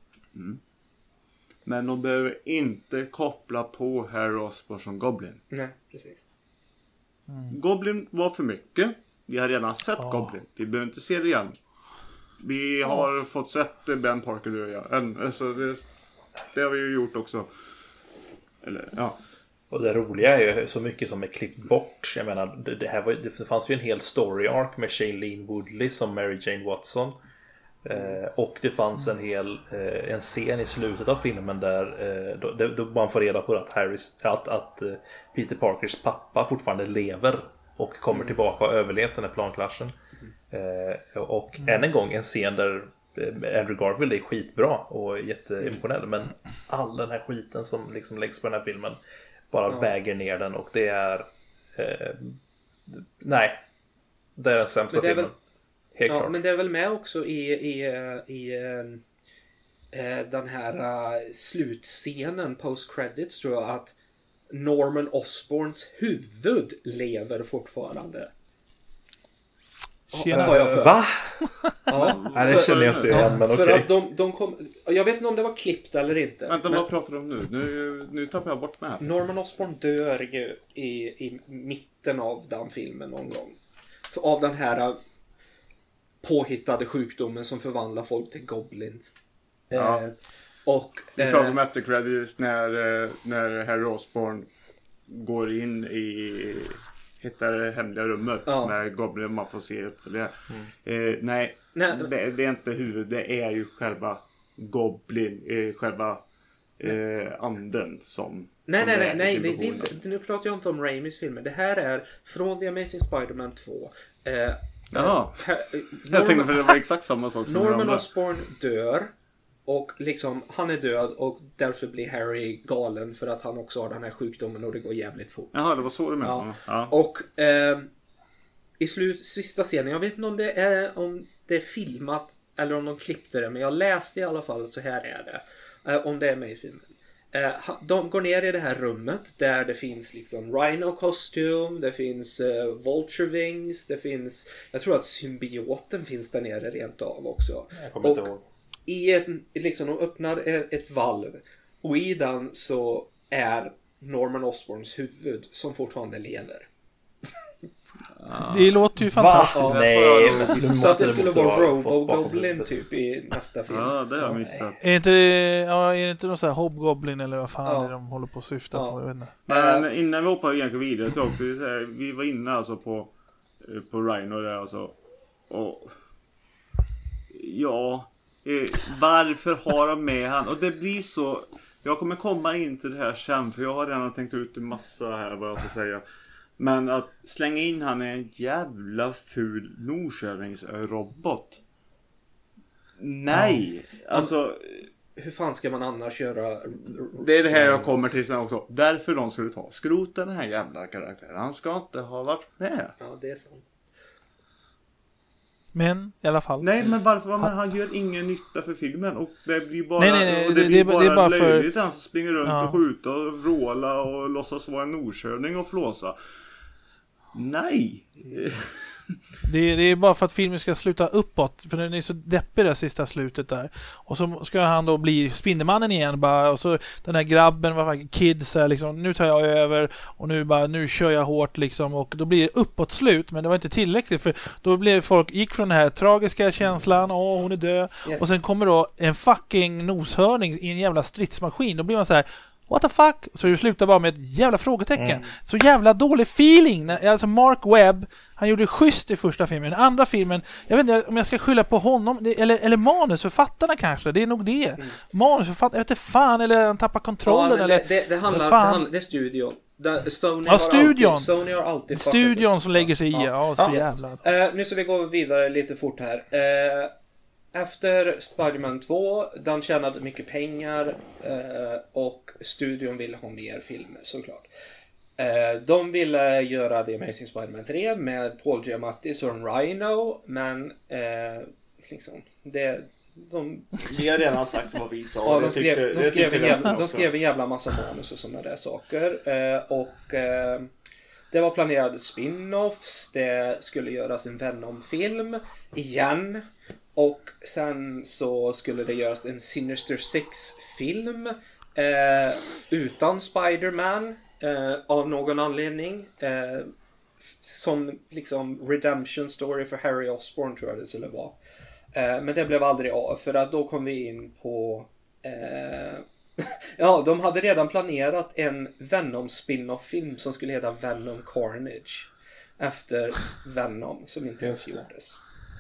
Men de behöver inte koppla på Harry Osborn som Goblin. Nej, precis. Goblin var för mycket. Vi har redan sett Goblin. Vi behöver inte se det igen. Vi har fått sett Ben Parker dö. Alltså det har vi ju gjort också. Eller, ja. Och det roliga är ju så mycket som är klippt bort. Jag menar, det fanns ju en hel story arc med Shailene Woodley som Mary Jane Watson. Och det fanns en scen i slutet av filmen där då man får reda på att Peter Parkers pappa fortfarande lever och kommer tillbaka och överlevt den här plankraschen. Och än en gång en scen där Andrew Garfield är skitbra och jätteimponerad, men all den här skiten som liksom läggs på den här filmen bara väger ner den, och det är nej, det är den sämsta filmen. Helt klart. Men det är väl med också i den här slutscenen post credits, tror jag, att Norman Osborns huvud lever fortfarande. Va? Ja, Nej, det känner jag inte igen, men för okej. att de kom, jag vet inte om det var klippt eller inte. Vänta, vad pratar du om nu? Nu tappar jag bort mig här. Norman Osborn dör ju i mitten av den filmen någon gång. Av den här påhittade sjukdomen som förvandlar folk till goblins. Ja. Och Vi pratar om efter credits när Harry Osborn går in hittar det hemliga rummet med Goblin, man får se upp för det. Nej, det är inte huvud, det är ju själva Goblin, själva anden som... Nej, det är inte, nu pratar jag inte om Raimis filmer. Det här är från The Amazing Spider-Man 2. Jaha, jag tänkte för det var exakt samma sak som Norman Osborn dör. Och liksom, han är död och därför blir Harry galen för att han också har den här sjukdomen och det går jävligt fort. Jaha, det var så du menade. Ja. Och i sista scenen, jag vet inte om det är filmat eller om de klippte det, men jag läste i alla fall att så här är det. Om det är med i filmen. De går ner i det här rummet där det finns liksom Rhino Costume, det finns Vulture Wings, det finns, jag tror att symbioten finns där nere rent av också. Jag kommer inte ihåg. Liksom, de öppnar ett valv och i den så är Norman Osborns huvud som fortfarande lever. Det låter ju fantastiskt. Nej, så att det skulle vara Robo-Goblin typ i nästa film. Ja, det har jag missat. Är det inte någon sån här Hobgoblin eller vad fan är de håller på att syfta på? Jag vet inte. Men innan vi hoppar egentligen vidare så också, vi var inne alltså på Rhino där alltså. Och ja, varför har de med han? Och det blir så, jag kommer komma in till det här sen, för jag har redan tänkt ut en massa här vad jag ska säga. Men att slänga in han är en jävla ful nordkörningsrobot. Nej, alltså hur fan ska man annars göra? Det är det här jag kommer till sen också. Därför de skulle skrota den här jävla karaktären. Han ska inte ha varit med. Ja, det är sant. Men i alla fall. Nej, men varför? Men han gör ingen nytta för filmen. Och det blir bara, nej, och det blir bara löjligt. för... Han springer runt och skjuta och vråla och låtsas vara en nordkörning och flåsa. Nej. Det är bara för att filmen ska sluta uppåt. För den är så deppig det sista slutet där. Och så ska han då bli Spindelmannen igen bara. Och så den här grabben var kids här liksom, nu tar jag över. Och nu kör jag hårt liksom. Och då blir det uppåt slut. Men det var inte tillräckligt. För då blev gick från den här tragiska känslan. Hon är död. Yes. Och sen kommer då en fucking noshörning i en jävla stridsmaskin. Då blir man så här: what the fuck? Så det slutar bara med ett jävla frågetecken. Så jävla dålig feeling. Alltså Mark Webb, han gjorde schysst i första filmen. Den andra filmen, jag vet inte om jag ska skylla på honom eller manusförfattarna kanske. Det är nog det. Manusförfattarna, jag vet inte fan, eller han tappar kontrollen. Ja, eller det handlar, det är studion. Sony har alltid studion som lägger sig i. Så jävla. Nu ska vi gå vidare lite fort här. Efter Spider-Man 2, den tjänade mycket pengar och studion ville ha mer filmer såklart. De ville göra The Amazing Spider-Man 3 med Paul Giamatti som Rhino, men liksom Vi har redan sagt vad vi sa. Ja, de skrev en jävla massa manus och sådana där saker. Det var planerade spin-offs. Det skulle göras en Venom-film igen. Och sen så skulle det göras en Sinister Six-film utan Spider-Man av någon anledning. Som liksom redemption story för Harry Osborn tror jag det skulle vara. Men det blev aldrig av, för att då kom vi in på Ja, de hade redan planerat en Venom spin-off-film som skulle heta Venom Carnage. Efter Venom, som inte ens gjordes.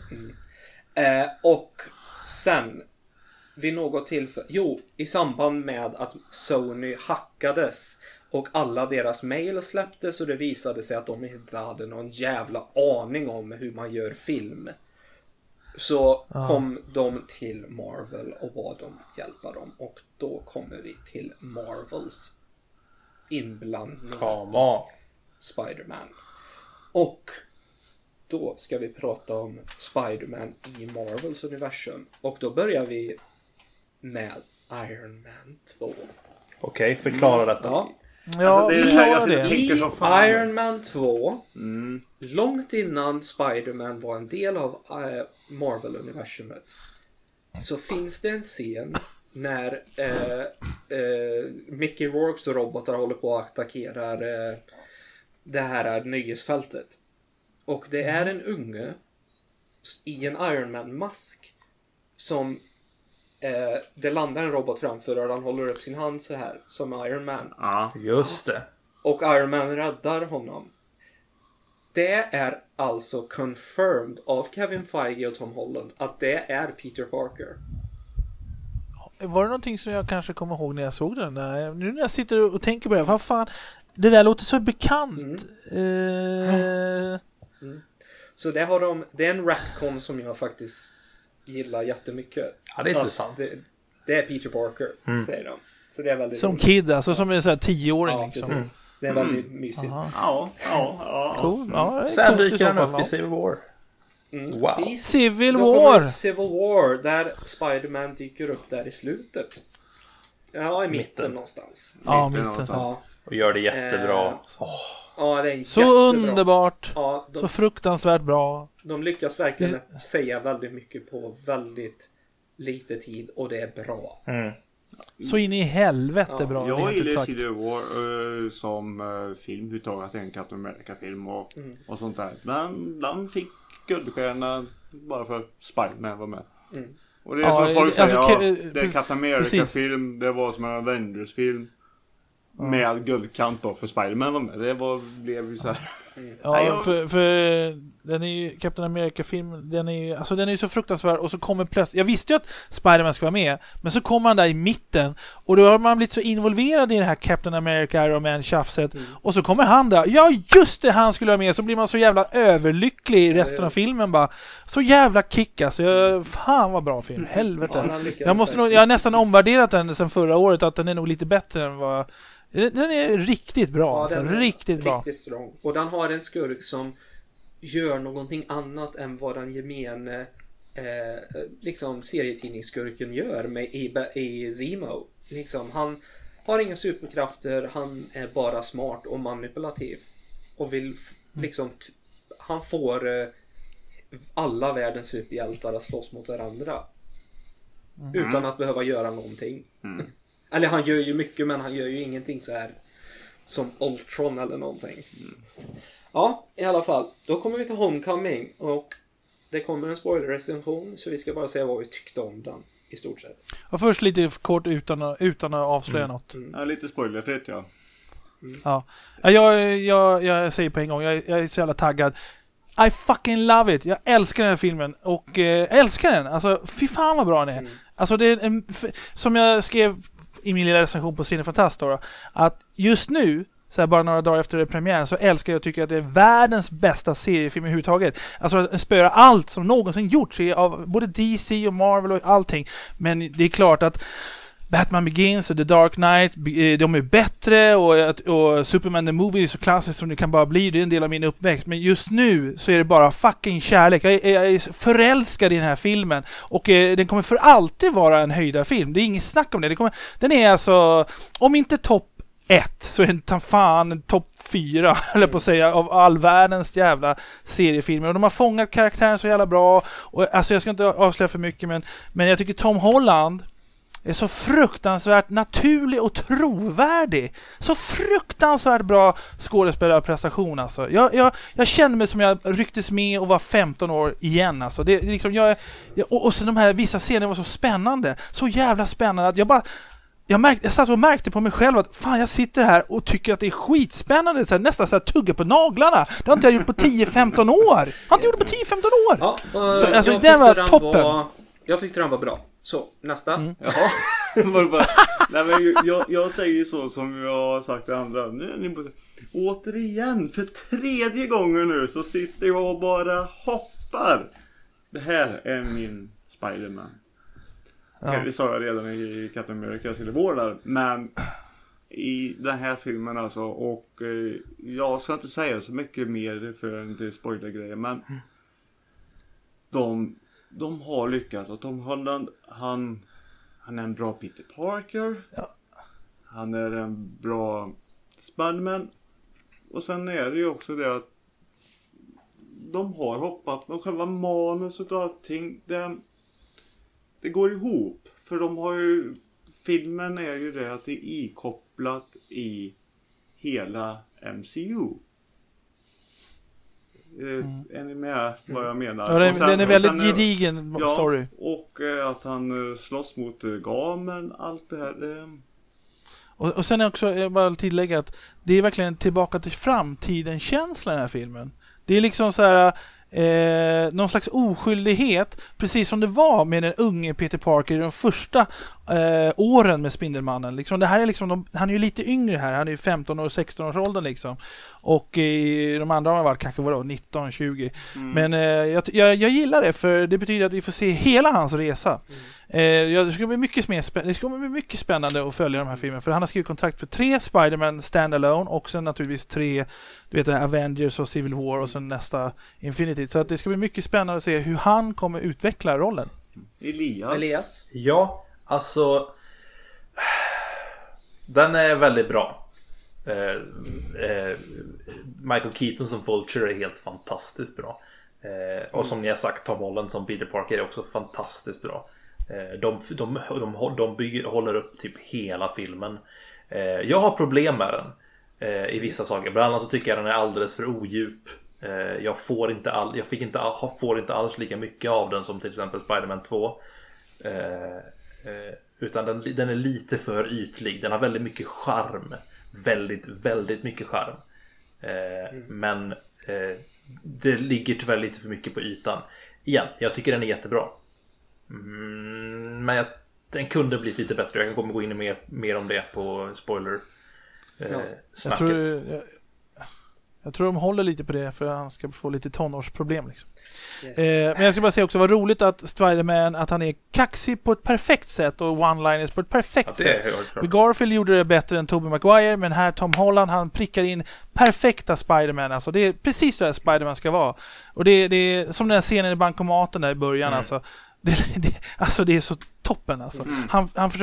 Och sen vid något tillfälle, i samband med att Sony hackades och alla deras mail släpptes och det visade sig att de inte hade någon jävla aning om hur man gör film. Så kom de till Marvel och bad dem att hjälpa dem. Och då kommer vi till Marvels inblandning i Spider-Man. Och då ska vi prata om Spider-Man i Marvels universum. Och då börjar vi med Iron Man 2. Okej, förklara detta. Ja. Ja, det är vi det här gör jag det. tänker I som fan. Iron Man 2, långt innan Spider-Man var en del av Marvel-universumet, så finns det en scen när Mickey Rourkes robotar håller på att attackera det här nöjesfältet. Och det är en unge i en Iron Man-mask som det landar en robot framför och han håller upp sin hand så här som Iron Man. Ja. Just det. Och Iron Man räddar honom. Det är alltså confirmed av Kevin Feige och Tom Holland att det är Peter Parker. Var det någonting som jag kanske kommer ihåg när jag såg den? Nej, nu när jag sitter och tänker på det, vad fan, det där låter så bekant. Så det är en retcon som jag faktiskt gillar jättemycket. Ja, det är intressant. Det är Peter Parker, säger de. Så det är väldigt Som roligt. kid, alltså som en sån här 10-åring Ja, liksom. precis. Det är väldigt mysigt. Ja. Cool. Ja, det är Sen coolt i dyker så han fall, upp i ja. Civil War. Wow. I Civil Då kommer War. Civil War, där Spider-Man dyker upp där i slutet. Ja, i mitten någonstans. Ja, Mitten mitten. Ja, Och gör det jättebra. ja, det är Så jättebra. underbart. Ja, Så fruktansvärt bra. de lyckas verkligen säga väldigt mycket på väldigt lite tid och det är bra. Så in i helvete Ja, bra. Jag rent ut gillar sagt. Civil War som film uttaget en Captain America-film och sånt där. Men den fick guldstjärna bara för Spider-Man var med. Och det är som folk säger, det är Captain America-film, det var som en Avengers-film. Med guldkant då för Spider-Man var med. Det blev ju så här. Ja, för den är ju Captain America-film, den är ju så fruktansvärd och så kommer plötsligt, jag visste ju att Spider-Man ska vara med, men så kommer han där i mitten och då har man blivit så involverad i det här Captain America Iron Man tjafset och så kommer han där, ja just det, han skulle vara med, så blir man så jävla överlycklig i resten av filmen bara, så jävla kick alltså, fan vad bra film, helvete. Jag har nästan omvärderat den sen förra året, att den är nog lite bättre än vad. Den är riktigt bra, Ja, alltså, den är riktigt bra. Riktigt strong. Och den har en skurk som gör någonting annat än vad den gemene liksom serietidningsskurken gör med i Zemo. Liksom, han har inga superkrafter, han är bara smart och manipulativ. Och vill liksom han får alla världens superhjältar att slåss mot varandra. Utan att behöva göra någonting. Eller han gör ju mycket, men han gör ju ingenting så här som Ultron eller någonting. Ja, i alla fall. Då kommer vi till Homecoming. Och det kommer en spoiler-recension. Så vi ska bara säga vad vi tyckte om den. I stort sett. Och först lite kort utan att avslöja något. Ja, lite spoilerfritt ja. Ja. Jag säger på en gång, jag är så jävla taggad. I fucking love it. Jag älskar den här filmen. Och älskar den. Alltså, fy fan vad bra den är. Alltså, det är som jag skrev i min lilla recension på Cinefantast då, att just nu, så här bara några dagar efter premiären, så älskar jag och tycker att det är världens bästa seriefilm överhuvudtaget. Alltså den spöar allt som någonsin gjorts av både DC och Marvel och allting. Men det är klart att Batman Begins och The Dark Knight, de är bättre och Superman the Movie är så klassiskt som det kan bara bli. Det är en del av min uppväxt. Men just nu så är det bara fucking kärlek. Jag är förälskad i den här filmen. Och den kommer för alltid vara en höjdarfilm. Det är inget snack om det. Den är alltså, om inte topp 1 så är den fan topp 4 eller på att säga, av all världens jävla seriefilmer. Och de har fångat karaktären så jävla bra. Och alltså jag ska inte avslöja för mycket, men jag tycker Tom Holland är så fruktansvärt naturlig och trovärdig. Så fruktansvärt bra skådespelarprestation alltså. Jag kände mig som jag rycktes med och var 15 år igen alltså. Det liksom och sen de här vissa scener var så spännande. Så jävla spännande att jag satt och märkte på mig själv att fan, jag sitter här och tycker att det är skitspännande, så här, nästan så här tugga på naglarna. Det har inte jag gjort på 10-15 år. Jag har inte gjort det på 10-15 år. Ja, så, alltså, den var toppen. Jag tyckte den var bra. Så, nästa. Jaha. Nej, men jag säger så som jag har sagt till andra. Återigen, för 3:e gången nu så sitter jag och bara hoppar. Det här är min Spider-Man. Ja. Det sa jag redan i Captain America Civil War där. Men i den här filmen alltså. Och jag ska inte säga så mycket mer för en spoilergrejer. Men de har lyckats. Och han är en bra Peter Parker. Ja. Han är en bra Spider-Man. Och sen är det ju också det att de har hoppat med själva manuset och allting. Det går ihop. För de har ju, filmen är ju det att det är ikopplat i hela MCU. Är ni med vad jag menar? Ja, den är väldigt gedigen story. Och att han slåss mot gamen, allt det här. Och sen också, jag bara tillägga att det är verkligen tillbaka till framtiden-känslan i den här filmen. Det är liksom så här någon slags oskyldighet, precis som det var med den unge Peter Parker i de första åren med Spindelmannen. Liksom, det här är liksom han är ju lite yngre här, han är ju 15 år, 16 års åldern liksom. Och de andra har varit kanske 19-20. Men jag gillar det, för det betyder att vi får se hela hans resa. Det ska bli mycket spännande att följa de här filmerna, för han har skrivit kontrakt för 3 Spider-Man standalone och sen naturligtvis 3 Avengers och Civil War och sen nästa Infinity. Så att det ska bli mycket spännande att se hur han kommer utveckla rollen. Elias? Ja, alltså den är väldigt bra. Michael Keaton som Vulture är helt fantastiskt bra. Och som ni har sagt, Tom Holland som Peter Parker är också fantastiskt bra. De håller upp typ hela filmen. Jag har problem med den i vissa saker. Bland annat så tycker jag den är alldeles för odjup. Jag får inte alls lika mycket av den som till exempel Spider-Man 2. Utan den är lite för ytlig. Den har väldigt mycket charm. Väldigt, väldigt mycket charm. Men det ligger tyvärr lite för mycket på ytan. Igen, jag tycker den är jättebra. Men den kunde blivit lite bättre. Jag kommer gå in mer om det på spoiler snacket. Jag tror de håller lite på det, för han ska få lite tonårsproblem liksom. Yes. Men jag ska bara säga också, vad roligt att Spider-Man, att han är kaxig på ett perfekt sätt och one-liners på ett perfekt sätt. Garfield gjorde det bättre än Tobey Maguire, men här Tom Holland, han prickar in perfekta Spider-Man. Alltså det är precis det Spider-Man ska vara. Och det är som den här scenen i bankomaten där i början. Alltså det är så toppen alltså. Han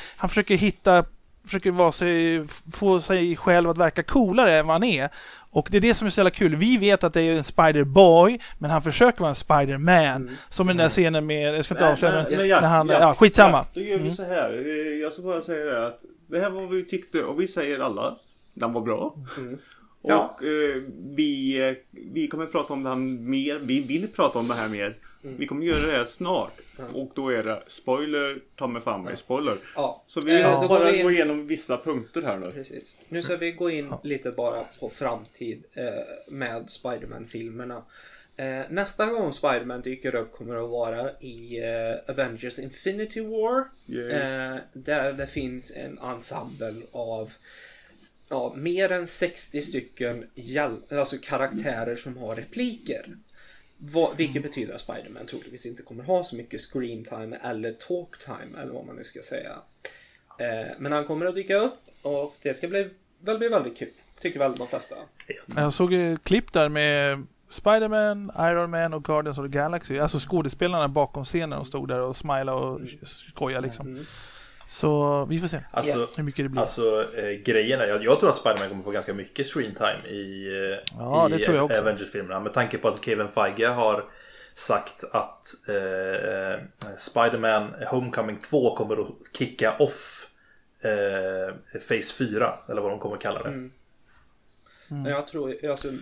försöker få sig själv att verka coolare än vad han är. Och det är det som är så jävla kul. Vi vet att det är en Spider-Boy, men han försöker vara en Spider-Man. Som i den där scenen med, jag ska inte avslöja, skitsamma. Då gör vi så här. Jag ska bara säga det, att det här var vad vi tyckte, och vi säger alla, den var bra. Och vi kommer prata om det här mer. Vi vill prata om det här mer. Vi kommer göra det här snart. Och då är det spoiler, ta mig fan med spoiler. Ja. Så vi bara går igenom vissa punkter här nu. Precis. Nu ska vi gå in lite bara på framtid med Spider-Man-filmerna. Nästa gång Spider-Man dyker upp kommer att vara i Avengers Infinity War. Där det finns en ensemble av mer än 60 stycken karaktärer som har repliker. Vilket betyder att Spider-Man troligtvis inte kommer ha så mycket screen time eller talk time, eller vad man nu ska säga. Men han kommer att dyka upp, och det ska bli väldigt kul. Tycker väl de flesta. Jag såg ett klipp där med Spider-Man, Iron Man och Guardians of the Galaxy. Alltså skådespelarna bakom scenen och stod där och smilade och skojade liksom. Så vi får se hur mycket det blir. Alltså grejen är, jag tror att Spider-Man kommer få ganska mycket screen time i Avengers-filmerna. Med tanke på att Kevin Feige har sagt att Spider-Man Homecoming 2 kommer att kicka off Phase 4, eller vad de kommer att kalla det. Jag tror,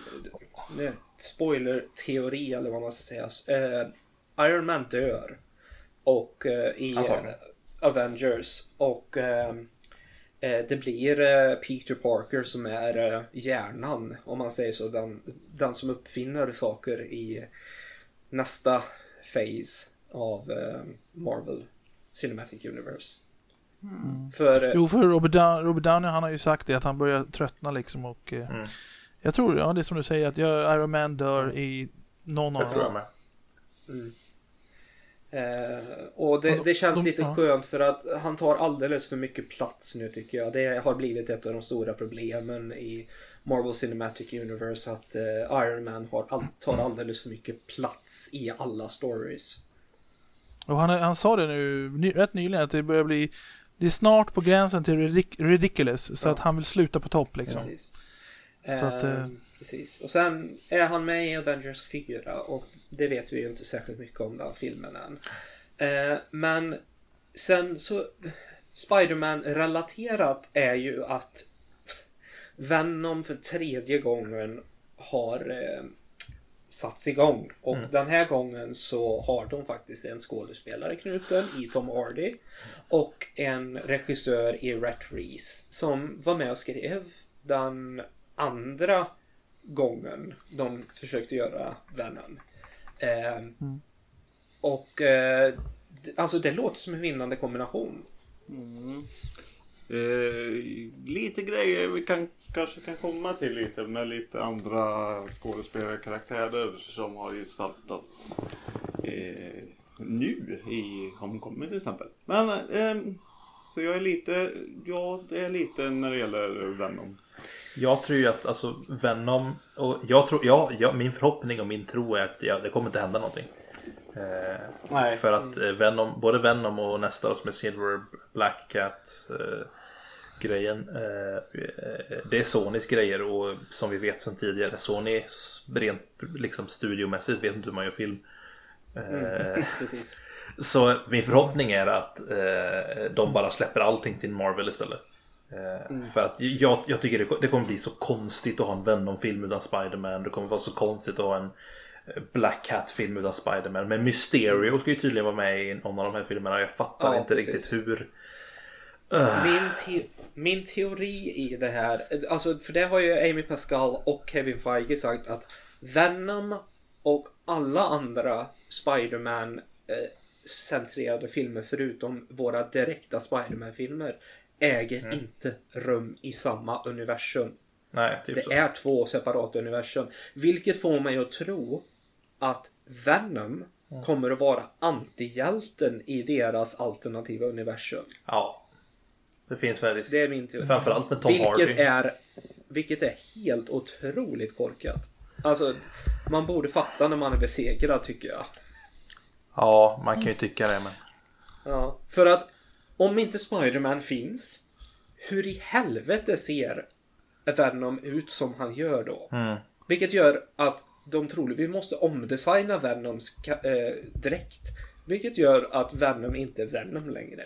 spoiler-teori eller vad man ska säga. Iron Man dör. Och i Avengers, och det blir Peter Parker som är hjärnan, om man säger så, den som uppfinner saker i nästa phase av Marvel Cinematic Universe. För Robert Downey, han har ju sagt det, att han börjar tröttna liksom, och jag tror, ja, det är som du säger, att Iron Man dör i någon av tror jag med. Och det känns lite skönt, för att han tar alldeles för mycket plats nu, tycker jag. Det har blivit ett av de stora problemen i Marvel Cinematic Universe, att Iron Man tar alldeles för mycket plats i alla stories. Och han sa det nu rätt nyligen, att det börjar bli, det är snart på gränsen till ridiculous, så att han vill sluta på topp liksom. Precis. Så att, precis. Och sen är han med i Avengers 4, och det vet vi ju inte särskilt mycket om den filmen än. Men sen så Spider-Man relaterat är ju att Venom för 3:e gången har satts igång, och den här gången så har de faktiskt en skådespelare knuten i Tom Hardy och en regissör i Rhett Reese som var med och skrev den andra gången de försökte göra Venom. Och alltså det låter som en vinnande kombination. Lite grejer vi kanske kan komma till lite med lite andra skådespelarkaraktärer som har gestaltats nu i Homecoming till exempel. Men så jag är lite när det gäller Venom. Jag tror ju att alltså Venom, och jag tror, min förhoppning och min tro är att det kommer inte hända någonting. Nej. För att både Venom och nästa som är Silver Black Cat grejen, det är Sonys grejer, och som vi vet sedan tidigare, Sony rent liksom studiomässigt vet inte hur man gör film. Precis. Så min förhoppning är att de bara släpper allting till Marvel istället. För att jag tycker det kommer bli så konstigt att ha en Venom-film utan Spider-Man. Det kommer vara så konstigt att ha en Black Cat-film utan Spider-Man. Men Mysterio ska ju tydligen vara med i någon av de här filmerna. Jag fattar inte riktigt hur. Min teori i det här, alltså, för det har ju Amy Pascal och Kevin Feige sagt, att Venom och alla andra Spider-Man centrerade filmer förutom våra direkta Spider-Man-filmer äger inte rum i samma universum. Nej, typ det så. är 2 separata universum, vilket får mig att tro att Venom kommer att vara antihjälten i deras alternativa universum. Ja. Det finns väldigt. Det är min teori. Framförallt med Tom Hardy. Vilket är helt otroligt korkat. Alltså, man borde fatta när man är besegrad, tycker jag. Ja, man kan ju tycka det, men ja, för att om inte Spider-Man finns, hur i helvete ser Venom ut som han gör då? Vilket gör att de troligtvis måste omdesigna Venoms dräkt. Vilket gör att Venom inte är Venom längre.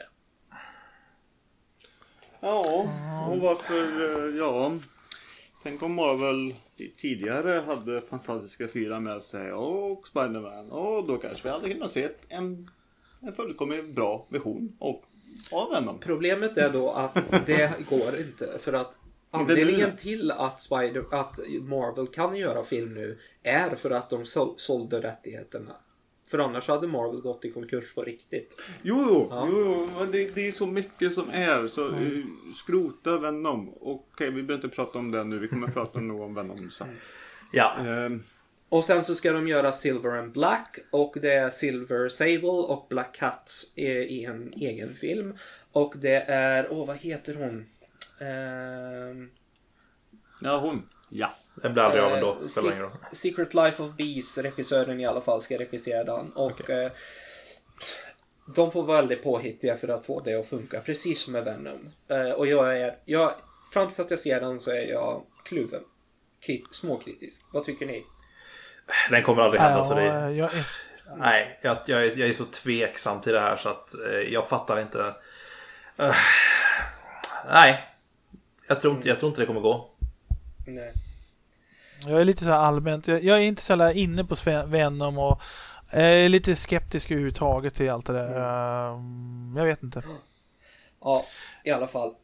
Ja, och varför, tänk om Marvel tidigare hade Fantastiska 4 med sig och Spider-Man, och då kanske vi hade kunnat se en fullkomligt bra vision av Venom. Problemet är då att det går inte, för att anledningen till att Marvel kan göra film nu är för att de sålde rättigheterna. För annars hade Marvel gått i konkurs på riktigt. Jo, det är så mycket som är. Så skrota Venom. Okej, vi behöver inte prata om det nu. Vi kommer prata om Venom sen. ja. Och sen så ska de göra Silver and Black. Och det är Silver Sable och Black Cat i en egen film. Och det är, vad heter hon? Ja, hon. Ja. Den blir aldrig av ändå. Secret Life of Bees, regissören i alla fall, ska regissera den. Och de får vara väldigt påhittiga för att få det att funka. Precis som med Venom. Och jag fram tills att jag ser den så är jag kluven. Småkritisk. Vad tycker ni? Den kommer aldrig hända, så det nej, jag är så tveksam till det här så att jag fattar inte. Nej. Jag tror inte det kommer gå. Nej. Jag är lite så här allmänt. Jag är inte så här inne på Venom, och är lite skeptisk överhuvudtaget till allt det där. Jag vet inte. Ja, i alla fall.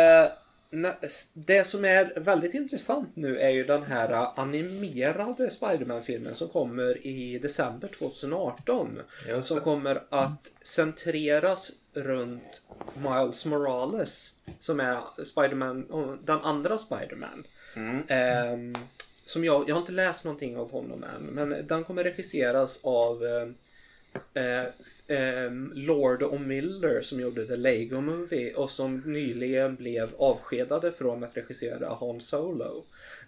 Det som är väldigt intressant nu är ju den här animerade Spider-Man-filmen som kommer i december 2018. Som kommer att centreras runt Miles Morales, som är Spider-Man, den andra Spider-Man. Som jag har inte läst någonting av honom än, men den kommer regisseras av Lord och Miller, som gjorde The Lego Movie och som nyligen blev avskedade från att regissera Han Solo.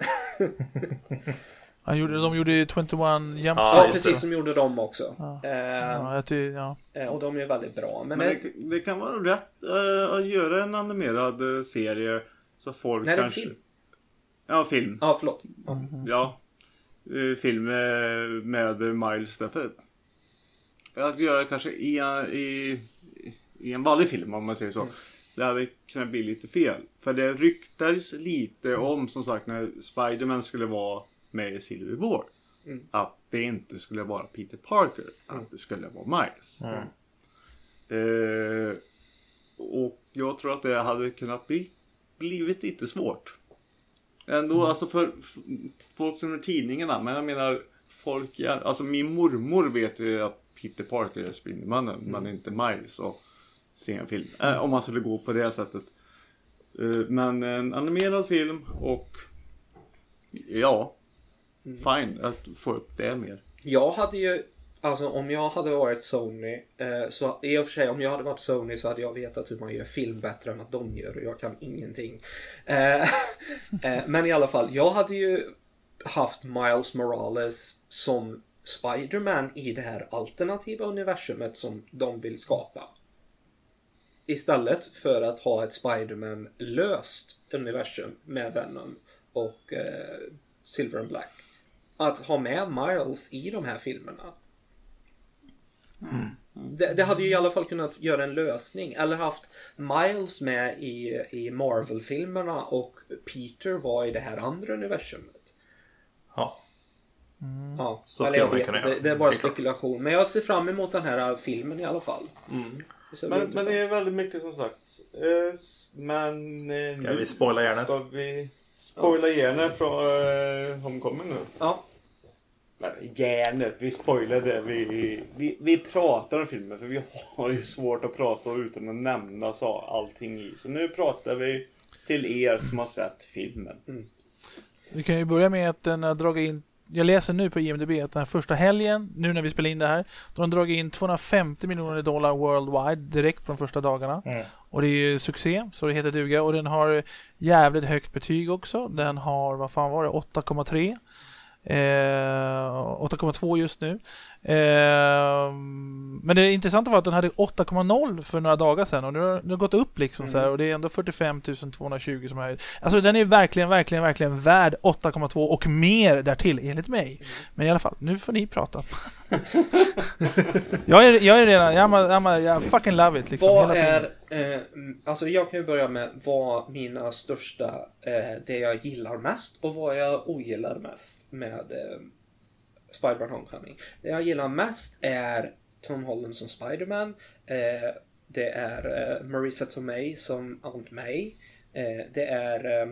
De gjorde 21 Jump Street. Ja, precis, som gjorde de också. Och de är väldigt bra. Men det kan vara rätt att göra en animerad serie så folk nej, kanske... film. Ja, film. Ja, förlåt. Ja, film med Miles därför. Att göra kanske i en vanlig film, om man säger så. Det hade kunnat bli lite fel. För det ryktades lite om, som sagt, när Spider-Man skulle vara med i Civil War. Att det inte skulle vara Peter Parker. Att det skulle vara Miles. Och jag tror att det hade kunnat blivit lite svårt. Ändå, alltså för folk som är tidningarna. Men jag menar, alltså min mormor vet ju att Peter Parker är Spindelmannen, men inte Miles, och se en film. Om man skulle gå på det sättet. Men en animerad film och ja, fine att få upp det mer. Jag hade ju, alltså om jag hade varit Sony, så i och för sig om jag hade varit Sony så hade jag vetat hur man gör film bättre än att de gör, och jag kan ingenting. Men i alla fall, jag hade ju haft Miles Morales som Spider-Man i det här alternativa universumet som de vill skapa. Istället för att ha ett Spider-Man löst universum med Venom och Silver and Black. Att ha med Miles i de här filmerna. Det hade ju i alla fall kunnat göra en lösning. Eller haft Miles med i Marvel-filmerna och Peter var i det här andra universumet. Ja. Ja, Så eller jag skulle man vet kunna inte, göra. det är bara spekulation. Men jag ser fram emot den här filmen i alla fall. Men det är väldigt mycket som sagt. Men ska vi spoila hjärnet? Ska vi spoila hjärnet från Homecoming nu? Ja. Men hjärnet, vi spoilar det. Vi pratar om filmen, för vi har ju svårt att prata utan att nämna allting i. Så nu pratar vi till er som har sett filmen. Vi kan ju börja med att den har dragit in. Jag läser nu på IMDb att den här första helgen, nu när vi spelar in det här, då har den dragit in $250 miljoner worldwide direkt på de första dagarna. Och det är ju succé, så det heter duga. Och den har jävligt högt betyg också. Den har, 8,3. 8,2 just nu. Men det intressanta var att den hade 8,0 för några dagar sedan, och nu har det gått upp liksom så här, och det är ändå 45 220 som är. Alltså den är verkligen värd 8,2 och mer därtill enligt mig. Men i alla fall, nu får ni prata. jag är redan jag fucking love it liksom. Vad är alltså jag kan ju börja med vad mina största det jag gillar mest och vad jag ogillar mest med Spider-Man Homecoming. Det jag gillar mest är Tom Holland som Spider-Man. Det är Marisa Tomei som Aunt May. Det är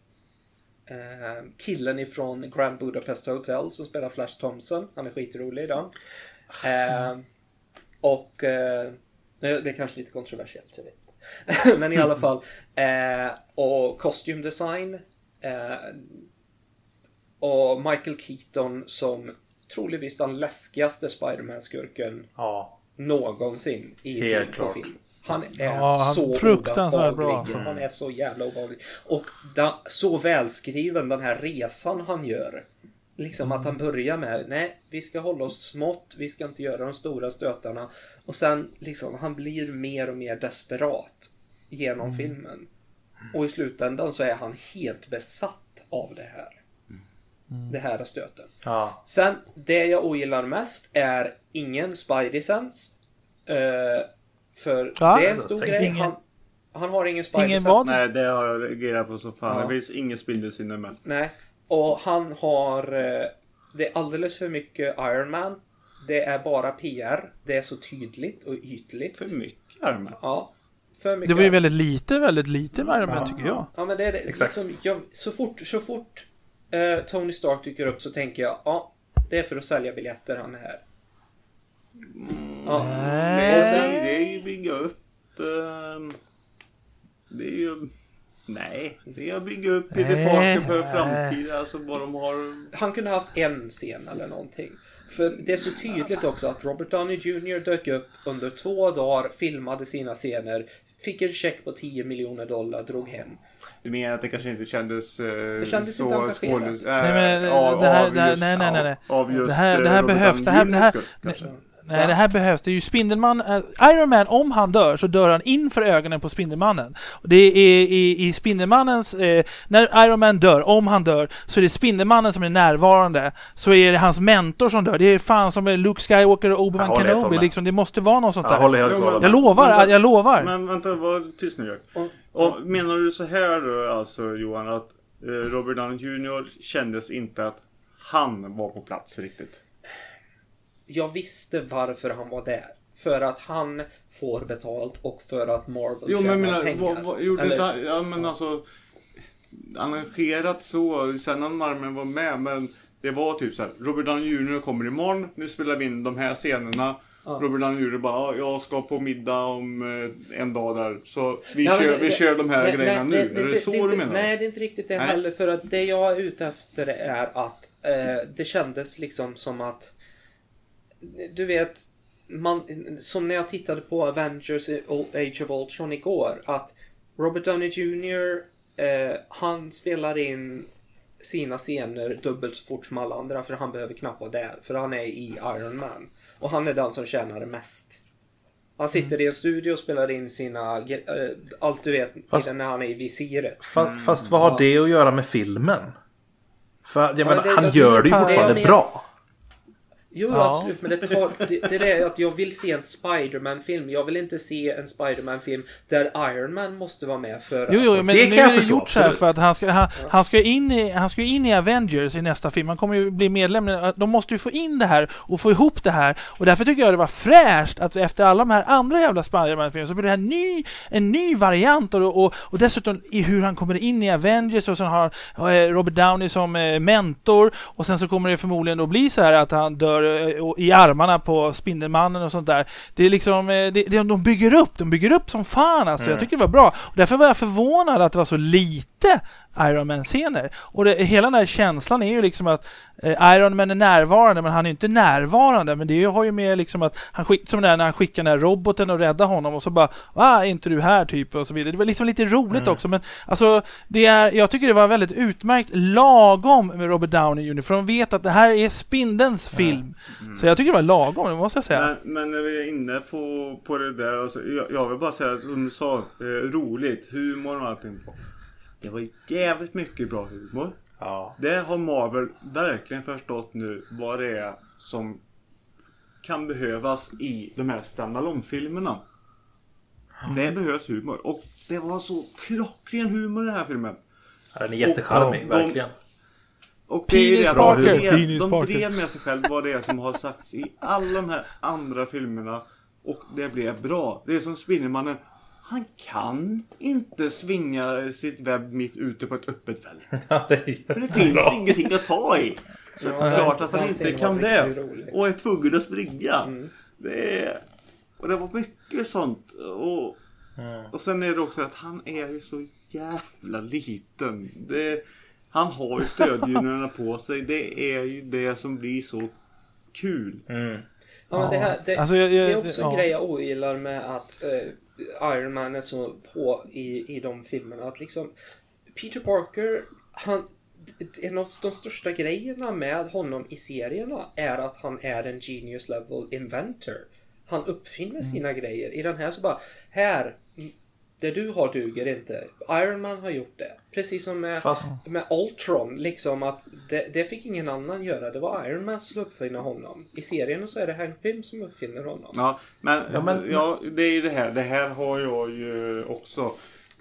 killen ifrån Grand Budapest Hotel som spelar Flash Thompson. Han är skitrolig idag. Och det är kanske lite kontroversiellt, jag vet. Men i alla fall. Och costume design. Och Michael Keaton som troligtvis den läskigaste Spider-Man-skurken någonsin i film. Han är så fruktansvärt bra. Han är så jävla obehaglig. Och så välskriven den här resan han gör. Liksom att han börjar med, nej, vi ska hålla oss smått, vi ska inte göra de stora stötarna. Och sen liksom, han blir mer och mer desperat genom filmen. Och i slutändan så är han helt besatt av det här. Det här är stöten. Sen, det jag ogillar mest är ingen Spidey-sense. För det är en stor grej. Han har ingen Spidey-sense. Nej, det har jag reagerat på så fan. Det finns ingen Spidey-sinne med. Nej. Och han har det är alldeles för mycket Iron Man. Det är bara PR. Det är så tydligt och ytligt. För mycket Iron Man? Ja. för mycket. Det var ju väldigt lite med Iron Man tycker jag. Ja, men det är det. Exakt. Liksom, så fort Tony Stark dyker upp så tänker jag, ja, det är för att sälja biljetter han är här. Ja. Nej. Och sen, Det är ju bygga upp... det är ju... Nej, det är att bygga upp Peter Parker för framtiden. Alltså vad de har... han kunde ha haft en scen eller någonting. För det är så tydligt också att Robert Downey Jr. dök upp under 2 dagar, filmade sina scener, fick en check på $10 miljoner, drog hem. Du menar att det kanske inte kändes Det kändes så inte engagerat. Nej, men det här behövs. Nej, det här behövs. Det är ju Spindelman. Iron Man, om han dör så dör han inför ögonen på Spindelmannen. Och det är i Spindelmannens... när Iron Man dör, om han dör, så är det Spindelmannen som är närvarande. Så är det hans mentor som dör. Det är fan som Luke Skywalker och Obi-Wan Kenobi. Liksom, det måste vara något sånt där. Jag lovar. Men vänta, var tyst nu, Jack. Och menar du så här då, alltså Johan, att Robert Downey Jr. kändes inte att han var på plats riktigt? Jag visste varför han var där. För att han får betalt och för att Marvel tjänar pengar. Ja, men alltså engagerat så. Sen när Marvel var med, men det var typ så här: Robert Downey Jr. kommer imorgon. Nu spelar vi in de här scenerna. Robert Downey Jr. bara, jag ska på middag om en dag där. Så vi kör de här grejerna nu. Är det så du menar? Nej, det är inte riktigt det heller. För att det jag är ute efter är att det kändes liksom som att, du vet, som när jag tittade på Avengers Age of Ultron igår, att Robert Downey Jr. Han spelar in sina scener dubbelt så fort som alla andra, för han behöver knappt vara där, för han är i Iron Man och han är den som tjänar mest. Han sitter i en studio och spelar in sina allt du vet, när han är i visiret. Fast vad har det att göra med filmen? För jag menar, han gör det ju fortfarande bra. Jo, absolut, men det är att jag vill se en Spider-Man-film. Jag vill inte se en Spider-Man-film där Iron Man måste vara med för... Jo, men det nu kan är det gjort så här för att han ska in i Avengers i nästa film. Han kommer ju bli medlem. De måste ju få in det här och få ihop det här. Och därför tycker jag det var fräscht att efter alla de här andra jävla Spider-Man-filmerna så blir det här en ny variant. Och dessutom i hur han kommer in i Avengers, och sen har Robert Downey som mentor, och sen så kommer det förmodligen då bli så här att han dör i armarna på Spindelmannen och sånt där. Det är liksom de bygger upp som fan alltså. Jag tycker det var bra. Och därför var jag förvånad att det var så lite Iron Man-scener. Och hela den här känslan är ju liksom att Iron Man är närvarande, men han är inte närvarande. Men det har ju med liksom att som när han skickar den här roboten och räddar honom, och så bara, är inte du här typ, och så vidare. Det var liksom lite roligt också, men alltså jag tycker det var väldigt utmärkt lagom med Robert Downey Jr. för de vet att det här är Spindelns film. Så jag tycker det var lagom, det måste jag säga. Men när vi är inne på det där, alltså, jag vill bara säga, som du sa, roligt, humor och allting. Det var jävligt mycket bra humor. Ja. Det har Marvel verkligen förstått nu, vad det är som kan behövas i de här standalone-filmerna. Det behövs humor. Och det var så klockren humor i den här filmen. Ja, den är jättecharmig, verkligen. Och det är Penis det Parker. de drev med sig själv vad det är som har sagts i alla de här andra filmerna. Och det blev bra. Det är som Spindelmannen. Han kan inte svinga sitt webb mitt ute på ett öppet fält. För det finns ingenting att ta i. Så klart att han inte kan det. Och är tvungen att springa. Och det var mycket sånt. Och sen är det också att han är ju så jävla liten. Han har ju stödjunorna på sig. Det är ju det som blir så kul. Ja, men det är också en grej jag ogillar med att Iron Man är så på i de filmerna, att liksom Peter Parker, en av de största grejerna med honom i serierna är att han är en genius level inventor. Han uppfinner sina grejer. I den här så bara, det du har duger inte. Iron Man har gjort det. Precis som med Ultron. Liksom att det fick ingen annan göra. Det var Iron Man som uppfinner honom. I serien så är det Hank Pym som uppfinner honom. Ja, men det är ju det här. Det här har jag ju också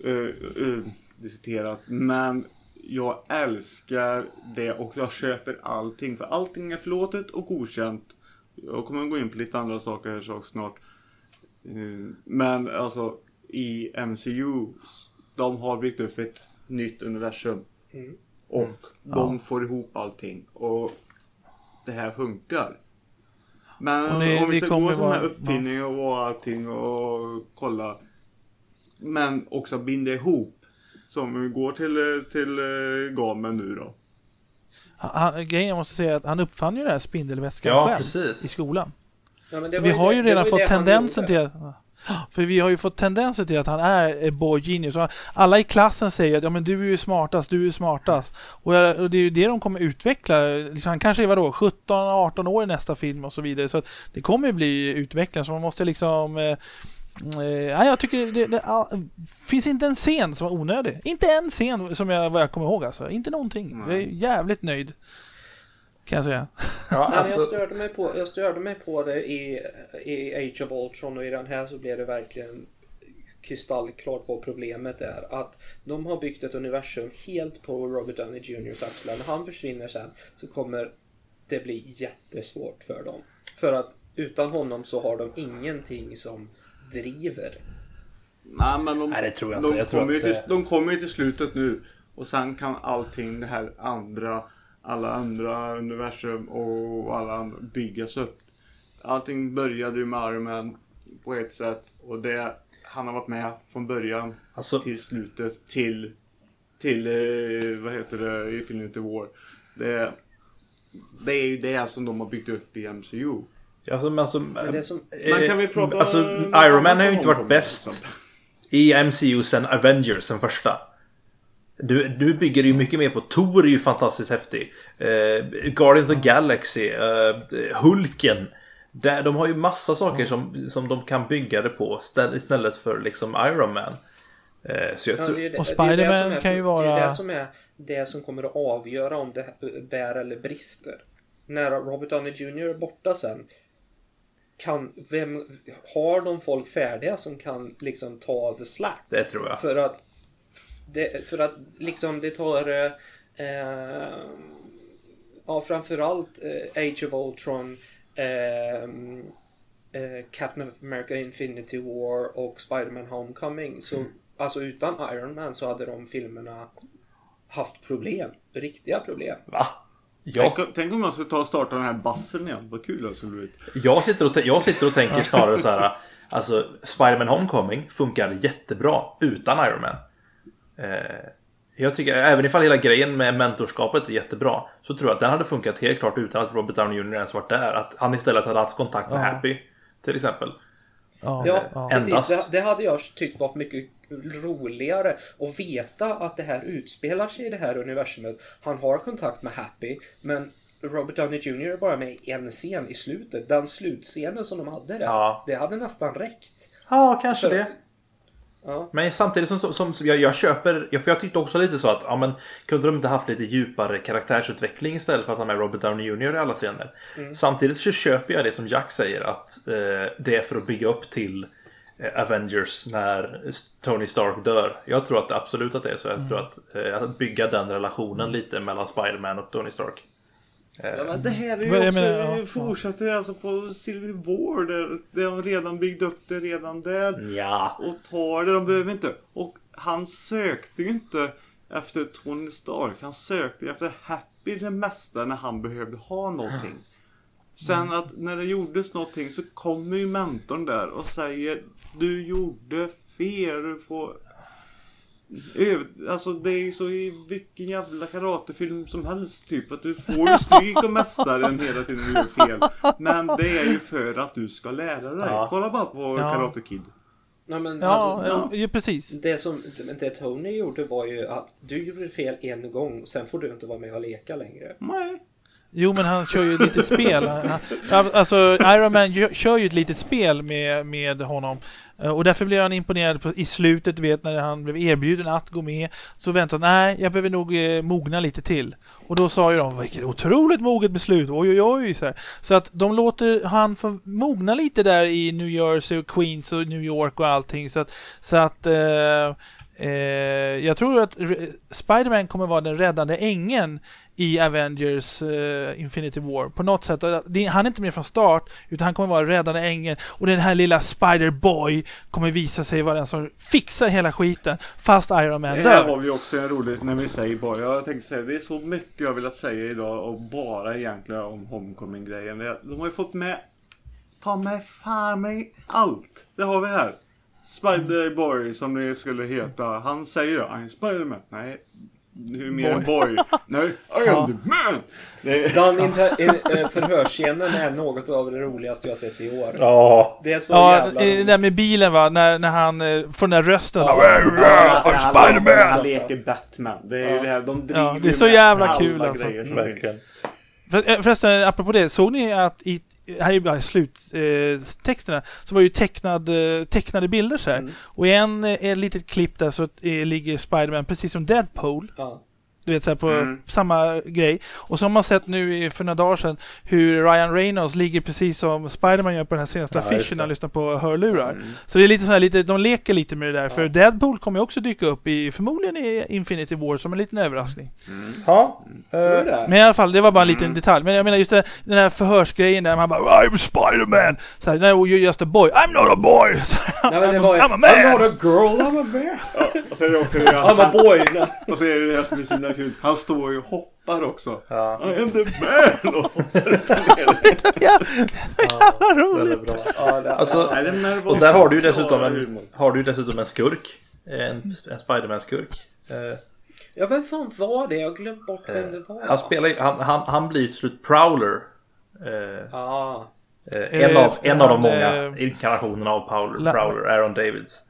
diskuterat. Men jag älskar det och jag köper allting. För allting är förlåtet och godkänt. Jag kommer att gå in på lite andra saker här snart. Men alltså, i MCU, de har byggt upp ett nytt universum. Och de får ihop allting. Och det här funkar. Men Och det- om vi det ska kommer gå sån här vara- uppfinning och allting och kolla. Men också binda ihop. Som vi går till Gamen nu då. Grejen jag måste säga att han uppfann ju det här spindelväskan Ja, själv precis. i skolan. Ja, men det Så var vi har ju det redan var fått det han tendensen gjorde. till att... För vi har ju fått tendenser till att han är boy genius. Och alla i klassen säger att ja, men du är ju smartast, du är smartast. Och det är ju det de kommer utveckla. Liksom, han kanske är 17-18 år i nästa film och så vidare. Så att det kommer ju bli utveckling. Så man måste liksom... nej, jag tycker det finns inte en scen som var onödig. Inte en scen som vad jag kommer ihåg alltså. Inte någonting. Så jag är jävligt nöjd. Kan jag säga. Ja, Nej, alltså, jag störde mig på det i Age of Ultron, och i den här så blev det verkligen kristallklart vad problemet är. Att de har byggt ett universum helt på Robert Downey Jr.'s axlar. När han försvinner sen så kommer det bli jättesvårt för dem. För att utan honom så har de ingenting som driver. Nej, men Nej, det tror jag inte. Jag tror kommer ju att de kommer ju till slutet nu. Och sen kan allting det här alla andra universum och alla andra byggas upp. Allting började ju med Iron Man på ett sätt. Och det han har varit med från början alltså, till slutet till vad heter det, Infinity War. Det är ju det som de har byggt upp i MCU. Men det som, Men kan vi prata Iron Man har ju inte varit bäst i MCU sen Avengers, sen första. Du bygger ju mycket mer på Thor, är ju fantastiskt häftig. Guardians of the Galaxy, Hulken. De har ju massa saker som de kan bygga det på istället för liksom Iron Man. Så jag tror... Och Spider-Man kan ju vara... Det är det som är det som kommer att avgöra om det bär eller brister. När Robert Downey Jr. är borta sen, har de folk färdiga som kan liksom ta the slack? Det tror jag. För att liksom det tar framförallt Age of Ultron, Captain America Infinity War och Spider-Man Homecoming. Så alltså utan Iron Man så hade de filmerna haft problem, riktiga problem. Va? Tänk om jag skulle ta och starta den här bassen igen. Vad kul alltså, du vet. Jag sitter och tänker snarare så här. Alltså Spider-Man Homecoming funkar jättebra utan Iron Man. Jag tycker, även ifall hela grejen med mentorskapet är jättebra, så tror jag att den hade funkat helt klart utan att Robert Downey Jr. ens varit där. Att han istället hade haft kontakt med Happy, till exempel. Ja, precis. Endast. Det hade jag tyckt var mycket roligare att veta att det här utspelar sig i det här universumet. Han har kontakt med Happy, men Robert Downey Jr. är bara med i en scen i slutet. Den slutscenen som de hade där, det hade nästan räckt. Ja, kanske det. Ja. Men samtidigt som jag köper, för jag tyckte också lite så att ja, men kunde de inte haft lite djupare karaktärsutveckling istället för att ha med Robert Downey Jr. i alla scener. Samtidigt så köper jag det som Jack säger, att det är för att bygga upp till Avengers när Tony Stark dör. Jag tror att absolut att det är så. Jag tror att bygga den relationen lite mellan Spider-Man och Tony Stark. Ja, men det här är ju Jag också, menar, fortsätter alltså på Civil War där de redan byggt upp det redan där. Ja. Och tar det, de behöver inte. Och han sökte ju inte efter Tony Stark. Han sökte efter Happy det mesta när han behövde ha någonting. Sen att när det gjordes någonting så kommer ju mentorn där och säger: du gjorde fel, du får... Alltså det är så i vilken jävla karatefilm som helst typ, att du får stryk av mästaren hela tiden du gör fel. Men det är ju för att du ska lära dig. Kolla bara på Karate Kid. Nej, men Ja, precis. Det Tony gjorde var ju att du gjorde fel en gång, sen får du inte vara med och leka längre. Nej. Jo, men han kör ju ett litet spel. Alltså, Iron Man kör ju ett litet spel med honom. Och därför blev han imponerad i slutet, du vet, när han blev erbjuden att gå med. Så väntade han, nej, jag behöver nog mogna lite till. Och då sa ju de, vilket otroligt moget beslut, oj. Så att de låter han få mogna lite där i New Jersey och Queens och New York och allting. Så att Jag tror att Spider-Man kommer vara den räddande ängeln i Avengers Infinity War på något sätt. Han är inte med från start, utan han kommer vara räddande ängeln, och den här lilla Spider-Boy kommer visa sig vara den som fixar hela skiten fast Iron Man Det dör. här har vi också en roligt när vi säger bara. Jag tänkte säga, det är så mycket jag vill att säga idag och bara egentligen om Homecoming-grejen. De har ju fått med fan mig allt. Det har vi här. Spider-Boy som det skulle heta. Han säger I'm Spider-Man. Nej, hur mer en boy? Nej, I am the man. Den förhörsscenen är något av det roligaste jag sett i år. Ja. Det är så Ja, jävla det där med bilen va, när han får den där rösten. Spider-Man. Han leker Batman. Det är ju det här, de driver Ja, det är så jävla alla kul alltså. grejer som Verkligen. finns. Förresten, apropå det, såg ni att här är bara sluttexterna, så var det ju tecknade bilder så här. Och i ett litet klipp där så ligger Spider-Man precis som Deadpool. Ja. Du vet, så här på samma grej. Och så har man sett nu för några dagar sedan hur Ryan Reynolds ligger precis som Spider-Man gör på den här senaste affischen när han lyssnar på hörlurar. Så det är lite så här, de leker lite med det där. För Deadpool kommer ju också dyka upp förmodligen i Infinity War som en liten överraskning. Ja. Men i alla fall, det var bara en liten detalj. Men jag menar just den här förhörsgrejen där man bara I'm Spider-Man! Så här, no, you're just a boy. I'm not a boy! Nej, men det var I'm a man! I'm not a girl, I'm a man! Ja, och så är det också det, I'm a boy! och så är det här som är så himla kul. Han står ju och hoppar också. Ja. I am the man! Och hoppar upp och ner. Ja, Det roligt. är bra. Ja, Alltså, Nej, den där var och där har du ju klar dessutom en skurk. En Spider-Man-skurk. Ja, vem fan var det? Jag glömde bort vem det var. Han spelar han blir till slut Prowler. Ja. En av de många inkarnationerna av Prowler, Aaron Davids.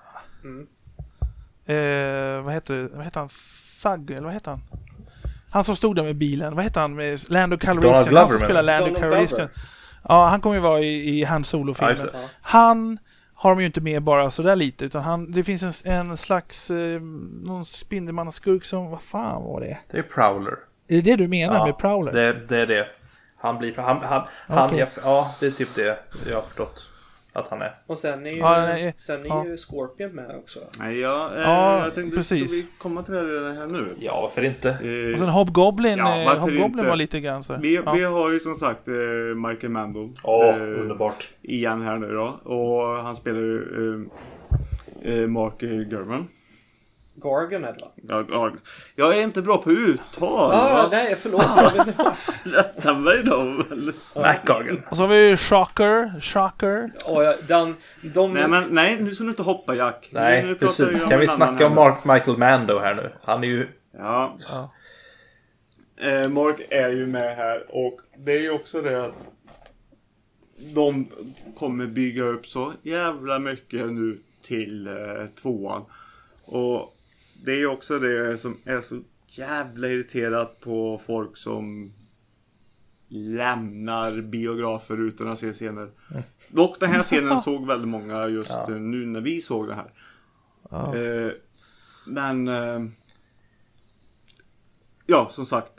Vad heter han? Thug, eller vad heter han? Han som stod där med bilen. Vad heter han? Med Lando Calrissian. Glover, Han som spelar Lando Donald Calrissian. Glover. Ja, han kommer ju vara i Han Solo-filmen. Ja, just det. Han har de ju inte med bara så där lite, utan det finns en slags någon spindelmannaskurk som, vad fan var det? Det är Prowler. Är det du menar med Prowler? Det är det. Han blir Okej. ja, det är typ det jag har förstått att han är. Och sen är ju, ju Scorpion med också. Nej, Ja, jag tänkte, precis. ska vi komma till det här nu? Ja, varför inte? Och sen Hobgoblin, varför Hobgoblin inte? var lite grann så. Vi har ju som sagt Michael Mando. Underbart. Igen här nu då. Och han spelar ju Mark Gurman. Gargan är det va? Ja, jag är inte bra på uttal. Nej, förlåt. Lätta mig då. McGargan. Och så har vi Shocker. Nej, nu ska du inte hoppa, Jack. Nej, nu pratar precis. jag Kan vi en annan snacka om här. Michael Mando här nu? Han är ju... Ja. Mark är ju med här. Och det är ju också det att de kommer bygga upp så jävla mycket nu till tvåan. Och det är ju också det som är så jävla irriterat på folk som lämnar biografer utan att se scener. Dock den här scenen såg väldigt många just nu när vi såg det här. Men ja, som sagt,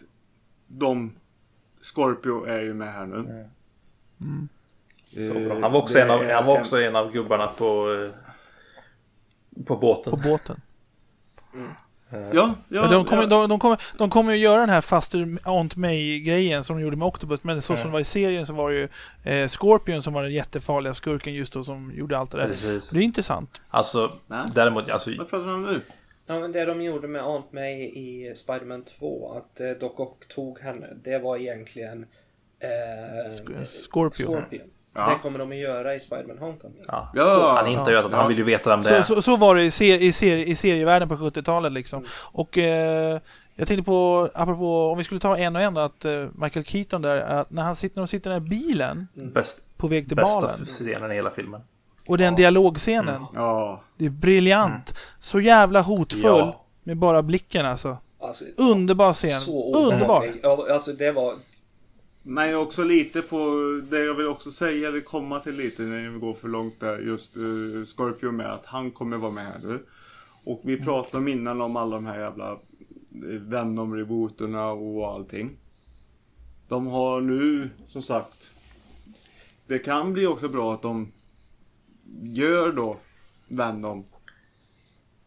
Scorpio är ju med här nu. Så bra. Han var också en av gubbarna på båten. På båten. Ja. De kommer ju göra den här Faster Aunt May-grejen som de gjorde med Octopus, men så som det var i serien så var det ju Scorpion som var den jättefarliga skurken just då som gjorde allt det där. Precis. Det är intressant. Alltså, däremot... Alltså, vad pratar du om nu? Ja, men det de gjorde med Aunt May i Spider-Man 2, att Doc Ock tog henne, det var egentligen Scorpion. Ja. Det kommer de att göra i Spider-Man Homecoming. han inte att han vill ju veta vem det är. Så var det i serievärlden på 70-talet liksom. Och jag tänkte på, apropå om vi skulle ta en och en, att Michael Keaton där, att när de sitter i den här bilen på väg till balen. Bästa scenen i hela filmen. Och den dialogscenen. Det är briljant. Så jävla hotfull med bara blicken alltså. Underbar scen. Underbar. Alltså det var... Men också lite på det jag vill också säga, eller komma till lite när vi går för långt där, just Scorpio med att han kommer vara med här nu. Och vi pratade innan om alla de här jävla Venom-rebooterna och allting. De har nu, som sagt, det kan bli också bra att de gör då Venom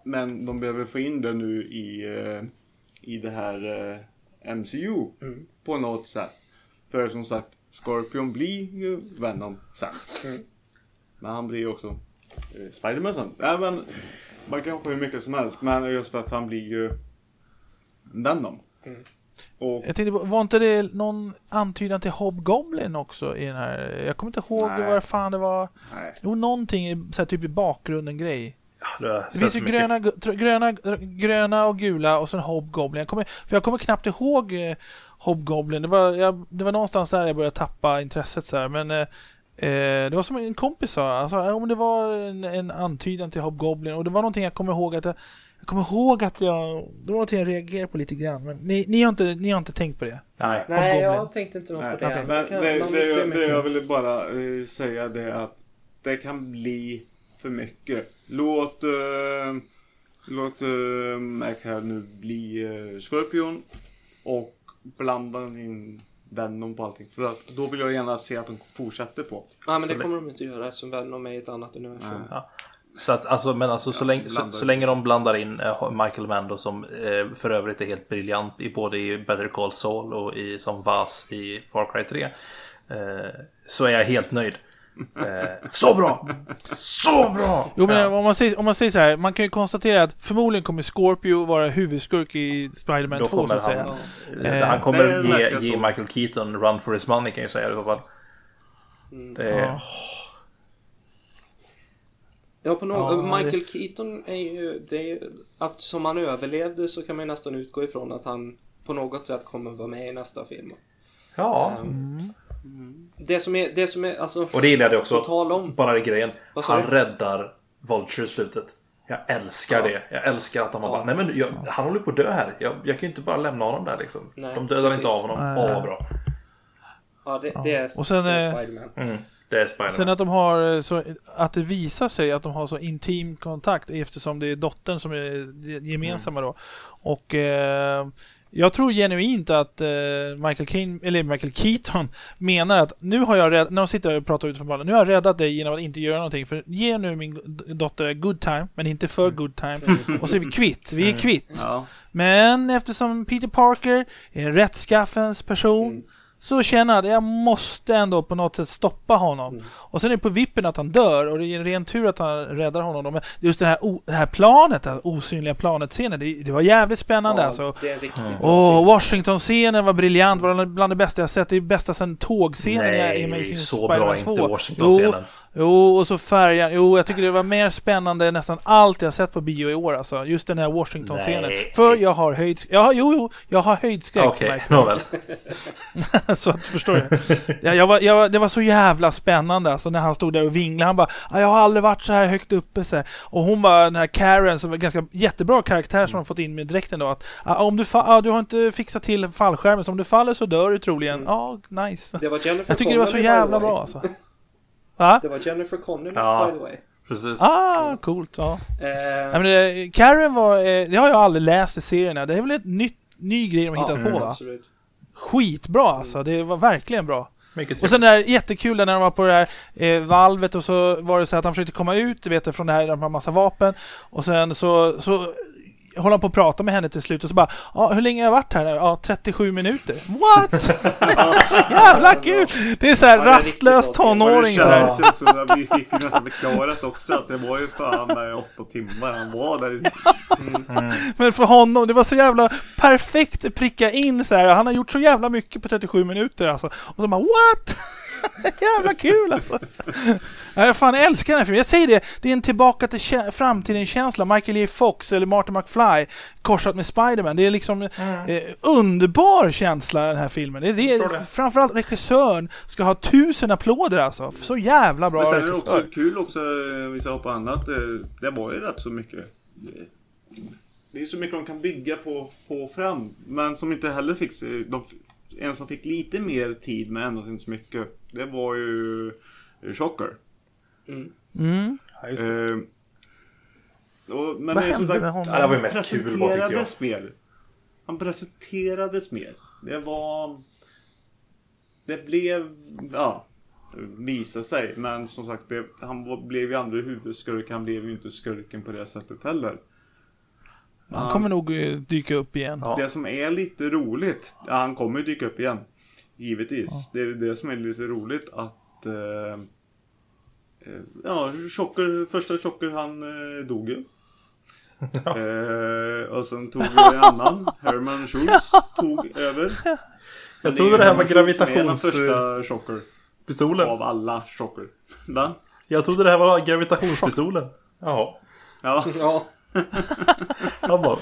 Men de behöver få in det nu i det här MCU på något sätt. För som sagt, Scorpion blir ju Venom sen. Men han blir ju också Spider-Man sen. Även, man kan hoppa hur mycket som helst, men just för att han blir ju Venom. Och Jag tänkte, var inte det någon antydan till Hobgoblin också i den här? Jag kommer inte ihåg vad fan det var. nej. Jo, någonting så här, typ i bakgrunden grej. Det Det finns ju gröna och gula och sen Hobgoblin. Jag kommer knappt ihåg Hobgoblin. Det var någonstans där jag började tappa intresset så här. Men det var som en kompis sa. Alltså, om det var en antydan till Hobgoblin. Och det var någonting jag kommer ihåg att det var någonting jag reagerade på lite grann. Men ni har inte tänkt på det? Nej. Nej, jag tänkte inte något på det. Nej, men det jag ville bara säga det att det kan bli för mycket. Låt Mac här nu bli Scorpion och blanda in Venom på allting. För att då vill jag gärna se att de fortsätter på. Ja, men det kommer de inte göra eftersom Venom är ett annat universum. Ja. Så att så länge de blandar in Michael Mando som för övrigt är helt briljant både i Better Call Saul och som Vaz i Far Cry 3 så är jag helt nöjd. Så bra! Så bra! Jo, men om man säger så här, man kan ju konstatera att förmodligen kommer Scorpio vara huvudskurk i Spider-Man 2 så att säga. Han kommer ge Michael Keaton run for his money, kan jag säga i alla fall. Michael Keaton är ju att som han överlevde så kan man nästan utgå ifrån att han på något sätt kommer vara med i nästa film. Ja. Det som är alltså, och det gillade jag också. Om, bara det grejen. Han räddar Vulture i slutet. Jag älskar det. Jag älskar att de bara, nej men han håller på att dö här. Jag kan ju inte bara lämna honom där liksom. Nej, de dödar inte av honom. Bra. Ja, det är och sen Spider-Man. Det är Spider-Man. Sen att de har att det visar sig att de har så intim kontakt eftersom det är dottern som är gemensamma då. Och jag tror genuint att Michael Keaton menar att nu har jag när de sitter och pratar utifrån planen, nu har jag räddat dig genom att inte göra någonting, för ge nu min dotter good time, men inte för good time, och så är vi kvitt. Vi är kvitt. Ja. Men eftersom Peter Parker är en rättskaffens person så känner jag att jag måste ändå på något sätt stoppa honom. Och sen är det på vippen att han dör, och det är en ren tur att han räddar honom. Men just det här planet, det här osynliga planet-scenen, det var jävligt spännande. Alltså. Det är riktigt Washington-scenen var briljant, var bland det bästa jag sett. Det är bästa sen tågscenen i Amazing så Spider-Man bra 2. inte Washington-scenen. Jo, och så färjan. Jo, jag tycker det var mer spännande än nästan allt jag sett på bio i år. Alltså. Just den här Washington-scenen. För jag har jag har höjdskräck. Okej, nåväl. Så att, förstår du? Det var så jävla spännande alltså, när han stod där och vinglade. Han bara, jag har aldrig varit så här högt uppe. Så här. Och hon var den här Karen som var ganska jättebra karaktär som har fått in med direkten då. Att om du har inte fixat till fallskärmen, så om du faller så dör du troligen. Nice. Det var Jennifer jag tycker det var så jävla bra alltså. Det var Jennifer Connelly, by the way. Precis. Coolt. Ja. Karen var, det har jag aldrig läst i serierna. Det är väl ett ny grej de har hittat på, va? Absolut. Skitbra alltså, det var verkligen bra. Mycket och sen där jättekul när de var på det här valvet, och så var det så att han försökte komma ut, du vet, från det här, de har massa vapen, och sen så håller han på att prata med henne till slut och så bara, hur länge har jag varit här nu? 37 minuter. What? Jävla kul! Det är så här rastlös tonåring. Det känns också, vi fick ju nästan förklarat också att det var ju fan 8 timmar han var där. Men för honom, det var så jävla perfekt pricka in så här. Han har gjort så jävla mycket på 37 minuter alltså. Och så bara, what? Jävla kul alltså. Jag fan älskar den här filmen. Jag säger det är en tillbaka till framtiden-känsla. Michael J. Fox eller Martin McFly korsat med Spider-Man. Det är liksom underbar känsla den här filmen. Det är framförallt regissören ska ha 1000 applåder alltså. Så jävla bra. Men sen är det också kul också, vi sa på annat, det var ju rätt så mycket. Det är så mycket de kan bygga på få fram, men som inte heller fick en som fick lite mer tid men ändå inte så mycket. Det var ju Shocker. Ja, just det. Men vad det är hände med honom? Det var ju mest kul, vad tycker jag. Han presenterades mer. Det blev visa sig, men som sagt han blev ju andra huvudskurk, han blev ju inte skurken på det sättet heller. Han kommer nog dyka upp igen. Ja. Det som är lite roligt, han kommer ju dyka upp igen. Givetvis. Ja. Det är det som är lite roligt att första Shocker han dog ju. Och sen tog en annan, Herman Schultz, tog över. Jag trodde det här var Den första gravitationspistolen. Shocker av alla Shocker. Va? Jag trodde det här var gravitationspistolen. Jaha. Ja. Ja, Han bara,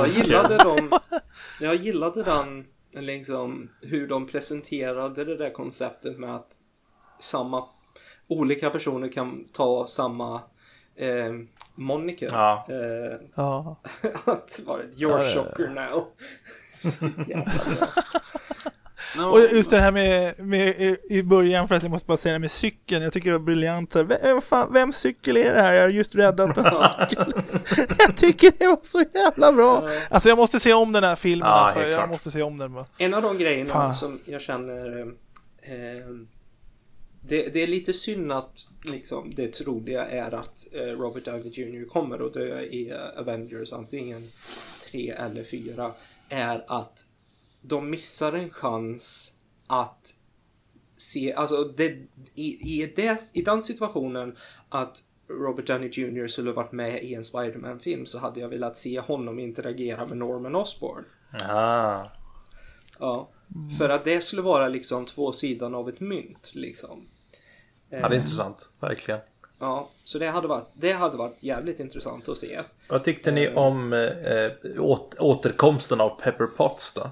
jag gillade den liksom hur de presenterade det där konceptet med att olika personer kan ta samma moniker. Ja. Ja. Att vara your Shocker now. Så jävla bra. Och just det här med i början, för att jag måste bara säga det med cykeln. Jag tycker det var briljant. Vem cykel är det här? Jag har just räddat en cykel. Jag tycker det var så jävla bra. Alltså jag måste se om den här filmen. Ja, alltså. helt Jag klart. måste se om den. En av de grejerna Fan. som jag känner det är lite synd att liksom, det troliga är att Robert Downey Jr. kommer att dö i Avengers, antingen 3 eller 4, är att de missar en chans att se, alltså i den situationen att Robert Downey Jr. skulle varit med i en Spider-Man-film, så hade jag velat se honom interagera med Norman Osborn. Ah. Ja, för att det skulle vara liksom två sidan av ett mynt liksom. Ja, det är intressant, verkligen. Ja, så det hade varit jävligt intressant att se. Vad tyckte ni om återkomsten av Pepper Potts då?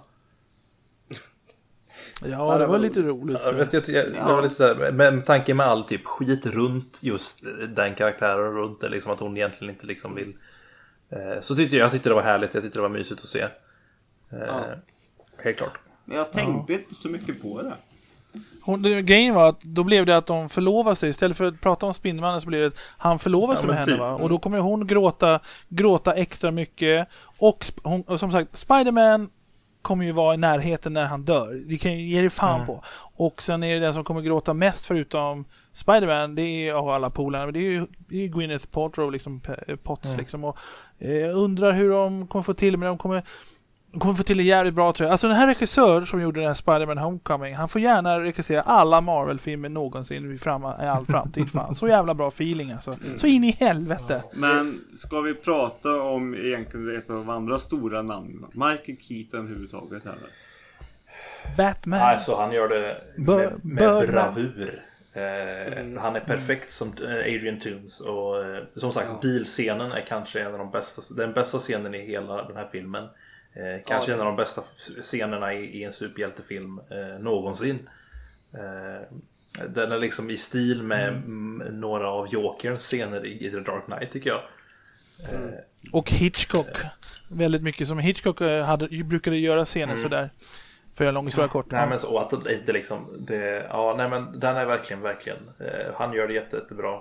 Ja, det var lite roligt. Det var lite där, med tanke med all typ skit runt just den karaktären och runt det, liksom att hon egentligen inte liksom vill. Så jag tyckte det var härligt, jag tyckte det var mysigt att se. Helt klart. Men jag tänkte inte så mycket på det. Grejen var att då blev det att de förlovade sig. Istället för att prata om Spindelmannen så blev det att han förlovade sig med henne. typ. Va? Och då kommer hon gråta extra mycket. Och som sagt, Spider-Man kommer ju vara i närheten när han dör. Det kan ju ge det fan på. Och sen är det den som kommer gråta mest förutom Spider-Man, det är av alla polarna, men det är ju Gwyneth Paltrow liksom, Potts liksom. Och jag undrar hur de kommer få till, men de kommer få till det jävligt bra, tror jag. Alltså den här regissör som gjorde den här Spider-Man Homecoming, han får gärna regissera alla Marvel-filmer någonsin i all framtid. Fan. Så jävla bra feeling alltså. Så in i helvete. Men ska vi prata om egentligen ett av de andra stora namnen? Michael Keaton överhuvudtaget här. Batman. Alltså han gör det med bravur. Han är perfekt som Adrian Toomes. Och som sagt, bilscenen är kanske en av den bästa scenen i hela den här filmen. Kanske en av de bästa scenerna i en superhjältefilm någonsin. Den är liksom i stil med några av Jokerns scener i The Dark Knight, tycker jag. Och Hitchcock. Väldigt mycket som Hitchcock brukade göra scener sådär. För en lång historia kort. Nej, men så att det inte liksom nej, men den är verkligen han gör det jättebra.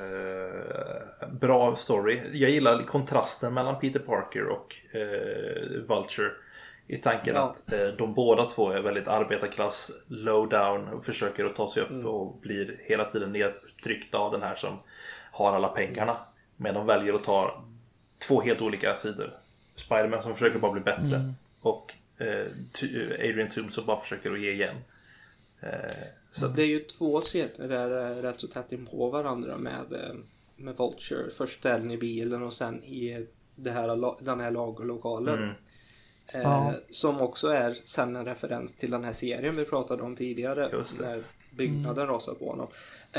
Bra story. Jag gillar kontrasten mellan Peter Parker och Vulture, i tanken att de båda två är väldigt arbetarklass, low down, och försöker att ta sig upp och blir hela tiden nedtryckta av den här som har alla pengarna, men de väljer att ta två helt olika sidor. Spider-Man som försöker bara bli bättre och Adrian Toomes som bara försöker att ge igen. Så det är ju två scener där rätt så tätt in på varandra med Vulture. Först den i bilen och sen i den här lagerlokalen. Som också är sen en referens till den här serien vi pratade om tidigare. När byggnaden rasar på honom.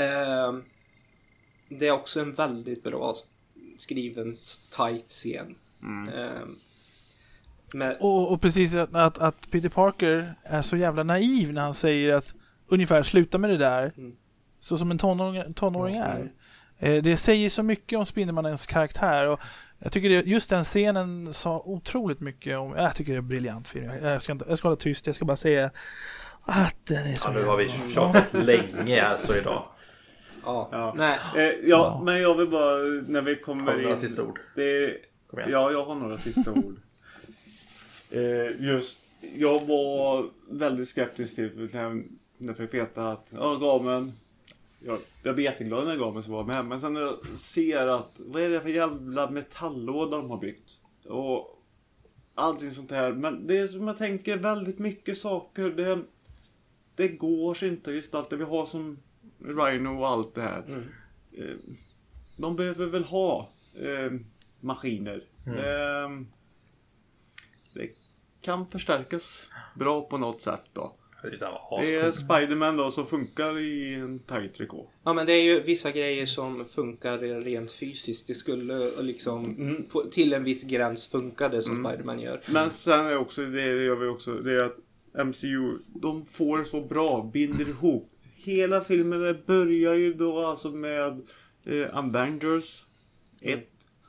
Det är också en väldigt bra skriven tight scen. Och precis att Peter Parker är så jävla naiv när han säger att ungefär sluta med det där. Så som en tonåring är. Det säger så mycket om Spindelmannens karaktär, och jag tycker just den scenen sa otroligt mycket om. Jag tycker det är en briljant film. Jag ska hålla tyst, jag ska bara säga att den är så. nu har vi kört länge alltså idag. Men jag vill bara, när vi kommer in, några sista ord. Jag har några sista ord. Jag var väldigt skeptisk till när jag fick veta att Gamen, jag blev jätteglad när Gamen var med, men sen när jag ser att vad är det för jävla metalllåda de har byggt, och allting sånt här. Men det är som jag tänker väldigt mycket saker. Det går inte visst allt det vi har som Rhino och allt det här. De behöver väl ha maskiner. Det kan förstärkas bra på något sätt då. Det är Spider-Man då som funkar i en tight trikå. Ja, men det är ju vissa grejer som funkar rent fysiskt. Det skulle liksom till en viss gräns funka det som Spider-Man gör. Men sen är också det gör vi också, det är att MCU, de får så bra, binder ihop. Hela filmen börjar ju då alltså med Avengers 1.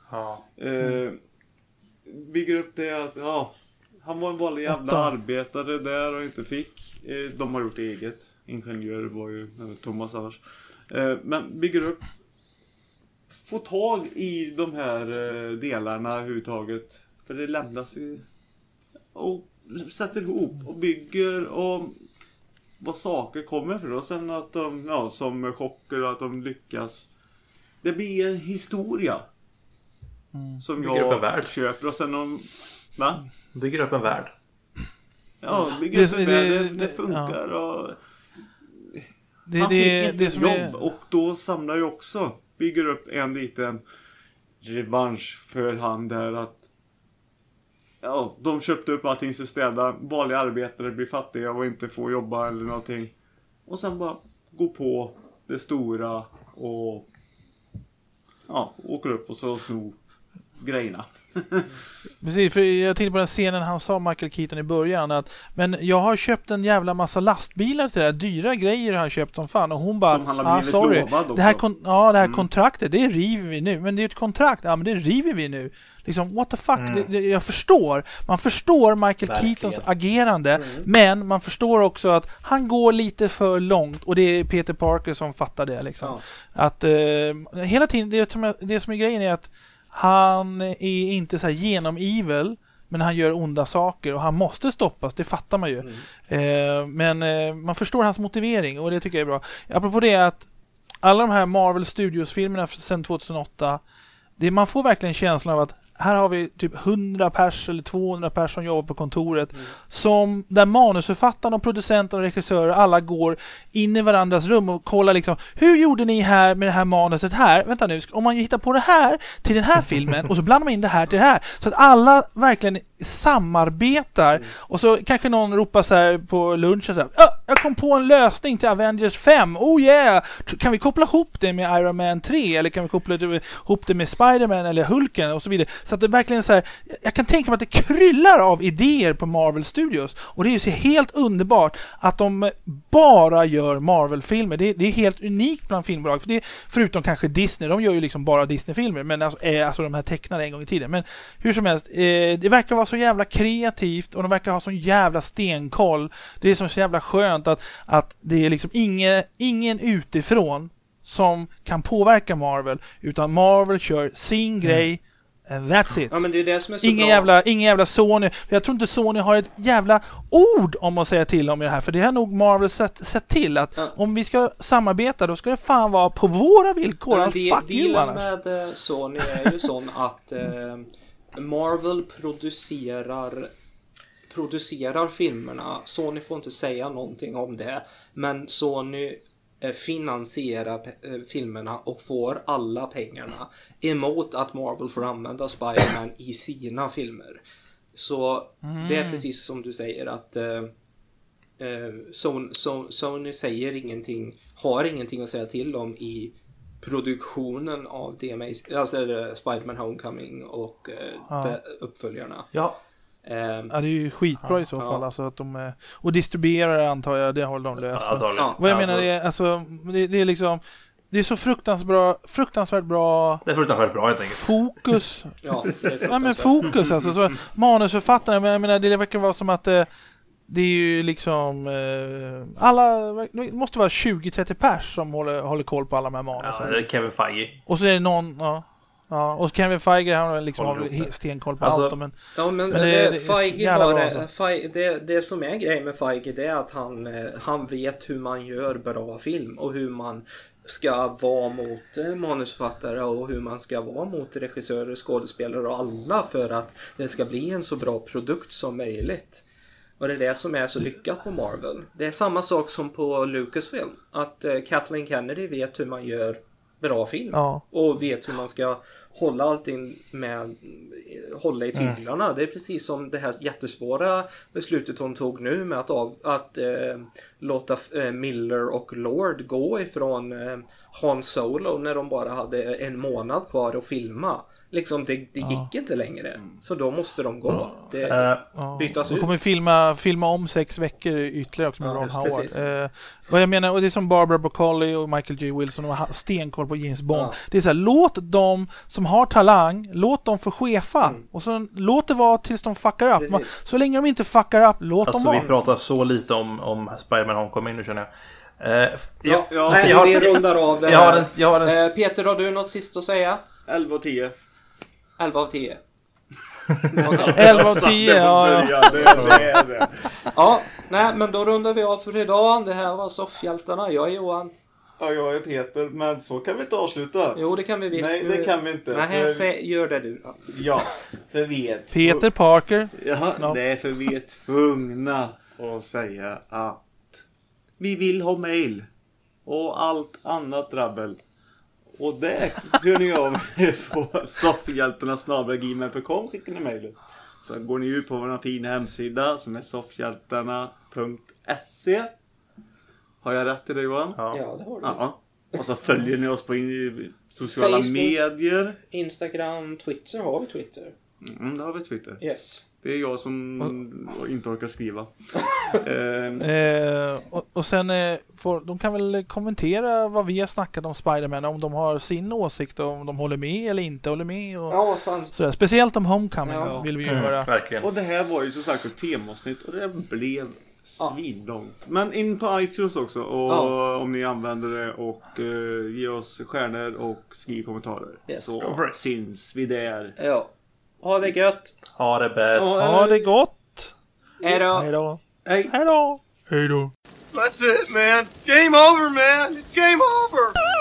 Bygger upp det att han var en vanlig jävla arbetare där och inte fick. De har gjort eget. Ingenjör var ju Thomas annars. Men bygger upp. Få tag i de här delarna överhuvudtaget. För det lämnas ju. Och sätter ihop och bygger och vad saker kommer för. Och sen att de, som chocker att de lyckas. Det blir en historia. Som bygger upp en värld. Köper och sen va? Bygger upp en värld. Ja, bygger upp en värld. Det funkar och han fick inte jobb och då samlar ju också bygger upp en liten revansch för han där att de köpte upp allting så städa. Vanliga arbetare blir fattiga och inte får jobba eller någonting. Och sen bara gå på det stora och åker upp och så sno grejerna. Precis, för jag tänkte på den scenen han sa Michael Keaton i början att men jag har köpt en jävla massa lastbilar till det här, dyra grejer har jag köpt som fan och hon bara, sorry, det här kontraktet, det river vi nu, men det är ett kontrakt, men det river vi nu. Liksom, what the fuck, jag förstår. Man förstår Michael Keatons agerande, men man förstår också att han går lite för långt och det är Peter Parker som fattar det liksom. Att hela tiden, det som är grejen är att han är inte så här genom-evil, men han gör onda saker och han måste stoppas, det fattar man ju. Men man förstår hans motivering och det tycker jag är bra. Apropå det att alla de här Marvel Studios-filmerna sedan 2008, man får verkligen känslan av att här har vi typ 100 pers eller 200 pers som jobbar på kontoret som där manusförfattarna och producenter och regissörer alla går in i varandras rum och kollar liksom, hur gjorde ni här med det här manuset här? Vänta nu, om man hittar på det här till den här filmen och så blandar man in det här till det här. Så att alla verkligen samarbetar och så kanske någon ropar så här på lunchen så här, jag kom på en lösning till Avengers 5. Oh yeah! Kan vi koppla ihop det med Iron Man 3 eller kan vi koppla ihop det med Spider-Man eller Hulken och så vidare. Så att det verkligen så här, jag kan tänka mig att det kryllar av idéer på Marvel Studios och det är ju så helt underbart att de bara gör Marvel-filmer. Det är helt unikt bland filmbolag. För det, förutom kanske Disney, de gör ju liksom bara Disney-filmer, men alltså de här tecknade en gång i tiden. Men hur som helst, det verkar vara så jävla kreativt och de verkar ha så jävla stenkoll. Det är så jävla skönt att det är liksom ingen utifrån som kan påverka Marvel, utan Marvel kör sin grej. That's it. Ja, men det är det som är så ingen jävla Sony. Jag tror inte Sony har ett jävla ord om att säga till om i det här. För det har nog Marvel sett till att om vi ska samarbeta, då ska det fan vara på våra villkor. Dealen med Sony är ju sån att Marvel producerar filmerna. Sony får inte säga någonting om det. Men Sony finansierar filmerna och får alla pengarna emot att Marvel får använda Spider-Man i sina filmer. Så det är precis som du säger att Sony säger ingenting, har ingenting att säga till om i produktionen av Spider-Man Homecoming och uppföljarna. Ja. Det är ju skitbra i så fall alltså att de och distribuerare antar jag, det håller de löst. Vad jag menar är alltså det är liksom det är så fruktansvärt bra. Det är fruktansvärt bra helt enkelt. Fokus. Men fokus alltså så manusförfattarna, jag menar det verkar vara som att det är ju liksom det måste vara 20-30 pers som håller koll på alla de här manusen. Ja, det är Kevin Feige. Och så är det någon och så Kevin Feige han liksom har stenkoll på allt men det som är grejen med Feige, det är att han vet hur man gör bra film och hur man ska vara mot manusförfattare och hur man ska vara mot regissörer, skådespelare och alla för att det ska bli en så bra produkt som möjligt. Och det är det som är så lyckat på Marvel. Det är samma sak som på Lucasfilm. Att Kathleen Kennedy vet hur man gör bra film. Ja. Och vet hur man ska hålla allting med, hålla i tyglarna. Det är precis som det här jättesvåra beslutet hon tog nu med att låta Miller och Lord gå ifrån Han Solo när de bara hade en månad kvar att filma. Liksom det gick inte längre. Så då måste de gå. Det bytas ut. De kommer filma om 6 veckor ytterligare också med Ron Howard. precis. Vad jag menar, och det är som Barbara Broccoli och Michael J. Wilson, de har stenkoll på James Bond. Det är så här, låt de som har talang, låt dem få chefa. Och så låt det vara tills de fuckar upp. Så länge de inte fuckar upp, låt dem vara. Vi pratar så lite om Spider-Man Homecoming nu, känner jag. Vi rundar av det här. Peter, har du något sist att säga? 11 och 10. 11 av 10. 11 av 10, ja. Det. Ja, nej, men då rundar vi av för idag. Det här var Soffhjältarna. Jag är Johan. Ja, jag är Peter, men så kan vi inte avsluta. Jo, det kan vi visst. Nej, det kan vi inte. Nej, gör det du då. Ja, för vi är Peter Parker. Ja, det är för vi är tvungna att säga att vi vill ha mail och allt annat drabbel. Och det kunde jag på soffhjältarna@gmail.com skicka ni mejlet. Så går ni ut på vår fina hemsida som är soffhjältarna.se. Har jag rätt i det, Johan? Ja, det har du. Ja. Och så följer ni oss på sociala Facebook, medier. Instagram, Twitter. Har vi Twitter? Det har vi Twitter. Yes. Det är jag som inte orkar skriva. Och sen de kan väl kommentera vad vi har snackat om Spider-Man, om de har sin åsikt, om de håller med eller inte håller med. Och sådär. Speciellt om Homecoming vill vi ju höra. Verkligen. Och det här var ju så sagt ett temasnitt och det blev svinlångt. Men in på iTunes också om ni använder det och ge oss stjärnor och skriv kommentarer. Yes. Så syns vi där. Ja. Ha det gött. Ha det bäst. Ha det gott. Hej då. Hej då. Hej. Hej då. Hej då. That's it, man. Game over, man. It's game over.